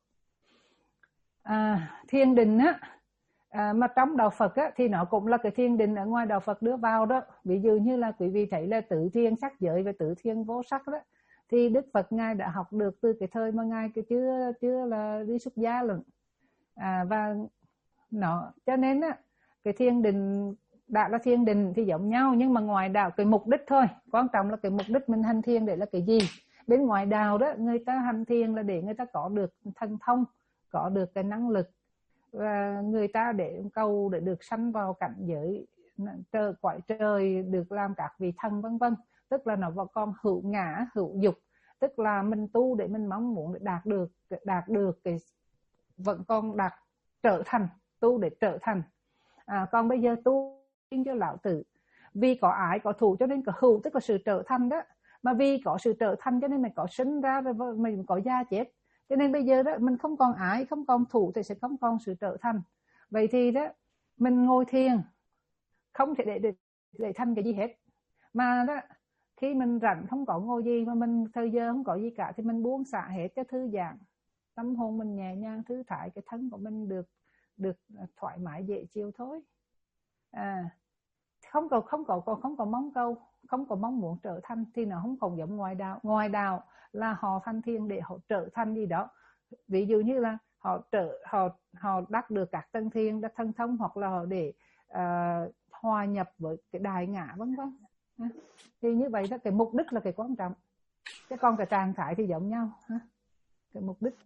S1: À, thiền định á, à, mà trong đạo Phật á, thì nó cũng là cái thiền định ở ngoài đạo Phật đưa vào đó. Ví dụ như là quý vị thấy là tứ thiền sắc giới và tứ thiền vô sắc đó, thì Đức Phật Ngài đã học được từ cái thời mà Ngài chưa chưa là đi xuất gia lần. À, và nó cho nên á, cái thiền định đã là thiền định thì giống nhau, nhưng mà ngoài đạo cái mục đích thôi, quan trọng là cái mục đích mình hành thiền để là cái gì. Bên ngoài đạo đó người ta hành thiền là để người ta có được thần thông, có được cái năng lực, và người ta để cầu để được sanh vào cảnh giới trời cõi trời, được làm các vị thần vân vân, tức là nó vẫn còn hữu ngã hữu dục, tức là mình tu để mình mong muốn để đạt được đạt được cái vẫn còn đạt trở thành, tu để trở thành. À, còn bây giờ tu cho lão tử vì có ái có thù cho nên có hữu, tức là sự trở thành đó, mà vì có sự trở thành cho nên mình có sinh ra rồi mình có già chết, cho nên bây giờ đó mình không còn ái không còn thù thì sẽ không còn sự trở thành. Vậy thì đó mình ngồi thiền không thể để để, để thành cái gì hết, mà đó khi mình rảnh không có ngồi gì mà mình thời giờ không có gì cả thì mình buông xả hết cái thư giãn, tâm hồn mình nhẹ nhàng thư thái, cái thân của mình được được thoải mái dễ chịu thôi. À, không có không có không có mong câu, không có mong muốn trở thành thì nó không còn giống ngoài đạo. Ngoài đạo là họ thành thiền để họ trở thành gì đó, ví dụ như là họ trở họ họ đắc được các tầng thiền, đắc thân thông, hoặc là họ để uh, hòa nhập với cái đại ngã vân vân. Thì như vậy đó, cái mục đích là cái quan trọng, chứ còn cái trạng thái thì giống nhau ha, cái mục đích.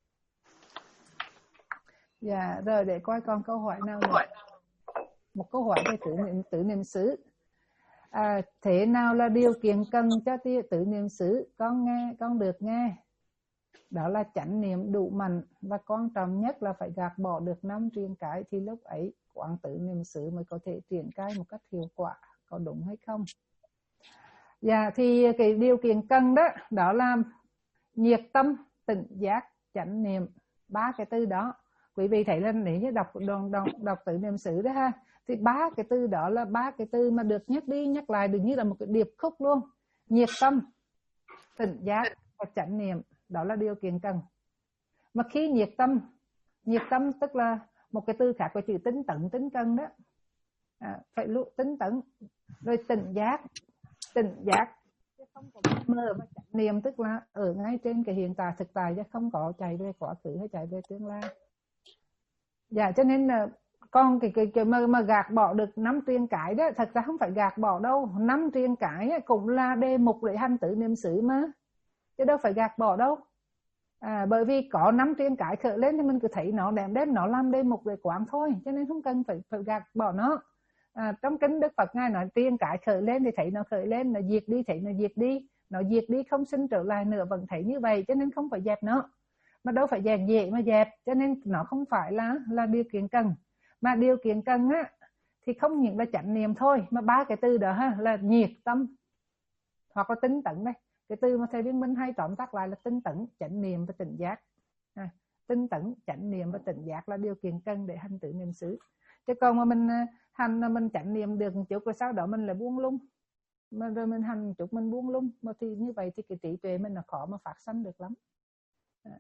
S1: Dạ rồi, để coi con câu hỏi nào nữa. Một câu hỏi về tự niệm tự niệm xứ. À, thế nào là điều kiện cần cho tự niệm xứ? Con nghe, con được nghe. Đó là chánh niệm đủ mạnh, và quan trọng nhất là phải gạt bỏ được năm triền cái, thì lúc ấy quán tự niệm xứ mới có thể triển khai một cách hiệu quả. Có đúng hay không? Dạ, thì cái điều kiện cần đó, đó là nhiệt tâm, tỉnh giác, chánh niệm, ba cái từ đó. Quý vị thấy là nếu như đọc đọc, đọc, đọc tự niệm xứ đó ha, thì ba cái từ đó là ba cái từ mà được nhắc đi nhắc lại được như là một cái điệp khúc luôn. Nhiệt tâm, tỉnh giác và chánh niệm, đó là điều kiện cần. Mà khi nhiệt tâm, nhiệt tâm tức là một cái từ khác của chữ tính tận, tính cần đó. À, phải lúc tính tận, rồi tỉnh giác, tỉnh giác chứ không có mơ, mà chánh niệm tức là ở ngay trên cái hiện tại thực tại, chứ không có chạy về quá khứ hay chạy về tương lai. Dạ, cho nên là con cái, cái, cái mà, mà gạt bỏ được năm triền cái đó, thật ra không phải gạt bỏ đâu. Năm triền cái cũng là đề mục để hành tự niệm xứ mà, chứ đâu phải gạt bỏ đâu. À, bởi vì có năm triền cái khởi lên thì mình cứ thấy nó đẹp đến, nó làm đề mục để quán thôi, cho nên không cần phải, phải gạt bỏ nó. À, trong kinh Đức Phật Ngài nói triền cái khởi lên thì thấy nó khởi lên, nó diệt đi thấy nó diệt đi, nó diệt đi không sinh trở lại nữa vẫn thấy như vậy, cho nên không phải dẹp nó. Mà đâu phải dẹp dễ mà dẹp, cho nên nó không phải là là điều kiện cần. Mà điều kiện cần á thì không những là chánh niệm thôi, mà ba cái từ đó ha, là nhiệt tâm hoặc là tinh tấn đây. Cái từ mà thầy Viên Minh hay tóm tắt lại là tinh tấn, chánh niệm và tỉnh giác. À, tinh tấn, chánh niệm và tỉnh giác là điều kiện cần để hành tự niệm xứ. Chứ còn mà mình hành mình chánh niệm được một chút rồi sau đó mình lại buông lung, mà rồi mình hành một chút mình buông lung, mà thì như vậy thì cái trí tuệ mình là khó mà phát sanh được lắm. À.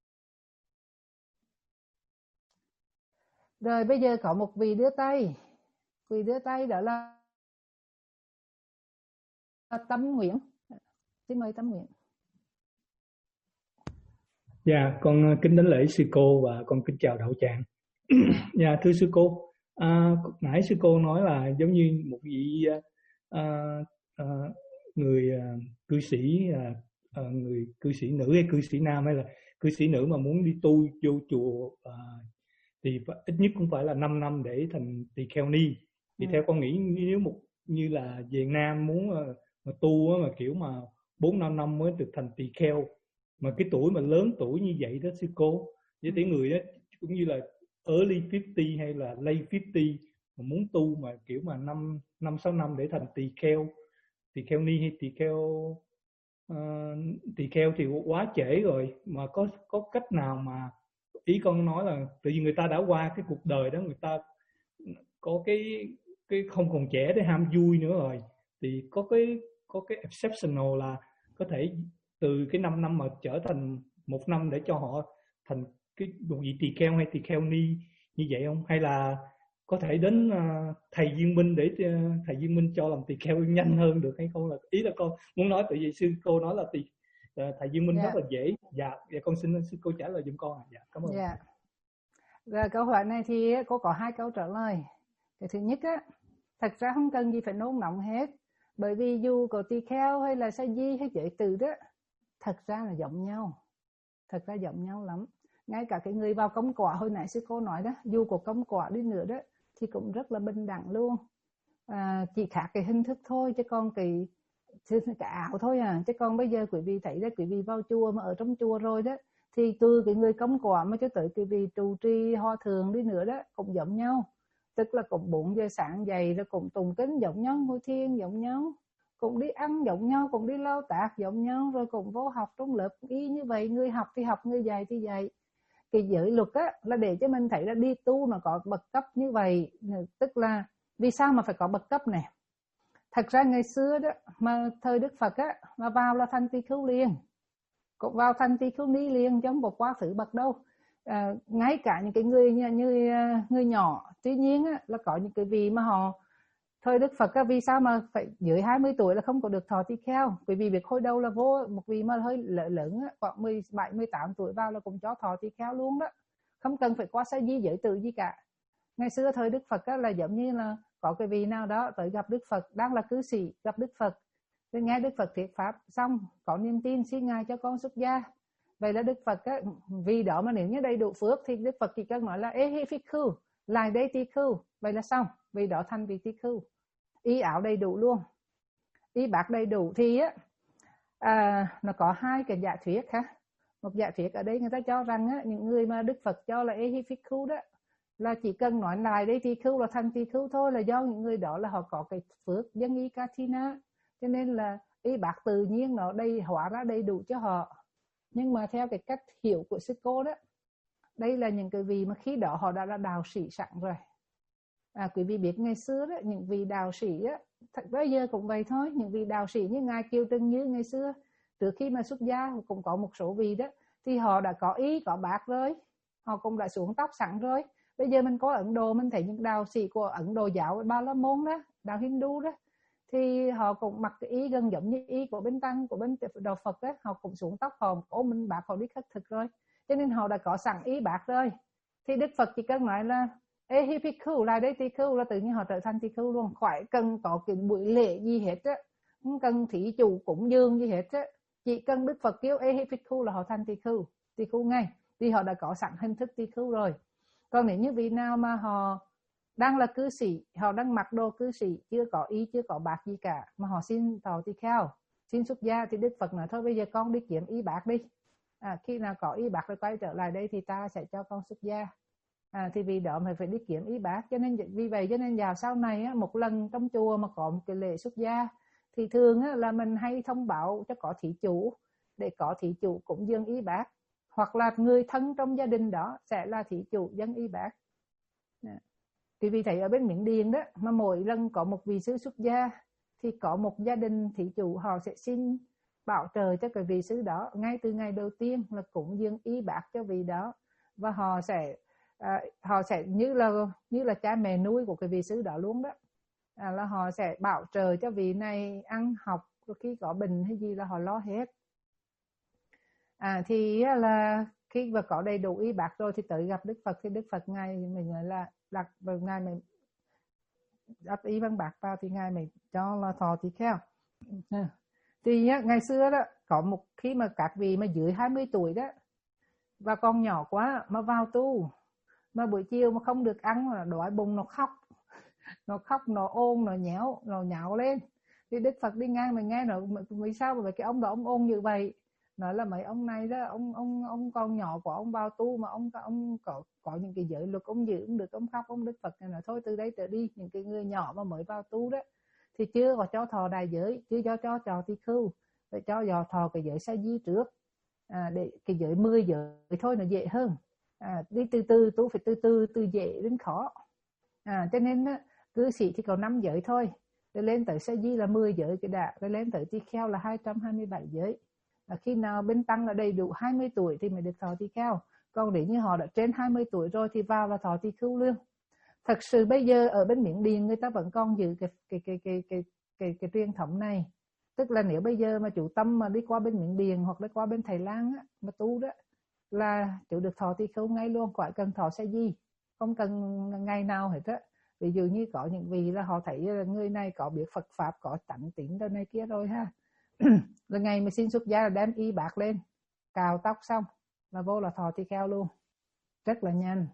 S1: Rồi bây giờ có một vị đưa tay. Vị đưa tay đó là Tâm Nguyễn. Xin mời Tâm Nguyễn.
S3: Dạ, con kính đảnh lễ sư cô và con kính chào đạo tràng. Dạ, thưa sư cô, à, nãy sư cô nói là giống như một vị à, à, người à, cư sĩ à, người cư sĩ nữ hay cư sĩ nam, hay là cư sĩ nữ mà muốn đi tu vô chùa à, thì ít nhất cũng phải là năm năm để thành tỳ kheo ni. Thì ừ. theo con nghĩ nếu một như là về Nam muốn mà tu mà kiểu mà bốn năm năm mới được thành tỳ kheo, mà cái tuổi mà lớn tuổi như vậy đó sư cô, với tỷ người đó cũng như là early fifty hay là late fifty mà muốn tu mà kiểu mà năm năm sáu năm để thành tỳ kheo, tỳ kheo ni hay tỳ kheo uh, tỳ kheo thì quá trễ rồi, mà có có cách nào mà, ý con nói là tự nhiên người ta đã qua cái cuộc đời đó, người ta có cái cái không còn trẻ để ham vui nữa rồi, thì có cái có cái exceptional là có thể từ cái năm năm mà trở thành một năm để cho họ thành cái một vị tỳ kheo hay tỳ kheo ni như vậy không? Hay là có thể đến uh, thầy Duyên Minh để uh, thầy Duyên Minh cho làm tỳ kheo nhanh hơn được hay không? Là ý là con muốn nói, tự vì sư cô nói là tỳ uh, thầy Duyên Minh
S1: Yeah.
S3: rất là dễ. Dạ, dạ con xin sư cô trả lời giùm con. Dạ, cảm ơn.
S1: Yeah. Rồi, câu hỏi này thì cô có hai câu trả lời. Cái thứ nhất á, thật ra không cần gì phải nôn nóng hết, bởi vì dù có tỳ kheo hay là sa di hay giới tử đó, thật ra là giống nhau, thật ra giống nhau lắm. Ngay cả cái người vào công quả hồi nãy sư cô nói đó, dù có công quả đi nữa đó thì cũng rất là bình đẳng luôn. À, chỉ khác cái hình thức thôi, chứ còn cái cái ảo thôi à. Chứ còn bây giờ quý vị thấy đó, quý vị vào chùa mà ở trong chùa rồi đó, thì từ cái người công quả mà cho tới quý vị trụ trì hòa thượng đi nữa đó cũng giống nhau. Tức là cũng bốn giờ sáng dậy rồi cũng tụng kinh giống nhau, ngồi thiền giống nhau, cũng đi ăn giống nhau, cũng đi lao tác giống nhau, rồi cũng vô học trong lớp y như vậy. Người học thì học, người dạy thì dạy. Cái giới luật á là để cho mình thấy là đi tu nó có bậc cấp như vậy. Tức là vì sao mà phải có bậc cấp này? Thật ra ngày xưa đó mà thời Đức Phật á, mà vào là thành tỳ khưu liền, cũng vào thành tỳ khưu ni liền, chứ không có quá khứ bậc đâu. À, ngay cả những cái người như, như người nhỏ, tuy nhiên á, là có những cái vị mà họ thời Đức Phật á, vì sao mà phải dưới hai mươi tuổi là không có được thọ tỳ kheo? Bởi vì việc hồi đầu là vô một vị mà hơi lớn á, khoảng mười bảy mười tám tuổi vào là cũng cho thọ tỳ kheo luôn đó, không cần phải qua sa di giới tử gì cả. Ngày xưa thời Đức Phật á, là giống như là có cái vị nào đó tới gặp Đức Phật, đang là cư sĩ gặp Đức Phật, rồi nghe Đức Phật thuyết pháp xong có niềm tin xin ngài cho con xuất gia. Vậy là Đức Phật á, vì đó mà nếu như đầy đủ phước thì Đức Phật chỉ cần nói là ê hi phích khưu, lại đây tỳ khưu, vậy là xong, vì đó thành vị tỳ khưu. Y áo đầy đủ luôn, y bác đầy đủ thì á, à, nó có hai cái giả thuyết ha. Một giả thuyết ở đây người ta cho rằng á, những người mà Đức Phật cho là ê hi phích khưu đó là chỉ cần nói lại đây tỳ khưu là thành tỳ khưu thôi, là do những người đó là họ có cái phước dân y kathina, cho nên là y bác tự nhiên nó đầy hóa ra đầy đủ cho họ. Nhưng mà theo cái cách hiểu của sư cô đó, đây là những cái vị mà khi đó họ đã là đạo sĩ sẵn rồi. À, quý vị biết ngày xưa đó, những vị đạo sĩ á, thật bây giờ cũng vậy thôi, những vị đạo sĩ như ngài Kiều Trân Như ngày xưa, trước khi mà xuất gia cũng có một số vị đó, thì họ đã có ý có bác rồi, họ cũng đã xuống tóc sẵn rồi. Bây giờ mình có Ấn Độ, mình thấy những đạo sĩ của Ấn Độ giáo, Ba La Môn đó, đạo Hindu đó, thì họ cũng mặc cái ý gần giống như ý của bên tăng, của bên đạo Phật đó, họ cũng xuống tóc, họ ôm minh bạc, họ biết khất thực rồi, cho nên họ đã có sẵn ý bạc rồi. Thì Đức Phật chỉ cần nói là ê hi phích khưu, lại đây tỳ khưu, là tự nhiên họ trở thành tỳ khưu luôn, khỏi cần có cái buổi lễ gì hết á, không cần thí chủ cúng dường gì hết á, chỉ cần Đức Phật kêu ê hi phích khưu là họ thành tỳ khưu, tỳ khưu ngay, vì họ đã có sẵn hình thức tỳ khưu rồi. Còn nếu như vị nào mà họ đang là cư sĩ, họ đang mặc đồ cư sĩ, chưa có ý, chưa có bạc gì cả, mà họ xin thọ tỳ kheo, xin xuất gia, thì Đức Phật nói thôi bây giờ con đi kiếm ý bạc đi, à, khi nào có ý bạc rồi quay trở lại đây thì ta sẽ cho con xuất gia. À, thì vì đó mày phải đi kiếm ý bác, cho nên vì vậy cho nên vào sau này á, một lần trong chùa mà có một cái lễ xuất gia thì thường á, là mình hay thông báo cho có thí chủ, để có thí chủ cũng dâng ý bác, hoặc là người thân trong gia đình đó sẽ là thí chủ dâng ý bác. Thì vì thấy ở bên Miến Điện đó, mà mỗi lần có một vị sư xuất gia thì có một gia đình thí chủ họ sẽ xin bảo trợ cho cái vị sư đó ngay từ ngày đầu tiên, là cũng dâng ý bác cho vị đó, và họ sẽ À, họ sẽ như là như là cha mẹ nuôi của cái vị sư đó luôn đó, à, là họ sẽ bảo trợ cho vị này ăn học, rồi khi có bệnh hay gì là họ lo hết. À, thì là khi mà có đầy đủ y bác rồi thì tới gặp Đức Phật, thì Đức Phật ngài mình nói là đặt vào ngài mình đắp ý văn bạc vào thì ngài mình cho là thọ tỳ kheo. À, thì á, ngày xưa đó có một khi mà các vị mà dưới hai mươi tuổi đó và con nhỏ quá mà vào tu, mà buổi chiều mà không được ăn là đói bụng, nó khóc, nó khóc, nó ôn, nó nhéo, nó nhạo lên. Thì Đức Phật đi ngang mình nghe nó, vì sao mà cái ông đó ông ôn như vậy? nói là mấy ông này đó, ông ông ông con nhỏ của ông vào tu mà ông ông có có những cái giới luật ông giữ cũng được, ông khóc ông Đức Phật này nói thôi từ đây trở đi những cái người nhỏ mà mới vào tu đó thì chưa có cho thọ đại giới, chưa cho cho trò tỳ khưu, phải cho dò thọ cái giới sa di trước, à, để cái giới mười giới thôi nó dễ hơn, à, đi từ từ tu phải từ từ từ dễ đến khó, à, cho nên á, cư sĩ thì có năm giới thôi, rồi lên tới sa di là mười giới cái đã, rồi lên tới tỳ kheo là hai trăm hai mươi bảy giới. À, khi nào bên tăng là đầy đủ hai mươi tuổi thì mới được thọ tỳ kheo, còn nếu như họ đã trên hai mươi tuổi rồi thì vào là thọ tỳ khưu luôn. Thật sự bây giờ ở bên Miến Điện người ta vẫn còn giữ cái cái cái cái cái cái, cái truyền thống này, tức là nếu bây giờ mà chủ tâm mà đi qua bên Miến Điện hoặc đi qua bên Thái Lan á, mà tu đó là chủ được thọ tỳ khưu ngay luôn, khỏi cần thọ sa di, không cần ngày nào hết á. Ví dụ như có những vị là họ thấy người này có biết Phật pháp, có tánh tín đâu này kia rồi ha, rồi ngày mà xin xuất gia là đem y bạc lên, cào tóc xong là vô là thọ tỳ kheo luôn, rất là nhanh.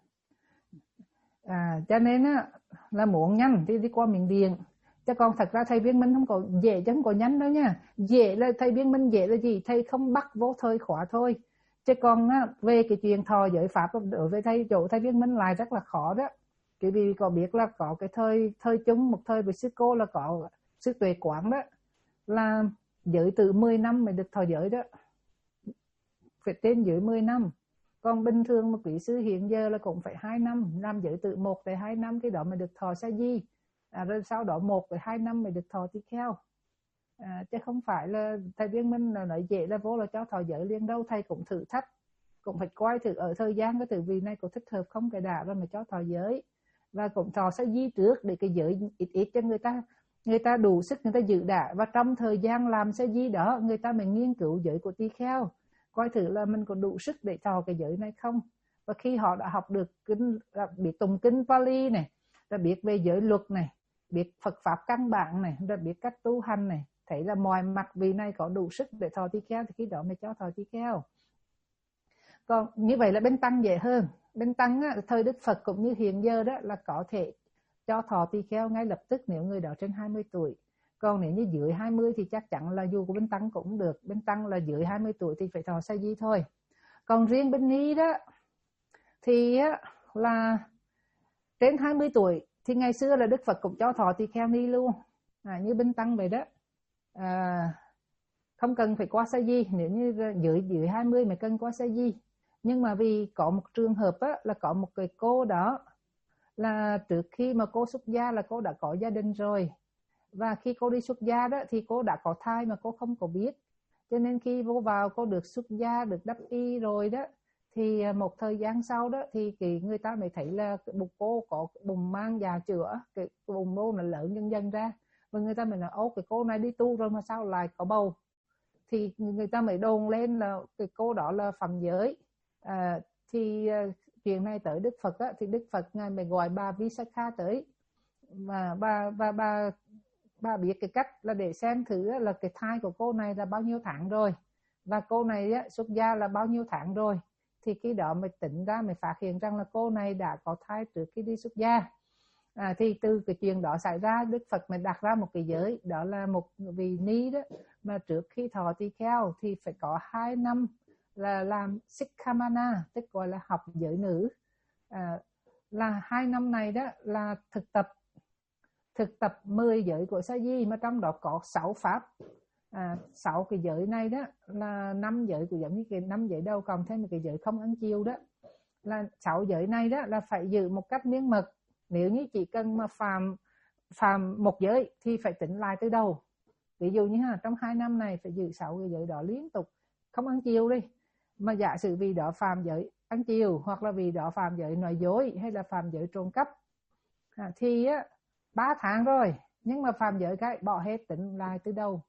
S1: À, cho nên á, là muốn nhanh thì đi qua Miến Điện, chứ còn thật ra thầy Viên Minh không có dễ, chứ không có nhanh đâu nha. Dễ là thầy Viên Minh dễ là gì, thầy không bắt vô thời khóa thôi, chứ còn á, về cái chuyện thọ giới pháp đối với thầy chỗ thầy Viên Minh lại rất là khó đó. Cái vì có biết là có cái thời thời chung, một thời với sư cô là có sư Tuệ Quán đó, là giới từ mười năm mới được thọ giới đó, phải trên dưới mười năm. Còn bình thường một quý sư hiện giờ là cũng phải hai năm, làm giới từ một tới hai năm cái đó mới được thọ sa di, à, rồi sau đó một tới hai năm mới được thọ tỳ kheo, à, chứ không phải là thầy Viên Minh là nói dễ là vô là cho thọ giới liền đâu. Thầy cũng thử thách, cũng phải coi thử ở thời gian cái tử vi này có thích hợp không cái đã rồi mà cho thọ giới, và cũng thọ sa di trước để cái giới ít ít cho người ta người ta đủ sức người ta giữ đã, và trong thời gian làm sa di đó người ta mới nghiên cứu giới của tỳ kheo, coi thử là mình có đủ sức để thọ cái giới này không. Và khi họ đã học được kinh, biết tụng kinh Pali này, đã biết về giới luật này, biết Phật pháp căn bản này, đã biết cách tu hành này, thấy là mọi mặt vị này có đủ sức để thọ tỳ kheo thì khi đó mới cho thọ tỳ kheo. Còn như vậy là bên tăng dễ hơn. Bên tăng á, thời Đức Phật cũng như hiện giờ đó là có thể cho thọ tỳ kheo ngay lập tức nếu người đó trên hai mươi tuổi. Còn nếu như dưới hai mươi thì chắc chắn là dù của bên tăng cũng được. Bên tăng là dưới hai mươi tuổi thì phải thọ sa di thôi. Còn riêng bên ni đó thì là trên hai mươi tuổi thì ngày xưa là Đức Phật cũng cho thọ tỳ kheo ni luôn, à, như bên tăng vậy đó, à, không cần phải qua sa di. Nếu như dưới dưới hai mươi mà cần qua sa di, nhưng mà vì có một trường hợp á, là có một cái cô đó là trước khi mà cô xuất gia là cô đã có gia đình rồi, và khi cô đi xuất gia đó thì cô đã có thai mà cô không có biết, cho nên khi vô vào cô được xuất gia, được đắp y rồi đó, thì một thời gian sau đó thì cái người ta mới thấy là bụng cô có bùng mang già chữa, cái bùng cô là lớn dần dần ra, và người ta mới nói ô cái cô này đi tu rồi mà sao lại có bầu, thì người ta mới đồn lên là cái cô đó là phạm giới. À, thì chuyện này tới Đức Phật á, thì Đức Phật ngài mới gọi bà Visakha tới, và bà bà bà bà biết cái cách là để xem thử là cái thai của cô này là bao nhiêu tháng rồi, và cô này á, xuất gia là bao nhiêu tháng rồi, thì khi đó mới tỉnh ra, mới phát hiện rằng là cô này đã có thai trước khi đi xuất gia. À, thì từ cái chuyện đó xảy ra, Đức Phật mới đặt ra một cái giới, đó là một vị ni đó mà trước khi thọ tỳ kheo thì phải có hai năm là làm Sikhamana, tức gọi là học giới nữ. À, là hai năm này đó là thực tập thực tập mười giới của sa di, mà trong đó có sáu pháp. À, sáu cái giới này đó là năm giới của giống như cái năm giới đầu còn thêm một cái giới không ăn chiêu đó, là sáu giới này đó là phải giữ một cách miên mật. Nếu như chỉ cần mà phạm phạm một giới thì phải tính lại từ đầu. Ví dụ như ha, trong hai năm này phải giữ sáu cái giới đó liên tục, không ăn chiêu đi, mà giả sử vì đó phạm giới ăn chiêu, hoặc là vì đó phạm giới nói dối, hay là phạm giới trộm cắp, à, thì á ba tháng rồi nhưng mà phạm giới cái bỏ hết, tính lại từ đầu,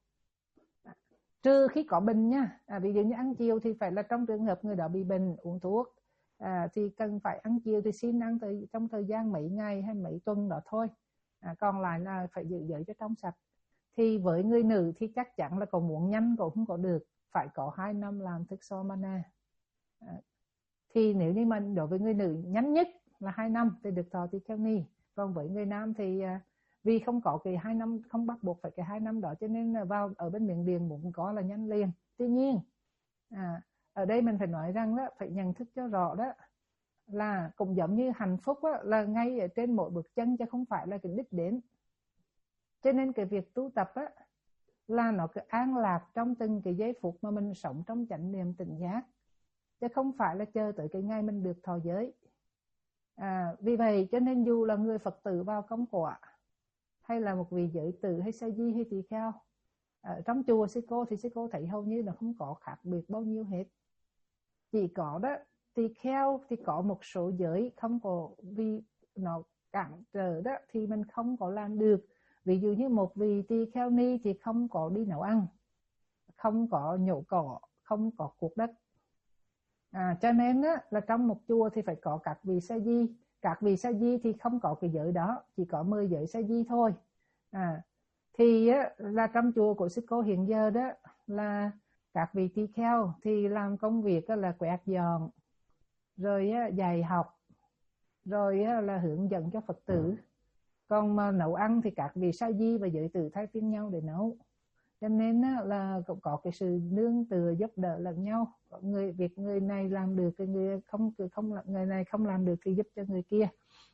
S1: trừ khi có bệnh nha. À, ví dụ như ăn chiêu thì phải là trong trường hợp người đó bị bệnh uống thuốc, à, thì cần phải ăn chiêu thì xin ăn từ trong thời gian mấy ngày hay mấy tuần đó thôi, à, còn lại là phải giữ giới cho trong sạch. Thì với người nữ thì chắc chắn là còn muốn nhanh cũng không có được, phải có hai năm làm thức Somana. À, thì nếu như mà đối với người nữ nhanh nhất là hai năm thì được thọ tỳ kheo ni. Còn với người nam thì vì không có cái hai năm, không bắt buộc phải cái hai năm đó, cho nên vào ở bên Miến Điện muốn có là nhanh liền. Tuy nhiên À, ở đây mình phải nói rằng đó, phải nhận thức cho rõ đó, là cũng giống như hạnh phúc đó, là ngay ở trên mỗi bước chân chứ không phải là cái đích đến. Cho nên cái việc tu tập á, là nó cứ an lạc trong từng cái giây phút mà mình sống trong chánh niệm tỉnh giác, chứ không phải là chờ tới cái ngày mình được thọ giới. À, vì vậy cho nên dù là người Phật tử vào công quả, hay là một vị giới tử hay sa di hay tỳ kheo, ở trong chùa sư cô thì sư cô thấy hầu như là không có khác biệt bao nhiêu hết. Chỉ có đó tỳ kheo thì có một số giới không có, vì nó cản trở đó thì mình không có làm được. Ví dụ như một vị tỳ kheo ni thì không có đi nấu ăn, không có nhổ cỏ, không có cuốc đất. À, cho nên á, là trong một chùa thì phải có các vị sa di. Các vị sa di thì không có cái giới đó, chỉ có mười giới sa di thôi. À, thì á, là trong chùa của sư cô hiện giờ đó, là các vị tỳ kheo thì làm công việc á, là quét dọn, rồi á, dạy học, rồi á, là hướng dẫn cho Phật tử. Còn mà nấu ăn thì các vị sa di và giới tử thay phiên nhau để nấu. Cho nên á, là cũng có cái sự nương tựa giúp đỡ lẫn nhau. Có người việc người này làm được, cái người không không người này không làm được thì giúp cho người kia.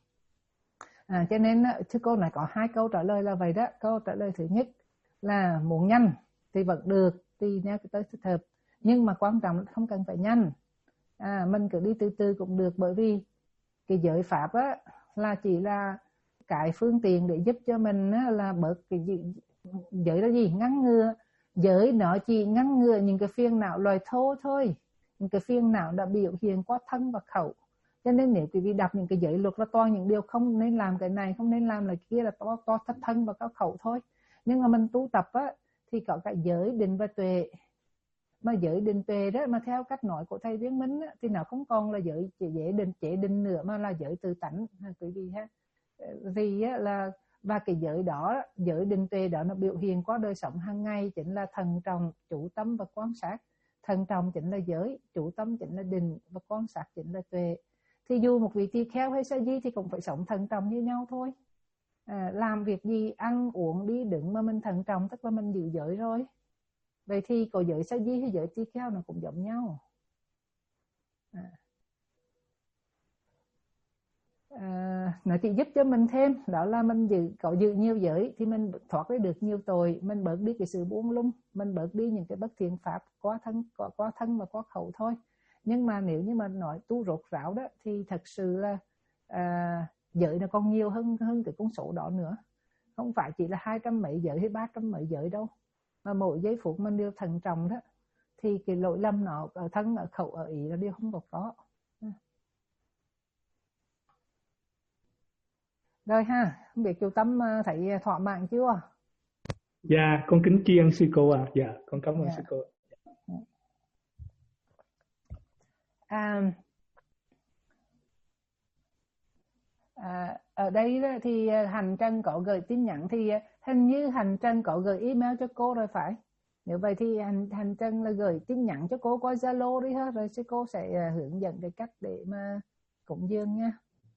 S1: À, cho nên sư cô này có hai câu trả lời là vậy đó. Câu trả lời thứ nhất là muốn nhanh thì vẫn được, tùy theo tới thích hợp, nhưng mà quan trọng không cần phải nhanh. À, mình cứ đi từ từ cũng được, bởi vì cái giới pháp á, là chỉ là cái phương tiện để giúp cho mình á, là bớt cái gì. Giới là gì? Ngăn ngừa. Giới nó chỉ ngăn ngừa những cái phiền não loài thô thôi, những cái phiền não đã biểu hiện qua thân và khẩu. Cho nên nếu quý vị đọc những cái giới luật là toàn những điều không nên làm, cái này không nên làm, là kia là to to thất thân và có khẩu thôi. Nhưng mà mình tu tập á, thì có cả giới định và tuệ. Mà giới định tuệ đó, mà theo cách nói của thầy Viễn Minh á, thì nó không còn là giới chỉ dễ định chế định nữa, mà là giới tự tánh ha quý vị ha. Vì á, là và cái giới đó, giới định tuệ đó nó biểu hiện qua đời sống hàng ngày, chính là thần trọng, chủ tâm và quan sát. Thần trọng chính là giới, chủ tâm chính là định, và quan sát chính là tuệ. Thì dù một vị tỳ kheo hay sa di thì cũng phải sống thận trọng như nhau thôi. À, làm việc gì, ăn uống đi đứng mà mình thận trọng, tức là mình giữ giới rồi. Vậy thì có giới sa di hay giới tỳ kheo nó cũng giống nhau. À. À, nó chỉ giúp cho mình thêm, đó là mình giữ, có giữ nhiều giới thì mình thoát được nhiều tội, mình bớt đi cái sự buông lung, mình bớt đi những cái bất thiện pháp quá thân, quá, quá thân và quá khẩu thôi. Nhưng mà nếu như mà nói tu rốt ráo đó thì thật sự là à, giới nó còn nhiều hơn hơn cái con số đó nữa. Không phải chỉ là hai trăm mấy giới hay ba trăm mấy giới đâu, mà mỗi giây phút mình đều thận trọng đó, thì cái lỗi lầm nó ở thân, ở khẩu, ở ý là đều không có có. Rồi ha, không biết chú Tâm thấy thỏa mãn chưa?
S3: Dạ, con kính tri ân sư cô ạ. À. Dạ, con cảm ơn dạ. sư cô.
S1: À, à, ở đây thì Hành Trân có gửi tin nhắn, thì hình như Hành Trân có gửi email cho cô rồi phải. Nếu vậy thì Hành, Hành Trân là gửi tin nhắn cho cô qua Zalo đi ha, rồi sư cô sẽ hướng dẫn cái cách để mà cúng dường nha.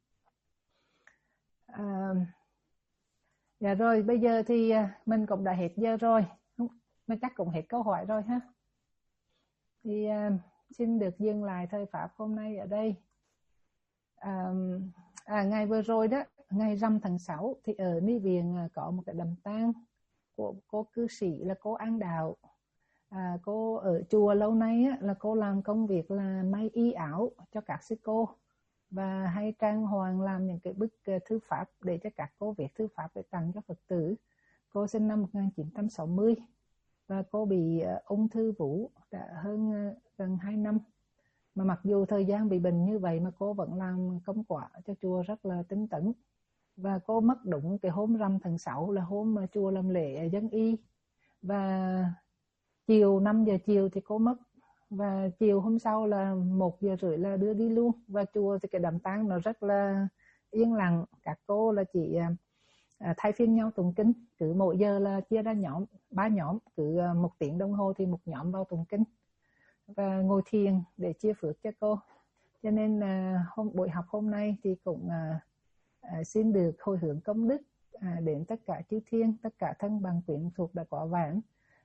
S1: À, dạ rồi, bây giờ thì mình cũng đã hết giờ rồi, mình chắc cũng hết câu hỏi rồi ha. Thì uh, xin được dừng lại thời pháp hôm nay ở đây. À, à, ngày vừa rồi đó, ngày rằm tháng sáu thì ở Ni Viện có một cái đám tang của cô cư sĩ là cô An Đạo. À, cô ở chùa lâu nay á, là cô làm công việc là may y áo cho các sư cô, và hay trang hoàng làm những cái bức thư pháp để cho các cô viết thư pháp để tặng cho Phật tử. Cô sinh năm một nghìn chín trăm sáu mươi và cô bị ung thư vú đã hơn gần hai năm. Mà mặc dù thời gian bị bệnh như vậy mà cô vẫn làm công quả cho chùa rất là tín tẩn. Và cô mất đúng cái hôm rằm tháng sáu là hôm mà chùa làm lễ dân y. Và chiều năm giờ chiều thì cô mất. Và chiều hôm sau là một giờ rưỡi là đưa đi luôn. Và chùa thì cái đám tang nó rất là yên lặng. Các cô là chỉ thay phiên nhau tụng kinh. Cứ mỗi giờ là chia ra nhóm, ba nhóm. Cứ một tiếng đồng hồ thì một nhóm vào tụng kinh và ngồi thiền để chia phước cho cô. Cho nên hôm buổi học hôm nay thì cũng à, xin được hồi hướng công đức à, đến tất cả chư thiên, tất cả thân bằng quyến thuộc đã có vãng,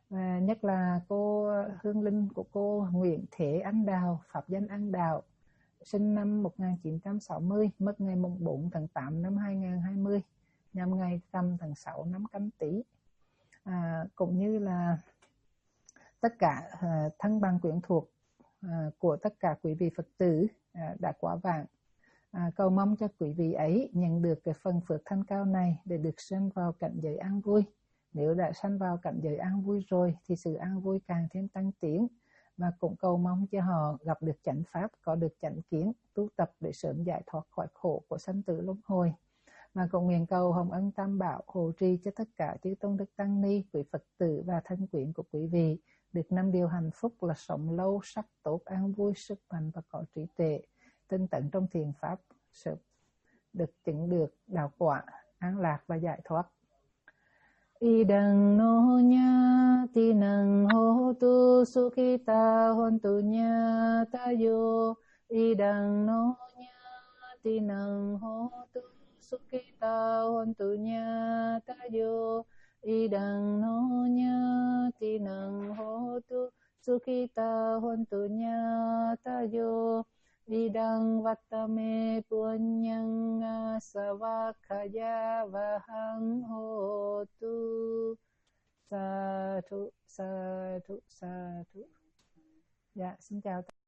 S1: và nhất là cô hương linh của cô Nguyễn Thế Anh Đào, pháp danh Anh Đào, sinh năm một nghìn chín trăm sáu mươi, mất ngày bốn tháng tám năm hai nghìn không trăm hai mươi, nhằm ngày rằm tháng sáu năm Canh Tý. À, cũng như là tất cả uh, thân bằng quyến thuộc uh, của tất cả quý vị Phật tử uh, đã quá vãng. À, cầu mong cho quý vị ấy nhận được cái phần phước thanh cao này để được sanh vào cảnh giới an vui. Nếu đã sanh vào cảnh giới an vui rồi thì sự an vui càng thêm tăng tiến, và cũng cầu mong cho họ gặp được chánh pháp, có được chánh kiến, tu tập để sớm giải thoát khỏi khổ của sanh tử luân hồi. Mà cũng nguyện cầu Hồng Ân Tam Bảo hộ trì cho tất cả chư tôn đức tăng ni, quý Phật tử và thân quyến của quý vị được năm điều hạnh phúc là sống lâu, sắc tốt, an vui, sức mạnh và có trí tuệ, tinh tấn trong thiền pháp, sớm được chứng được đạo quả, an lạc và giải thoát. Idang no nya tinang hotu sukhita hontu nya tayo. Idang no nya tinang hotu sukhita hontu nya tayo. Idang no nya tinang hotu sukhita hontu nya tayo. Idang vatame punyang savakaya vahang hotu. Sa thu, sa thu, sa thu. Dạ, xin chào.